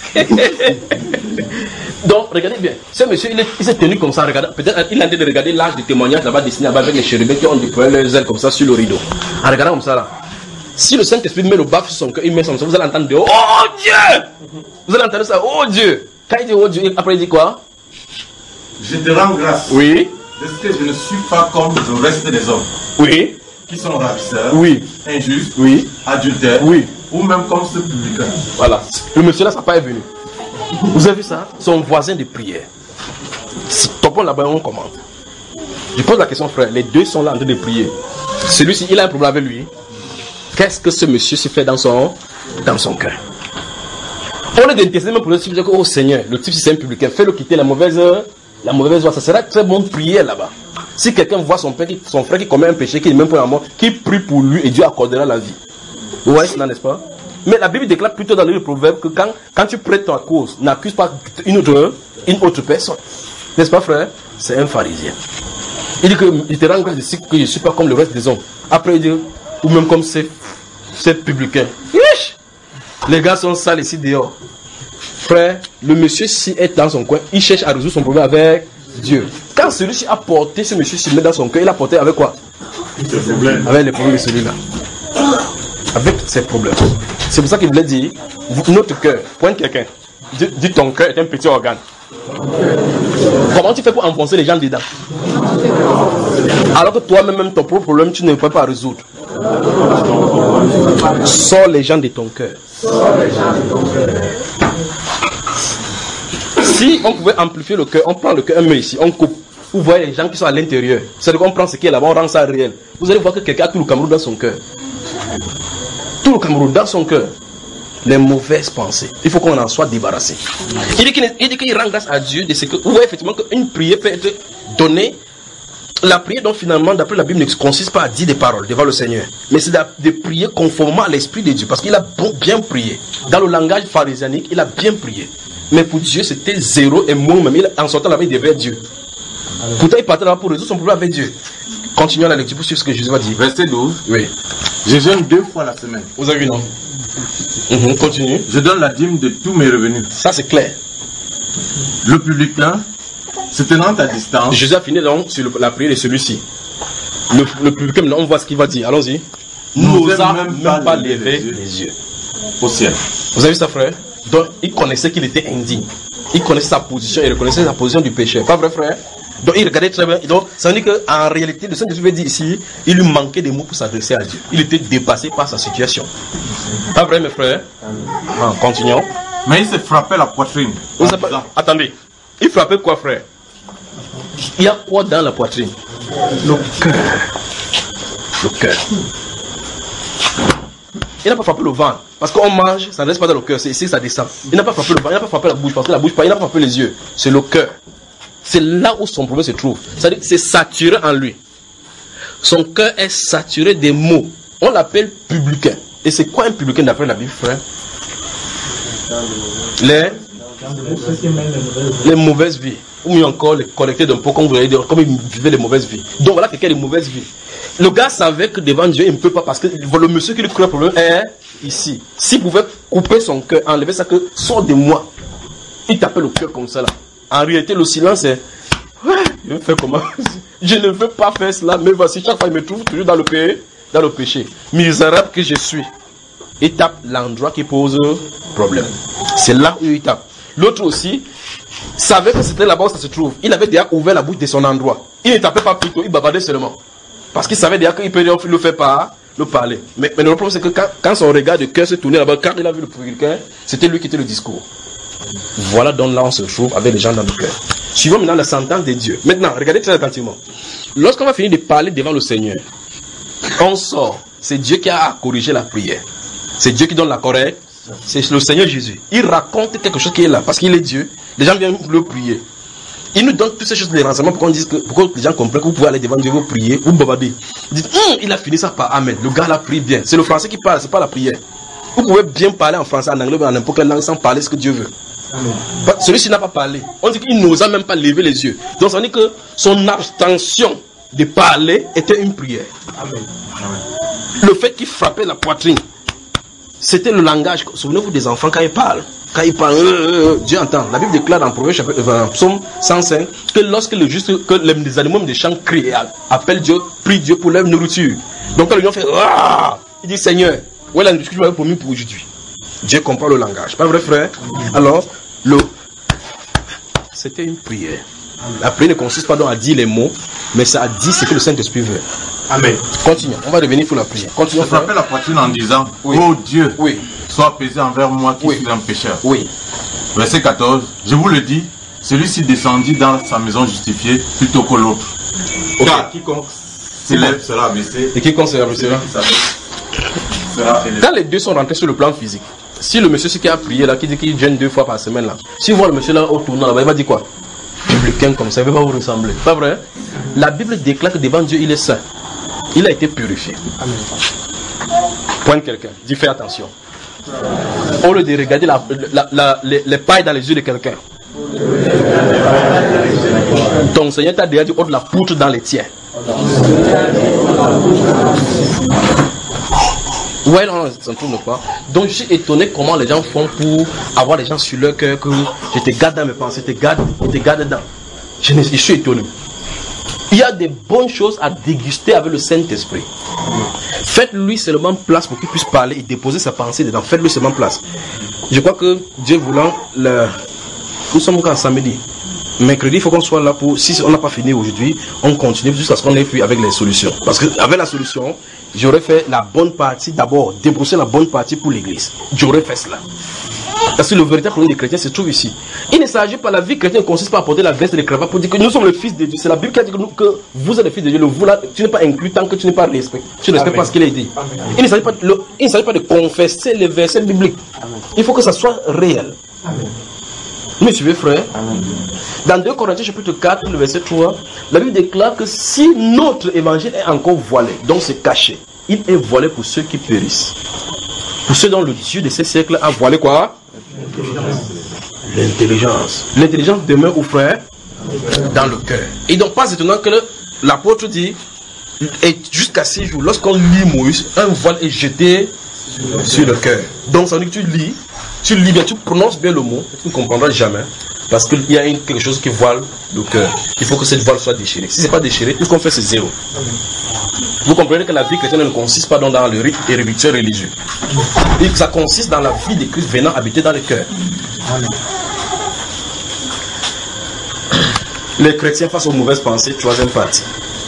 Donc, regardez bien. Ce monsieur, il s'est tenu comme ça. Regardez, peut-être il a en train de regarder l'âge de témoignage là-bas dessiné là-bas avec les chérubins qui ont déployé leurs ailes comme ça sur le rideau. En regardant comme ça là. Si le Saint-Esprit met le baffe sur son cœur, il met son sang, vous allez entendre oh Dieu! Vous allez entendre ça, oh Dieu! Quand il dit oh Dieu, après il dit quoi? Je te rends grâce. Oui. De ce que je ne suis pas comme le reste des hommes. Oui. Qui sont ravisseurs, Oui. injustes, Oui. adultères, Oui. ou même comme ce publicain. Voilà. Le monsieur là, ça n'a pas est venu. Vous avez vu ça? Son voisin de prière. Topons là-bas, on commente. Je pose la question, frère. Les deux sont là en train de prier. Celui-ci, il a un problème avec lui. Qu'est-ce que ce monsieur s'est fait dans son cœur? On est d'intérêt même pour le type de dire, oh Seigneur, le type si c'est un publicain, fais-le quitter la mauvaise voie. Ça sera très bon de prier là-bas. Si quelqu'un voit son frère qui commet un péché, qui est même pour la mort, qui prie pour lui et Dieu accordera la vie. Vous voyez cela, n'est-ce pas? Mais la Bible déclare plutôt dans le proverbe que quand tu prêtes ta cause, n'accuse pas une autre personne. N'est-ce pas, frère? C'est un pharisien. Il dit qu'il te rend grâce ici que je ne suis pas comme le reste des hommes. Après, il dit, ou même comme ces publicains. Les gars sont sales ici dehors. Frère, le monsieur ci est dans son coin, il cherche à résoudre son problème avec Dieu. Quand celui-ci a porté ce monsieur-ci met dans son cœur, il a porté avec quoi? Avec les problèmes de celui-là. Avec ses problèmes. C'est pour ça qu'il voulait dire, notre cœur, pointe quelqu'un. Dis ton cœur est un petit organe. Comment tu fais pour enfoncer les gens dedans? Alors que toi-même, ton propre problème, tu ne peux pas résoudre. Sors les gens de ton cœur. Si on pouvait amplifier le cœur, on prend le cœur, un ici, on coupe. Vous voyez les gens qui sont à l'intérieur. C'est-à-dire qu'on prend ce qui est là-bas, on rend ça réel. Vous allez voir que quelqu'un a tout le Cameroun dans son cœur. Tout le Cameroun dans son cœur. Les mauvaises pensées. Il faut qu'on en soit débarrassé. Il dit qu'il rend grâce à Dieu de ce que. Vous voyez effectivement qu'une prière peut être donnée. La prière, donc finalement, d'après la Bible, ne consiste pas à dire des paroles devant le Seigneur. Mais c'est de prier conformément à l'Esprit de Dieu. Parce qu'il a bien prié. Dans le langage pharisianique, il a bien prié. Mais pour Dieu, c'était zéro et mot même. En sortant là-bas, il devait Dieu. Pourtant, il partait là-bas pour résoudre son problème avec Dieu. Continuons la lecture pour suivre ce que Jésus va dire. Verset 12. Oui. Je jeûne 2 fois la semaine. Vous avez vu, non? Continue. Je donne la dîme de tous mes revenus. Ça, c'est clair. Le publicain, se tenant à distance. Jésus a fini donc sur la prière de celui-ci. Le publicain, on voit ce qu'il va dire. Allons-y. N'osa même pas lever les yeux au ciel. Vous avez vu ça, frère? Donc, il connaissait qu'il était indigne. Il connaissait sa position, il reconnaissait la position du pécheur. Pas vrai, frère? Donc, il regardait très bien. Donc, ça veut dire qu'en réalité, le Saint-Esprit veut dire ici, il lui manquait des mots pour s'adresser à Dieu. Il était dépassé par sa situation. Pas vrai, mes frères? Continuons. Mais il se frappait la poitrine. Attendez. Il frappait quoi, frère? Il y a quoi dans la poitrine? Le cœur. Le cœur. Il n'a pas frappé le ventre. Parce qu'on mange, ça ne reste pas dans le cœur. C'est ici que ça descend. Il n'a pas frappé le ventre, il n'a pas frappé la bouche. Parce que la bouche, il n'a pas frappé les yeux. C'est le cœur. C'est là où son problème se trouve. C'est-à-dire que c'est saturé en lui. Son cœur est saturé des mots. On l'appelle publicain. Et c'est quoi un publicain d'après la Bible, frère? Les mauvaises vies. Ou mieux encore, les collecter d'un pot, comme vous l'avez dit, comme ils vivaient les mauvaises vies. Donc voilà quelqu'un de mauvaise vie. Le gars savait que devant Dieu, il ne peut pas parce que le monsieur qui lui crée le problème est ici. S'il pouvait couper son cœur, enlever ça, que sort de moi. Il tapait le cœur comme ça là. En réalité, le silence est... Ouais, je vais faire comment? Je ne veux pas faire cela, mais voici, chaque fois, il me trouve toujours dans le péché. Misérable que je suis. Il tape l'endroit qui pose problème. C'est là où il tape. L'autre aussi savait que c'était là-bas où ça se trouve. Il avait déjà ouvert la bouche de son endroit. Il ne tapait pas plutôt, il bavardait seulement. Parce qu'il savait déjà qu'il peut le faire par le parler. Mais le problème, c'est que quand son regard de cœur se tournait là-bas, quand il a vu le quelqu'un, c'était lui qui était le discours. Voilà donc là on se trouve avec les gens dans le cœur. Suivons maintenant la sentence de Dieu. Maintenant, regardez très attentivement. Lorsqu'on va finir de parler devant le Seigneur, on sort. C'est Dieu qui a corrigé la prière. C'est Dieu qui donne la correcte. C'est le Seigneur Jésus. Il raconte quelque chose qui est là. Parce qu'il est Dieu. Les gens viennent le prier. Il nous donne toutes ces choses de renseignements pour qu'on dise que, pour que les gens comprennent que vous pouvez aller devant Dieu, vous prier, vous bavarder. Il dit, il a fini ça par Amen. Le gars l'a pris bien. C'est le français qui parle, c'est pas la prière. Vous pouvez bien parler en français, en anglais, en n'importe quelle langue sans parler ce que Dieu veut. Amen. Celui-ci n'a pas parlé. On dit qu'il n'osa même pas lever les yeux. Donc ça veut dire que son abstention de parler était une prière. Amen. Le fait qu'il frappait la poitrine, c'était le langage. Souvenez-vous des enfants quand ils parlent. Quand ils parlent, Dieu entend. La Bible déclare dans Psaume 105 que lorsque le juste, que les animaux des champs crient, appellent Dieu, prient Dieu pour leur nourriture. Donc quand le lion fait, il dit Seigneur, où est la nourriture que tu m'avais promis pour aujourd'hui? Dieu comprend le langage. Pas vrai, frère? Alors, c'était une prière. La prière ne consiste pas donc à dire les mots, mais ça a dit ce que le Saint-Esprit veut. Amen. Continuons. On va revenir pour la prière. Continuons. Je frappais la poitrine en disant, oui. Oh Dieu, oui. Sois apaisé envers moi qui suis un pécheur. Oui. Verset 14. Je vous le dis, celui-ci descendit dans sa maison justifiée plutôt que l'autre. Okay. Car quiconque s'élève sera abaissé. Et quiconque s'élève sera quand les deux sont rentrés sur le plan physique, si le monsieur qui a prié là, qui dit qu'il gêne 2 fois par semaine là, si vous voyez le monsieur là au tournant là, il va dire quoi? Publicain comme ça, il ne va pas vous ressembler. Pas vrai? La Bible déclare que devant Dieu il est saint. Il a été purifié. Amen. Pointe quelqu'un, dis fais attention. Au lieu de regarder les pailles dans les yeux de quelqu'un. Ton Seigneur t'a déjà dit de la poutre dans les tiens. Ouais, non, ça ne tourne pas. Donc je suis étonné comment les gens font pour avoir les gens sur leur cœur que je te garde dans mes pensées, je te garde dedans. Je suis étonné. Il y a des bonnes choses à déguster avec le Saint-Esprit. Faites-lui seulement place pour qu'il puisse parler et déposer sa pensée dedans. Faites-lui seulement place. Je crois que Dieu voulant, nous sommes encore samedi. Mercredi, il faut qu'on soit là pour, si on n'a pas fini aujourd'hui, on continue jusqu'à ce qu'on ait fini avec les solutions. Parce qu'avec la solution, j'aurais fait la bonne partie d'abord, débrousser la bonne partie pour l'église. J'aurais fait cela. Parce que le véritable problème des chrétiens se trouve ici. Il ne s'agit pas, la vie chrétienne ne consiste pas à porter la veste et les cravates pour dire que nous sommes le fils de Dieu. C'est la Bible qui a dit que vous êtes le fils de Dieu. Le vous là, tu n'es pas inclus tant que tu n'es pas respecté. Tu ne respectes pas ce qu'il a dit. Amen. Il ne s'agit pas de confesser les versets bibliques. Amen. Il faut que ça soit réel. Amen. Vous me suivez, frère? Amen. Dans 2 Corinthiens chapitre 4, le verset 3, la Bible déclare que si notre évangile est encore voilé, donc c'est caché, il est voilé pour ceux qui périssent. Pour ceux dont le Dieu de ces siècles a voilé quoi? L'intelligence. L'intelligence demeure où, frère? Dans le cœur. Et donc pas étonnant que l'apôtre dit, et jusqu'à 6 jours, lorsqu'on lit Moïse, un voile est jeté sur le cœur. Donc ça veut dire que tu lis bien, tu prononces bien le mot, tu ne comprendras jamais. Parce qu'il y a quelque chose qui voile le cœur. Il faut que cette voile soit déchirée. Si ce n'est pas déchiré, tout ce qu'on fait c'est zéro. Vous comprenez que la vie chrétienne ne consiste pas dans le rite et rituel religieux. Et que ça consiste dans la vie de Christ venant habiter dans le cœur. Les chrétiens face aux mauvaises pensées, 3e partie.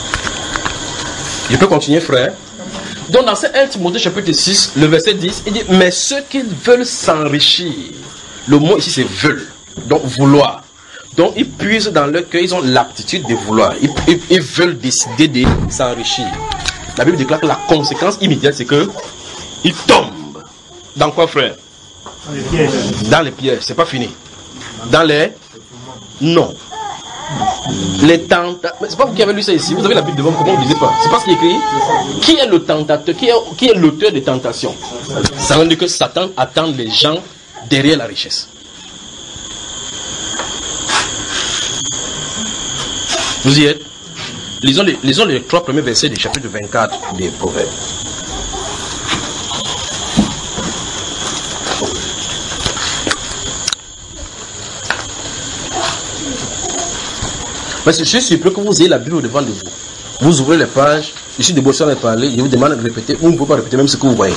Je peux continuer, frère? Donc dans ce 1 Timothée chapitre 6, le verset 10, il dit, mais ceux qui veulent s'enrichir, le mot ici c'est veulent, donc vouloir. Donc ils puisent dans leur cœur, ils ont l'aptitude de vouloir. Ils veulent décider de s'enrichir. La Bible déclare que la conséquence immédiate c'est que ils tombent. Dans quoi, frère? Dans les pièges. Dans les pièges, c'est pas fini. Dans les... Non. Les tentations. C'est pas vous qui avez lu ça ici. Vous avez la Bible devant vous, comment vous ne lisez pas? C'est pas ce qui est écrit. Qui est le tentateur? Qui est l'auteur des tentations? Ça veut dire que Satan attend les gens derrière la richesse. Vous y êtes? Lisons les 3 premiers versets du chapitre 24 des Proverbes. Mais je suis surpris que vous ayez la Bible devant de vous. Vous ouvrez les pages, je suis debout de parler, je vous demande de répéter, ou vous ne pouvez pas répéter même ce que vous voyez.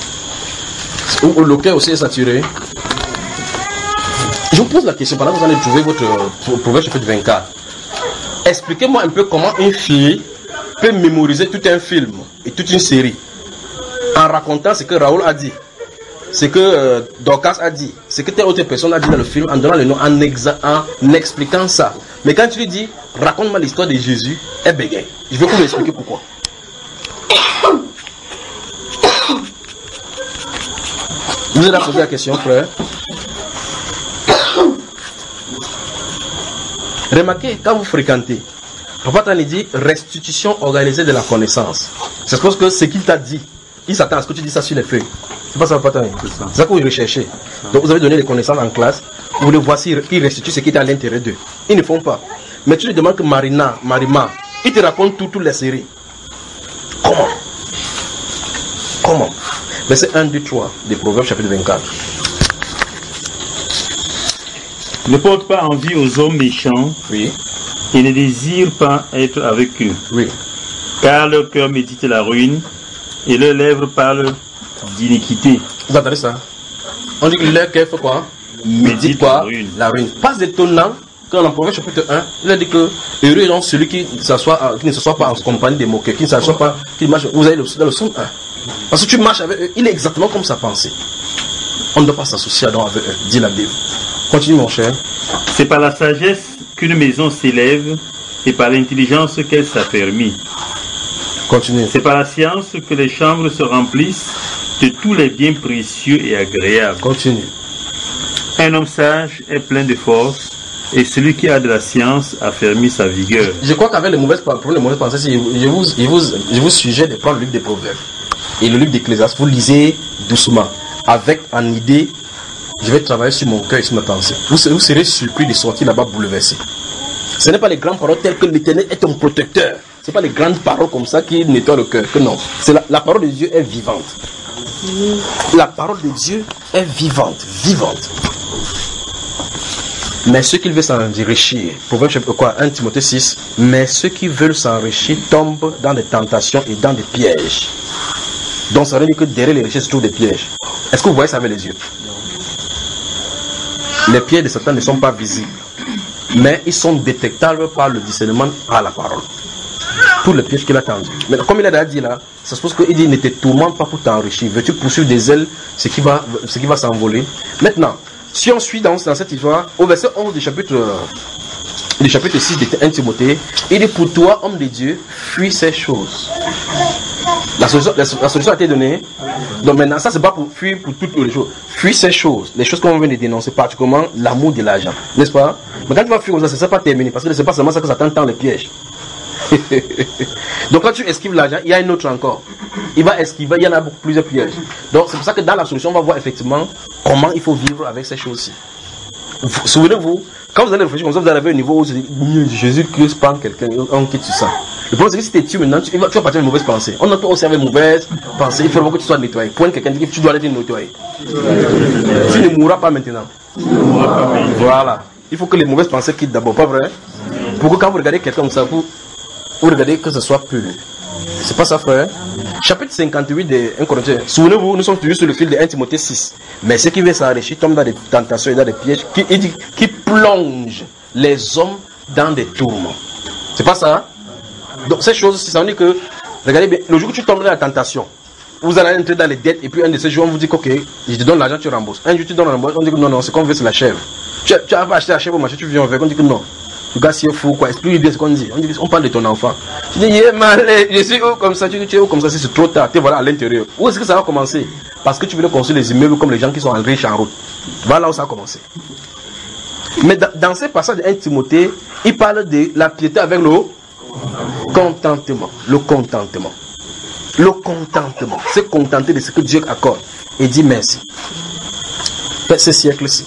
Le cœur aussi est saturé. Je vous pose la question, pendant que vous allez trouver votre Proverbe chapitre 24. Expliquez-moi un peu comment une fille peut mémoriser tout un film et toute une série en racontant ce que Raoul a dit, ce que Dorcas a dit, ce que telle autre personne a dit dans le film, en donnant le nom, en expliquant ça. Mais quand tu lui dis, raconte-moi l'histoire de Jésus, elle bégaye. Je veux que vous m'expliquiez pourquoi. Vous avez posé la question, frère. Remarquez, quand vous fréquentez, Papa t'en dit restitution organisée de la connaissance. C'est parce que ce qu'il t'a dit, il s'attend à ce que tu dis ça sur les feuilles. C'est pas ça, Papa. C'est ça que vous recherchez. Donc vous avez donné les connaissances en classe, vous voulez voir s'ils restituent ce qui est à l'intérieur d'eux. Ils ne font pas. Mais tu lui demandes que Marima, il te raconte toutes les séries. Comment? Verset 1, 2, 3 des Proverbes chapitre 24. Ne porte pas envie aux hommes méchants. Oui. Et ne désire pas être avec eux. Oui. Car leur cœur médite la ruine et leurs lèvres parlent d'iniquité. Vous entendez ça? On dit que leur cœur fait quoi? Médite quoi? La ruine. Pas étonnant que dans le Proverbe chapitre 1, il a dit que heureux est donc celui qui ne s'assoit pas en compagnie des moqueurs, qui ne s'assoit pas, qui marche. Vous avez dans le son 1. Parce que tu marches avec eux, il est exactement comme sa pensée. On ne doit pas s'associer avec eux, dit la Bible. Continue mon cher. C'est par la sagesse qu'une maison s'élève et par l'intelligence qu'elle s'affermit. Continue. C'est par la science que les chambres se remplissent de tous les biens précieux et agréables. Continue. Un homme sage est plein de force et celui qui a de la science affermit sa vigueur. Je crois qu'avec les mauvaises pensées, je vous suggère de prendre le livre des Proverbes et le livre d'Ecclésiaste. Vous lisez doucement, avec en idée. Je vais travailler sur mon cœur et sur mes pensées. Vous serez surpris de sortir là-bas bouleversé. Ce n'est pas les grandes paroles telles que l'Éternel est ton protecteur. Ce n'est pas les grandes paroles comme ça qui nettoient le cœur. Que non. C'est la parole de Dieu est vivante. La parole de Dieu est vivante. Vivante. Mais ceux qui veulent s'enrichir, Proverbe chapitre 1 Timothée 6, mais ceux qui veulent s'enrichir tombent dans des tentations et dans des pièges. Donc ça veut dire que derrière les richesses se trouvent des pièges. Est-ce que vous voyez ça avec les yeux? Les pieds de Satan ne sont pas visibles, mais ils sont détectables par le discernement à la parole. Tous les pièges qu'il a tendus. Mais comme il a déjà dit là, ça suppose qu'il dit ne te tourmente pas pour t'enrichir. Veux-tu poursuivre des ailes, ce qui va s'envoler. Maintenant, si on suit dans cette histoire, au verset 11 du chapitre 6 de 1 Timothée, il dit pour toi, homme de Dieu, fuis ces choses. La solution a été donnée. Donc maintenant, ça c'est pas pour fuir pour toutes les choses. Fuis ces choses, les choses qu'on vient de dénoncer, particulièrement l'amour de l'argent, n'est-ce pas? Mais quand tu vas fuir comme ça, c'est pas terminé, parce que c'est pas seulement ça que ça t'entend les pièges. Donc quand tu esquives l'argent, il y a un autre encore. Il va esquiver, il y en a beaucoup plusieurs pièges. Donc c'est pour ça que dans la solution, on va voir effectivement comment il faut vivre avec ces choses-ci. Souvenez-vous, quand vous allez réfléchir comme ça, vous arrivez au niveau où Jésus-Christ prend quelqu'un, on quitte sur ça. Le problème c'est que si tu es tué maintenant, tu vas partir avec une mauvaise pensée. On entend aussi avec une mauvaise pensée, il faut que tu sois nettoyé. Point quelqu'un dit que tu dois être nettoyé. Tu ne mourras pas maintenant. Voilà. Il faut que les mauvaises pensées quittent d'abord, pas vrai? Pour que quand vous regardez quelqu'un comme ça, vous regardez que ce soit pur. C'est pas ça, frère. Chapitre 58 de 1 Corinthiens. Souvenez-vous, nous sommes toujours sur le fil de 1 Timothée 6. Mais ceux qui veulent s'enrichir tombent dans des tentations et dans des pièges qui plongent les hommes dans des tourments. C'est pas ça? Donc ces choses, ça veut dire que, regardez bien, le jour où tu tombes dans la tentation, vous allez entrer dans les dettes et puis un de ces jours, on vous dit ok, je te donne l'argent, tu rembourses. Un jour tu donnes l'argent, on dit que non, c'est qu'on veut, c'est la chèvre. Tu as acheté la chèvre au marché, tu viens avec, on dit que non. Le gars, c'est fou, quoi. Explique bien ce qu'on dit. On parle de ton enfant. Tu dis, je suis où comme ça, tu dis, tu es où comme ça, c'est trop tard, tu es voilà à l'intérieur. Où est-ce que ça va commencer? Parce que tu veux construire les immeubles comme les gens qui sont riches en route. Voilà où ça a commencé. Mais dans ces passages de 1 Timothée, il parle de la piété avec le contentement. Le contentement. Le contentement. C'est contenter de ce que Dieu accorde. Et dit merci. Ce siècle-ci.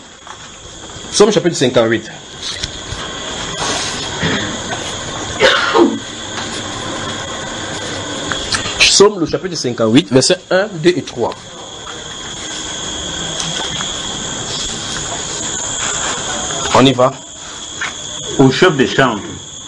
Psaume chapitre 58. Psaume le chapitre 58, versets 1, 2 et 3. On y va. Au chef des chambres,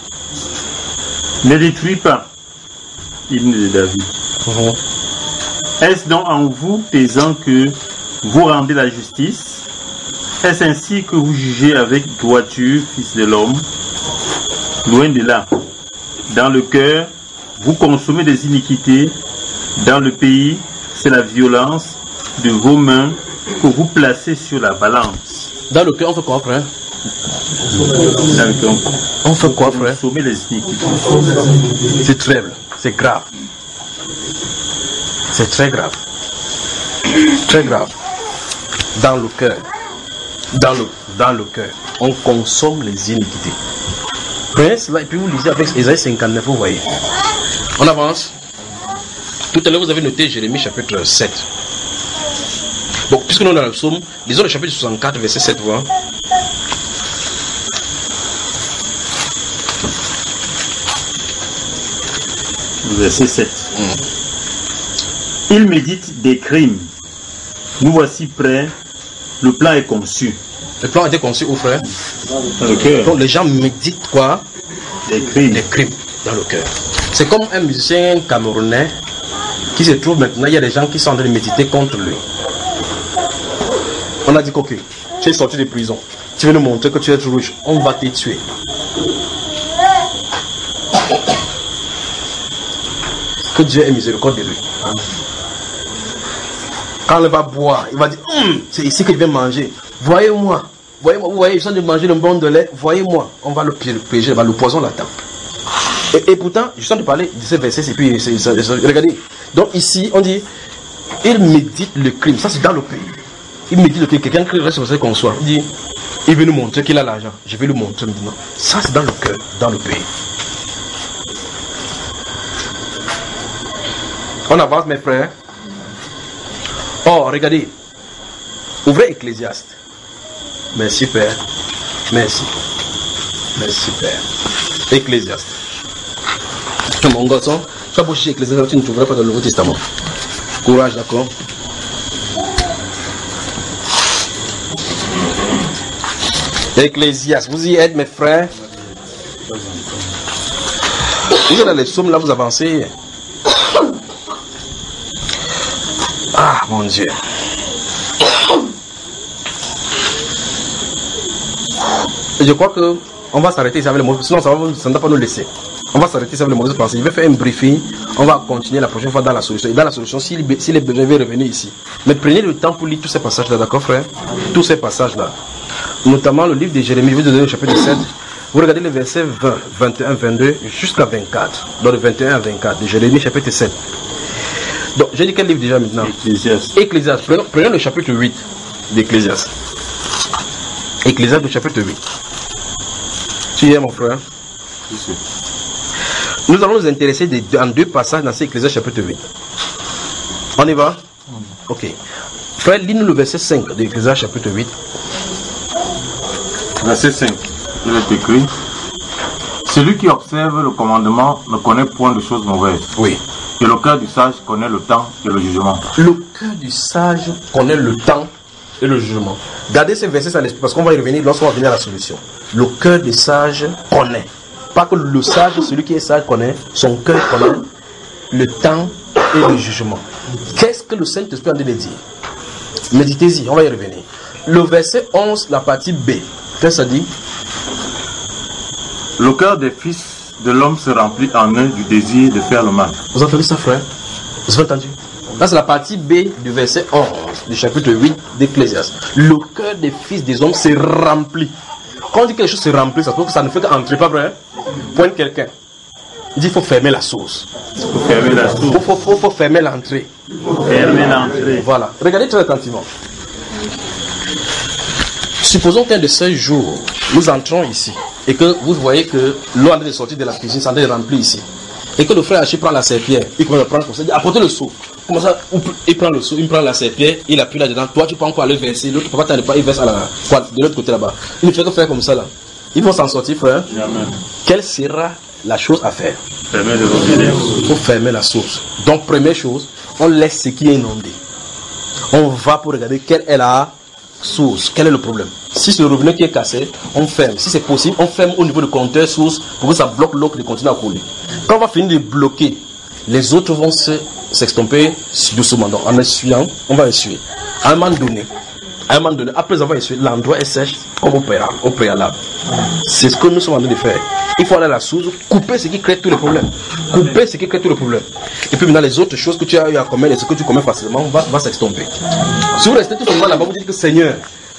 ne détruis pas, hymne de David. Est-ce donc en vous, paysans, que vous rendez la justice? Est-ce ainsi que vous jugez avec droiture, fils de l'homme? Loin de là. Dans le cœur, vous consommez des iniquités. Dans le pays, c'est la violence de vos mains que vous placez sur la balance. Dans le cœur, on fait quoi, frère? Dans le cœur, on fait quoi, frère? Consommer les iniquités. C'est terrible, c'est grave. C'est très grave. Très grave. Dans le cœur. Dans le cœur. On consomme les iniquités. Prenez cela et puis vous lisez avec Ésaïe 59, vous voyez. On avance. Tout à l'heure, vous avez noté Jérémie chapitre 7. Bon, puisque nous sommes dans le psaume, lisons le chapitre 64, verset 7, voilà. Verset 7. Il médite des crimes. Nous voici prêts. Le plan est conçu. Le plan a été conçu où, frère? Dans le cœur. Donc les gens méditent quoi? Des crimes. Des crimes dans le cœur. C'est comme un musicien camerounais qui se trouve maintenant, il y a des gens qui sont en train de méditer contre lui. On a dit qu'ok, tu es sorti de prison. Tu veux nous montrer que tu es rouge. On va te tuer. Que Dieu ait miséricorde de lui. Quand il va boire, il va dire, c'est ici que je vais manger. Voyez-moi, vous voyez, ils sont de manger le bon de lait. Voyez-moi, on va le piéger, le poison l'attend. Et pourtant, je suis en train de parler de ces versets, et puis, regardez. Donc ici, on dit, il médite le crime. Ça, c'est dans le pays. Il médite le crime. Quelqu'un qui reste sur ce qu'on soit. Il dit, il veut nous montrer qu'il a l'argent. Je vais lui montrer maintenant. Ça, c'est dans le cœur, dans le pays. On avance, mes frères. Oh, regardez. Ouvrez Ecclésiaste. Merci, Père. Merci. Merci, Père. Ecclésiaste. Mon garçon, tu vas boucher Ecclésiaste, tu ne trouveras pas dans le Nouveau Testament. Courage, d'accord? Ecclésiaste, vous y êtes, mes frères? Vous êtes dans les psaumes, là, vous avancez. Ah, mon Dieu. Je crois que on va s'arrêter ici avec le mot, sinon ça ne va pas nous laisser. On va s'arrêter ici avec le mot de pensée. Je vais faire un briefing. On va continuer la prochaine fois dans la solution. Et dans la solution, s'il est besoin, je vais revenir ici. Mais prenez le temps pour lire tous ces passages-là, d'accord, frère? Tous ces passages-là. Notamment le livre de Jérémie, je vais vous donner le chapitre 7. Vous regardez les versets 20, 21, 22 jusqu'à 24. Dans le 21 à 24 de Jérémie, chapitre 7. Donc, j'ai dit quel livre déjà maintenant? Ecclésiaste. Ecclésiaste. Prenons le chapitre 8 d'Ecclésiaste. Ecclésiaste, le chapitre 8. Tu y es, mon frère? Oui. Nous allons nous intéresser en deux passages dans cet Ecclésiaste, chapitre 8. On y va? Ok. Frère, lis-nous le verset 5 de Ecclésiaste, chapitre 8. Verset 5. Il est écrit: celui qui observe le commandement ne connaît point de choses mauvaises. Oui. Et le cœur du sage connaît le temps et le jugement. Le cœur du sage connaît le temps et le jugement. Gardez ces versets à l'esprit parce qu'on va y revenir lorsqu'on va venir à la solution. Le cœur du sage connaît. Pas que le sage, celui qui est sage connaît, son cœur connaît le temps et le jugement. Qu'est-ce que le Saint-Esprit a dit de dire? Méditez-y, on va y revenir. Le verset 11, la partie B. Qu'est-ce que ça dit? Le cœur des fils de l'homme se remplit en eux du désir de faire le mal. Vous entendez ça, frère? Vous avez entendu? Là, c'est la partie B du verset 11 du chapitre 8 d'Ecclésiaste. Le cœur des fils des hommes se remplit. Quand on dit que les choses se remplissent, ça veut dire que ça ne fait qu'entrer, pas vrai? Pointe quelqu'un. Il dit qu'il faut fermer la source. Il faut fermer la source. Il faut fermer l'entrée. Fermer l'entrée. Voilà. Regardez très attentivement. Supposons qu'un de ces jours, nous entrons ici et que vous voyez que l'eau est en train de sortir de la cuisine, c'est en train de remplir ici. Et que le frère Hachi prend la serpillère, il commence à prendre comme ça, il dit apportez le seau. Comme ça, il prend le seau, il prend la serpillère, il appuie là-dedans. Toi, tu peux encore aller verser, l'autre papa t'en pas, il verse à de l'autre côté là-bas. Il ne fait que faire comme ça là. Ils vont s'en sortir, frère. Jamais. Quelle sera la chose à faire. Il faut fermer la source. Donc, première chose, on laisse ce qui est inondé. On va pour regarder quelle est la source, quel est le problème. Si c'est le robinet qui est cassé, on ferme. Si c'est possible, on ferme au niveau du compteur source pour que ça bloque l'eau qui continue à couler. Quand on va finir de bloquer, les autres vont s'extomper doucement. Donc, en essuyant, on va essuyer. À un moment donné, après avoir essuyé, l'endroit est sèche comme au préalable. C'est ce que nous sommes en train de faire. Il faut aller à la source, couper ce qui crée tous les problèmes. Couper ce qui crée tous les problèmes. Et puis maintenant, les autres choses que tu as eu à commettre et ce que tu commets facilement va s'extomper. Si vous restez tout simplement là-bas, vous dites que Seigneur,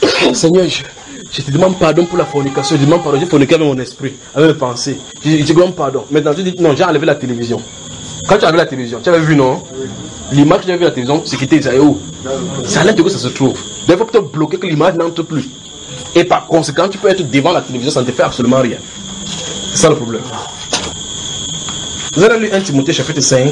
je te demande pardon pour la fornication. Je demande pardon, j'ai forniqué avec mon esprit, avec mes pensées. Je demande pardon. Maintenant, tu dis non, j'ai enlevé la télévision. Quand tu as enlevé la télévision, tu avais vu, non? L'image que tu avais vu à la télévision, c'est qui était où? C'est à l'intérieur que ça se trouve. Donc il faut peut-être bloquer que l'image n'entre plus. Et par conséquent, tu peux être devant la télévision sans te faire absolument rien. C'est ça le problème. Vous avez lu 1 Timothée chapitre 5.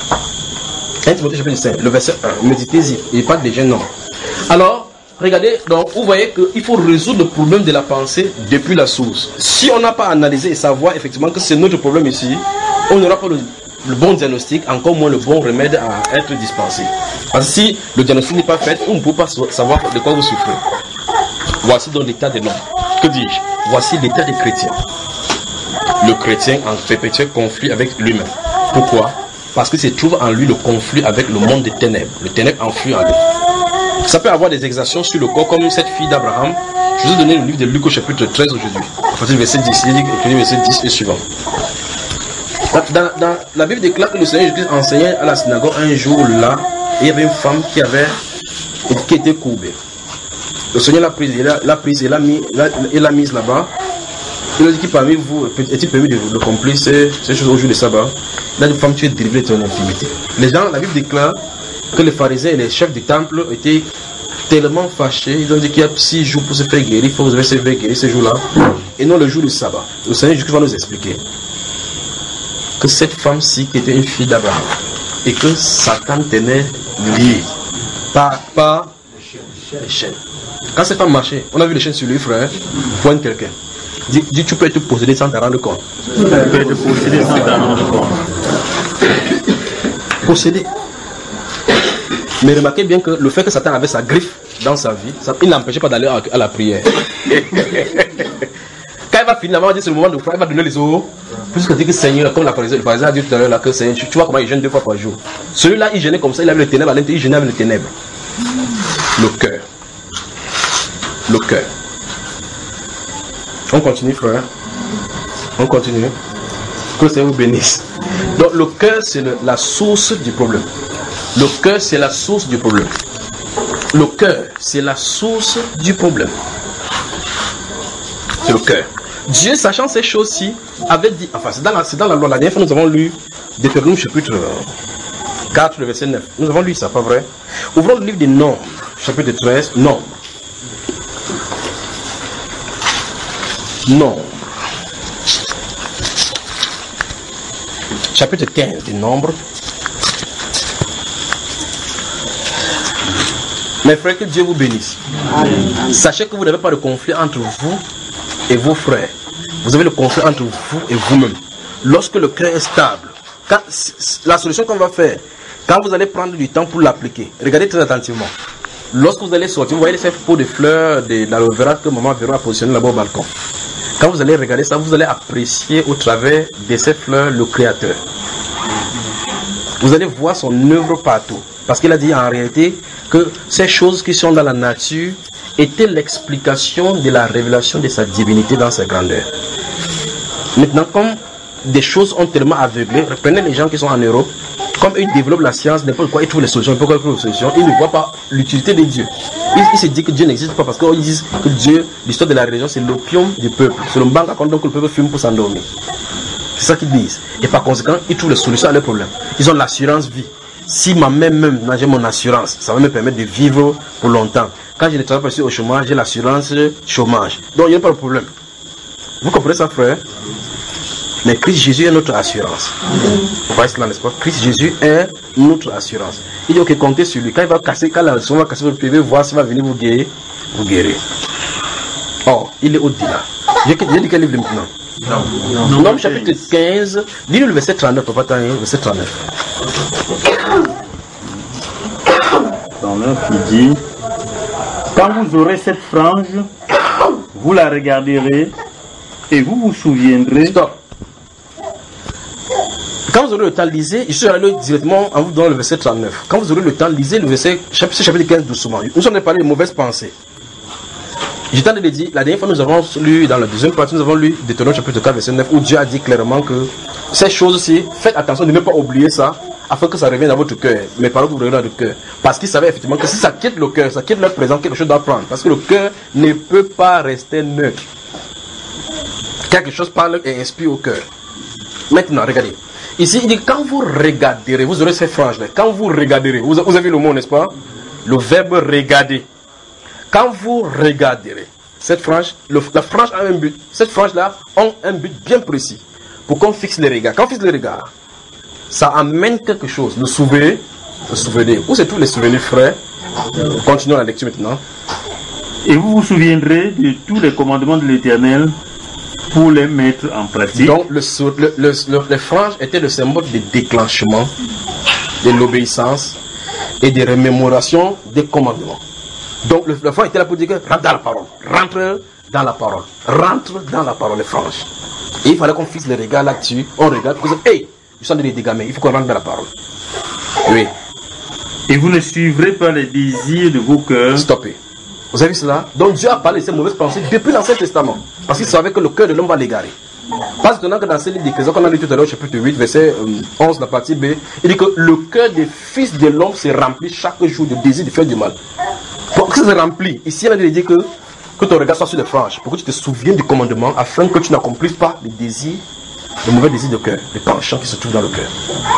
1 Timothée chapitre 5, le verset 1. Méditez-y. Il parle des jeunes hommes. Alors, regardez, donc vous voyez qu'il faut résoudre le problème de la pensée depuis la source. Si on n'a pas analysé et savoir effectivement que c'est notre problème ici, on n'aura pas le bon diagnostic, encore moins le bon remède à être dispensé. Parce que si le diagnostic n'est pas fait, on ne peut pas savoir de quoi vous souffrez. Voici donc l'état des hommes. Que dis-je? Voici l'état des chrétiens. Le chrétien en perpétuel conflit avec lui-même. Pourquoi? Parce qu'il se trouve en lui le conflit avec le monde des ténèbres. Le ténèbre enfui en lui. Ça peut avoir des exactions sur le corps, comme cette fille d'Abraham. Je vous ai donné le livre de Luc au chapitre 13 aujourd'hui. À partir du verset 10, il dit verset 10 et suivant. Dans la Bible déclare que le Seigneur Jésus enseignait à la synagogue un jour là, et il y avait une femme qui était courbée. Le Seigneur l'a prise et l'a mise là-bas. Il a dit qu'il parmi vous est-il permis de accomplir ces choses au jour de sabbat? Il a dit, femme, tu es délivrée de ton infimité. Les gens, la Bible déclare que les pharisiens et les chefs du temple étaient tellement fâchés. Ils ont dit qu'il y a 6 jours pour se faire guérir. Il faut que vous se faire guérir ce jour-là. Et non le jour du sabbat. Le Seigneur Jésus va nous expliquer que cette femme-ci qui était une fille d'Abraham et que Satan tenait liée par les chaînes. Quand cette femme marchait, on a vu les chaînes sur lui, frère, pointe quelqu'un. Dis, tu peux être possédé sans t'en rendre compte. Tu peux être possédé sans t'en rendre compte. Possédé. Mais remarquez bien que le fait que Satan avait sa griffe dans sa vie, il n'empêchait pas d'aller à la prière. Quand il va finir, il va dire c'est le moment de frère, il va donner les eaux. Puisque dit que Seigneur, comme le pharisien a dit tout à l'heure, là, que Seigneur, tu vois comment il gêne 2 fois par jour. Celui-là, il gênait comme ça, il avait le ténèbre à l'intérieur, il gênait avec le ténèbre. Le cœur. Le cœur. On continue, frère. On continue. Que le Seigneur vous bénisse. Donc, le cœur, c'est la source du problème. Le cœur, c'est la source du problème. Le cœur, c'est la source du problème. C'est le cœur. Dieu, sachant ces choses-ci, avait dit, enfin, c'est dans la loi. La dernière fois, nous avons lu Deutéronome chapitre 4, le verset 9. Nous avons lu ça, pas vrai? Ouvrons le livre des Nombres, chapitre 13, Nombres. Nombres. Chapitre 15 des Nombres. Mes frères, que Dieu vous bénisse. Amen. Sachez que vous n'avez pas de conflit entre vous et vos frères. Vous avez le conflit entre vous et vous-même. Lorsque le cœur est stable, la solution qu'on va faire, quand vous allez prendre du temps pour l'appliquer, regardez très attentivement. Lorsque vous allez sortir, vous voyez ces pots de fleurs de l'aloe vera que maman Véro a positionné là-bas au balcon. Quand vous allez regarder ça, vous allez apprécier au travers de ces fleurs le Créateur. Vous allez voir son œuvre partout. Parce qu'il a dit en réalité que ces choses qui sont dans la nature étaient l'explication de la révélation de sa divinité dans sa grandeur. Maintenant, comme des choses ont tellement aveuglé, reprenez les gens qui sont en Europe, comme ils développent la science, n'importe quoi, ils trouvent les solutions, n'importe quoi, ils trouvent les solutions, ils ne voient pas l'utilité de Dieu. Ils se disent que Dieu n'existe pas parce qu'ils disent que Dieu, l'histoire de la religion, c'est l'opium du peuple. C'est le banc à compte donc le peuple fume pour s'endormir. C'est ça qu'ils disent. Et par conséquent, ils trouvent les solutions à leurs problèmes. Ils ont l'assurance vie. Si ma mère même j'ai mon assurance, ça va me permettre de vivre pour longtemps. Quand je ne travaille pas au chômage, j'ai l'assurance chômage. Donc il n'y a pas de problème. Vous comprenez ça, frère? Mais Christ Jésus est notre assurance. Vous voyez cela, n'est-ce pas? Christ Jésus est notre assurance. Il dit ok, comptez sur lui. Quand il va casser, quand la leçon va casser votre PV, voir s'il va venir vous guérir, vous guérir. Or, il est au-delà. J'ai dit quel livre maintenant? Nombre chapitre 15, dis-nous le verset 39, papa, le verset 39. 39, il dit, quand vous aurez cette frange, vous la regarderez et vous vous souviendrez. Stop. Quand vous aurez le temps, lisez. Je suis allé directement en vous donnant le verset 39. Quand vous aurez le temps, lisez le verset, chapitre 15 doucement. Nous sommes parlé de mauvaises pensées. J'ai tenté de dire, la dernière fois nous avons lu, dans la deuxième partie, nous avons lu Deutéronome chapitre 4 verset 9, où Dieu a dit clairement que ces choses-ci, faites attention de ne pas oublier ça, afin que ça revienne dans votre cœur. Mes paroles vous reviennent dans le cœur. Parce qu'il savait effectivement que si ça quitte le cœur, ça quitte leur présent, quelque chose doit prendre. Parce que le cœur ne peut pas rester neutre. Quelque chose parle et inspire au cœur. Maintenant, regardez. Ici, il dit, quand vous regarderez, vous aurez ces franges-là. Quand vous regarderez, vous avez vu le mot, n'est-ce pas? Le verbe regarder. Quand vous regarderez, cette frange, la frange a un but. Cette frange-là a un but bien précis. Pour qu'on fixe les regards. Quand on fixe les regards, ça amène quelque chose. Le souvenir. Où c'est tous les souvenirs frais? Continuons la lecture maintenant. Et vous vous souviendrez de tous les commandements de l'Éternel pour les mettre en pratique. Donc, les franges étaient le symbole de déclenchement, de l'obéissance et de remémoration des commandements. Donc, le frange était là pour dire que rentre dans la parole, rentre dans la parole, rentre dans la parole, les franges. Et il fallait qu'on fixe les regards là-dessus. On regarde pour dire, hey, je sens des dégâts, mais il faut qu'on rentre dans la parole. Oui. Et vous ne suivrez pas les désirs de vos cœurs. Stoppez. Vous avez vu cela? Donc Dieu a parlé de ces mauvaises pensées depuis l'Ancien Testament. Parce qu'il savait que le cœur de l'homme va l'égarer. Pas étonnant que dans ce livre d'Ecclésiaste qu'on a lu tout à l'heure, chapitre 8, verset 11, la partie B, il dit que le cœur des fils de l'homme se remplit chaque jour de désir de faire du mal. Pour que ça se remplit, ici il a dit que ton regard soit sur les franges, pour que tu te souviennes du commandement, afin que tu n'accomplisses pas les désirs, les mauvais désirs de cœur, les penchants qui se trouvent dans le cœur.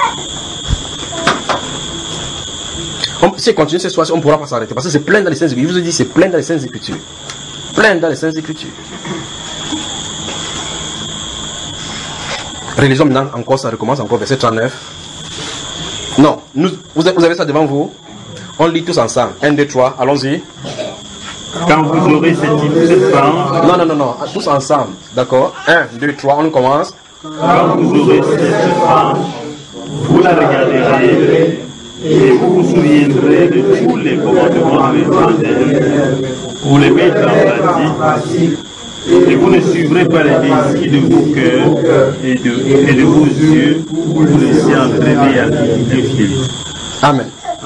Si on continue cette soirée, on ne pourra pas s'arrêter. Parce que c'est plein dans les Saintes Écritures. Je vous ai dit, c'est plein dans les Saintes Écritures. Plein dans les Saintes Écritures. Réalisons maintenant encore, ça recommence encore, verset 39. Non, vous avez ça devant vous. On lit tous ensemble. 1, 2, 3, allons-y. Quand vous aurez cette frange. Non, tous ensemble. D'accord. 1, 2, 3, on commence. Quand vous aurez cette frange, vous la regarderez. Et vous vous souviendrez de tous les commandements de l'Éternel pour les mettre en pratique. Et vous ne suivrez pas les désirs de vos cœurs et de vos yeux pour vous laisser entraîner à l'iniquité. Amen.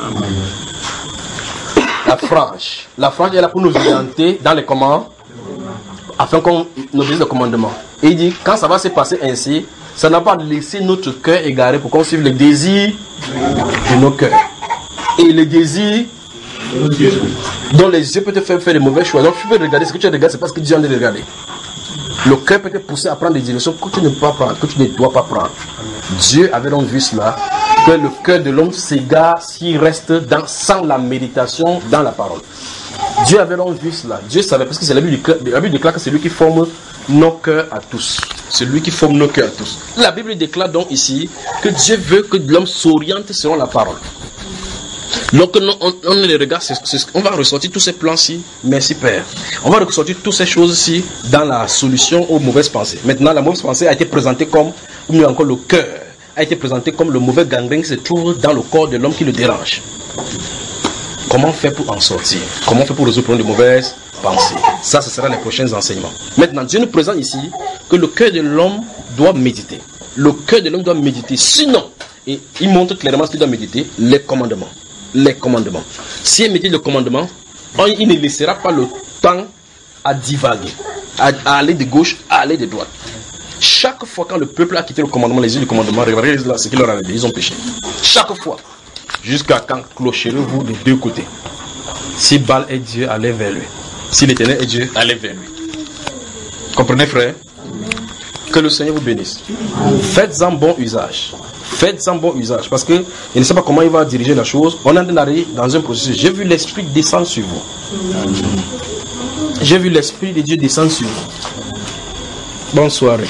La frange est là pour nous orienter dans les commandes, afin qu'on obéisse le commandement. Et il dit, quand ça va se passer ainsi, ça n'a pas laissé notre cœur égaré pour qu'on suive les désirs de nos cœurs. Et les désirs dont les yeux peuvent te faire des mauvais choix. Donc tu peux regarder ce que tu regardes, c'est parce que Dieu en est de regarder. Le cœur peut te pousser à prendre des directions que tu ne peux pas prendre, que tu ne dois pas prendre. Dieu avait donc vu cela, que le cœur de l'homme s'égare s'il reste sans la méditation dans la parole. Dieu avait donc vu cela. Dieu savait, parce que c'est la Bible déclare que c'est lui qui forme nos cœurs à tous. C'est lui qui forme nos cœurs à tous. La Bible déclare donc ici que Dieu veut que l'homme s'oriente selon la parole. Donc on les regarde, on va ressortir tous ces plans-ci. Merci Père. On va ressortir toutes ces choses-ci dans la solution aux mauvaises pensées. Maintenant, la mauvaise pensée a été présentée comme, ou mieux encore le cœur, a été présenté comme le mauvais gangrène qui se trouve dans le corps de l'homme qui le dérange. Comment faire pour en sortir? Comment faire pour résoudre le problème de mauvaises pensées? Ça, ce sera les prochains enseignements. Maintenant, Dieu nous présente ici que le cœur de l'homme doit méditer. Le cœur de l'homme doit méditer. Sinon, et il montre clairement ce qu'il doit méditer, les commandements. Les commandements. S'il médite le commandement, il ne laissera pas le temps à divaguer, à aller de gauche, à aller de droite. Chaque fois quand le peuple a quitté le commandement, les yeux du commandement, regardez là ce qui leur arrive, ils ont péché. Chaque fois. Jusqu'à quand clocherez-vous des deux côtés. Si Baal est Dieu, allez vers lui. Si l'Éternel est Dieu, allez vers lui. Comprenez, frère? Que le Seigneur vous bénisse. Faites-en bon usage. Faites-en bon usage. Parce que je ne sais pas comment il va diriger la chose. On est en train d'aller dans un processus. J'ai vu l'Esprit descendre sur vous. J'ai vu l'Esprit de Dieu descendre sur vous. Bonne soirée.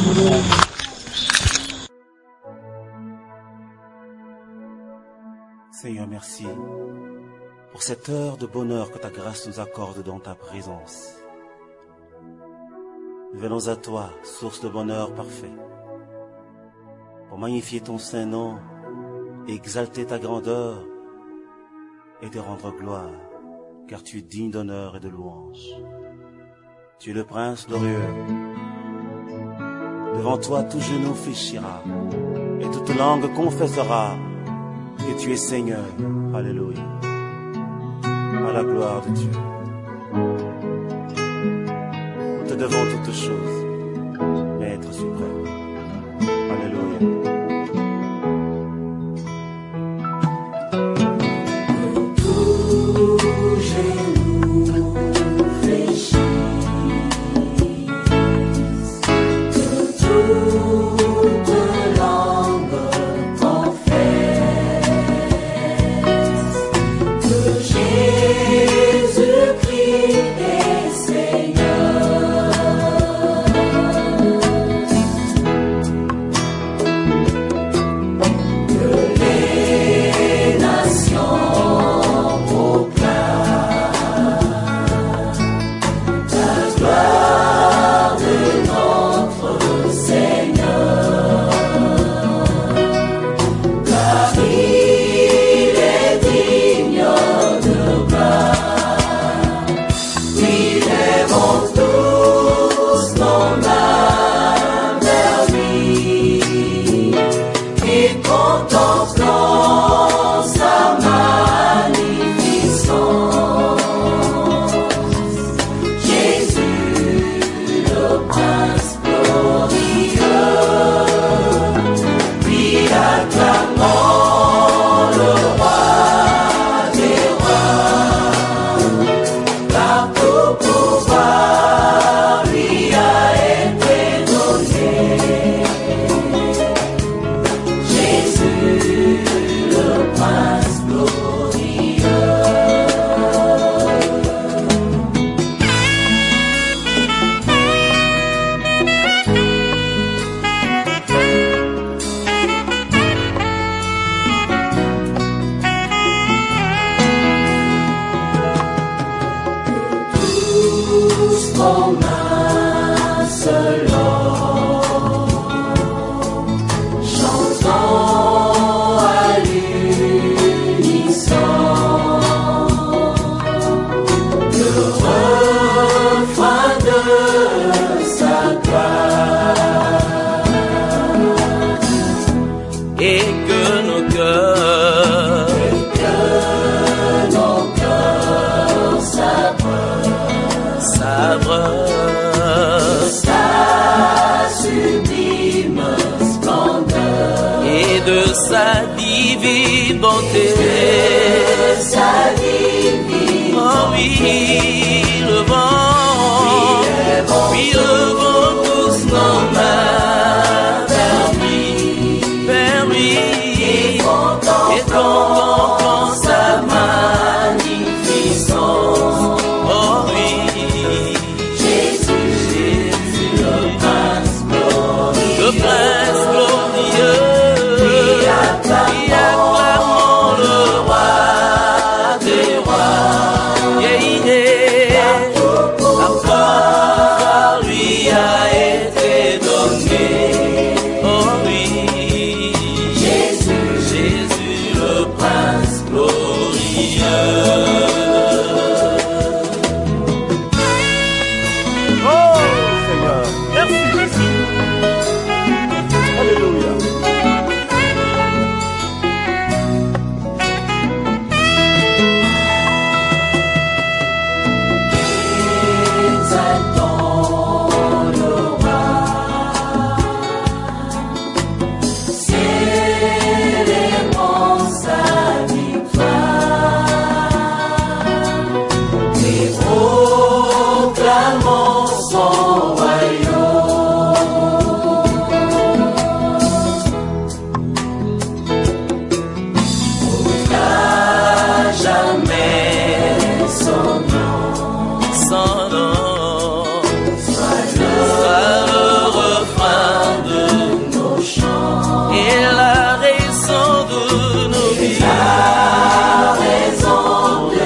Seigneur, merci pour cette heure de bonheur que ta grâce nous accorde dans ta présence. venons à toi, source de bonheur parfait, pour magnifier ton saint nom, exalter ta grandeur et te rendre gloire, car tu es digne d'honneur et de louange. Tu es le prince glorieux. Devant toi, tout genou fléchira et toute langue confessera que tu es Seigneur. Alléluia. À la gloire de Dieu. Nous te devons toutes choses, Maître suprême. Alléluia.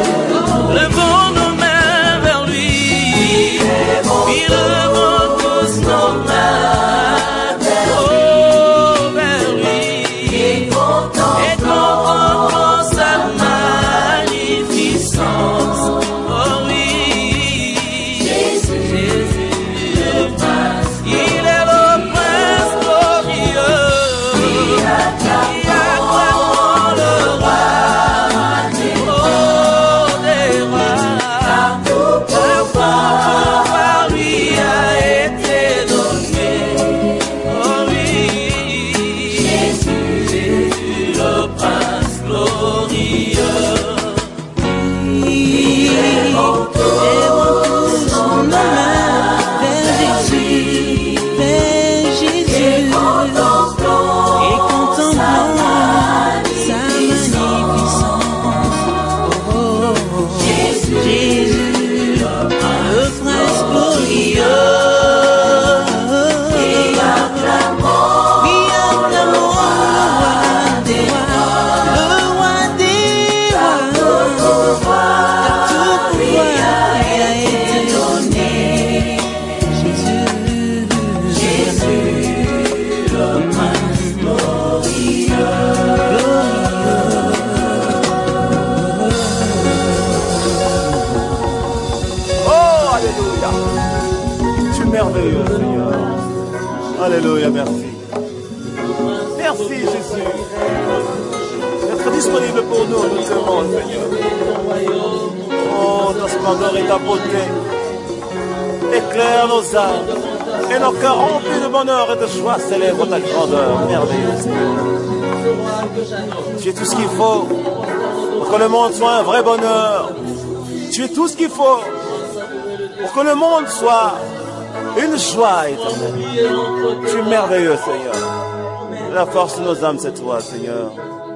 Le bon homme vers lui, puis le vent tous Alléluia, merci. Merci Jésus. D'être disponible pour nous, nous t'aimons, Seigneur. Oh, ta splendeur et ta beauté. Éclaire nos âmes et nos cœurs remplis de bonheur et de joie célèbrent ta grandeur merveilleuse. Tu es tout ce qu'il faut pour que le monde soit un vrai bonheur. Tu es tout ce qu'il faut pour que le monde soit une joie éternelle. Tu es merveilleux, Seigneur. La force de nos âmes, c'est toi, Seigneur.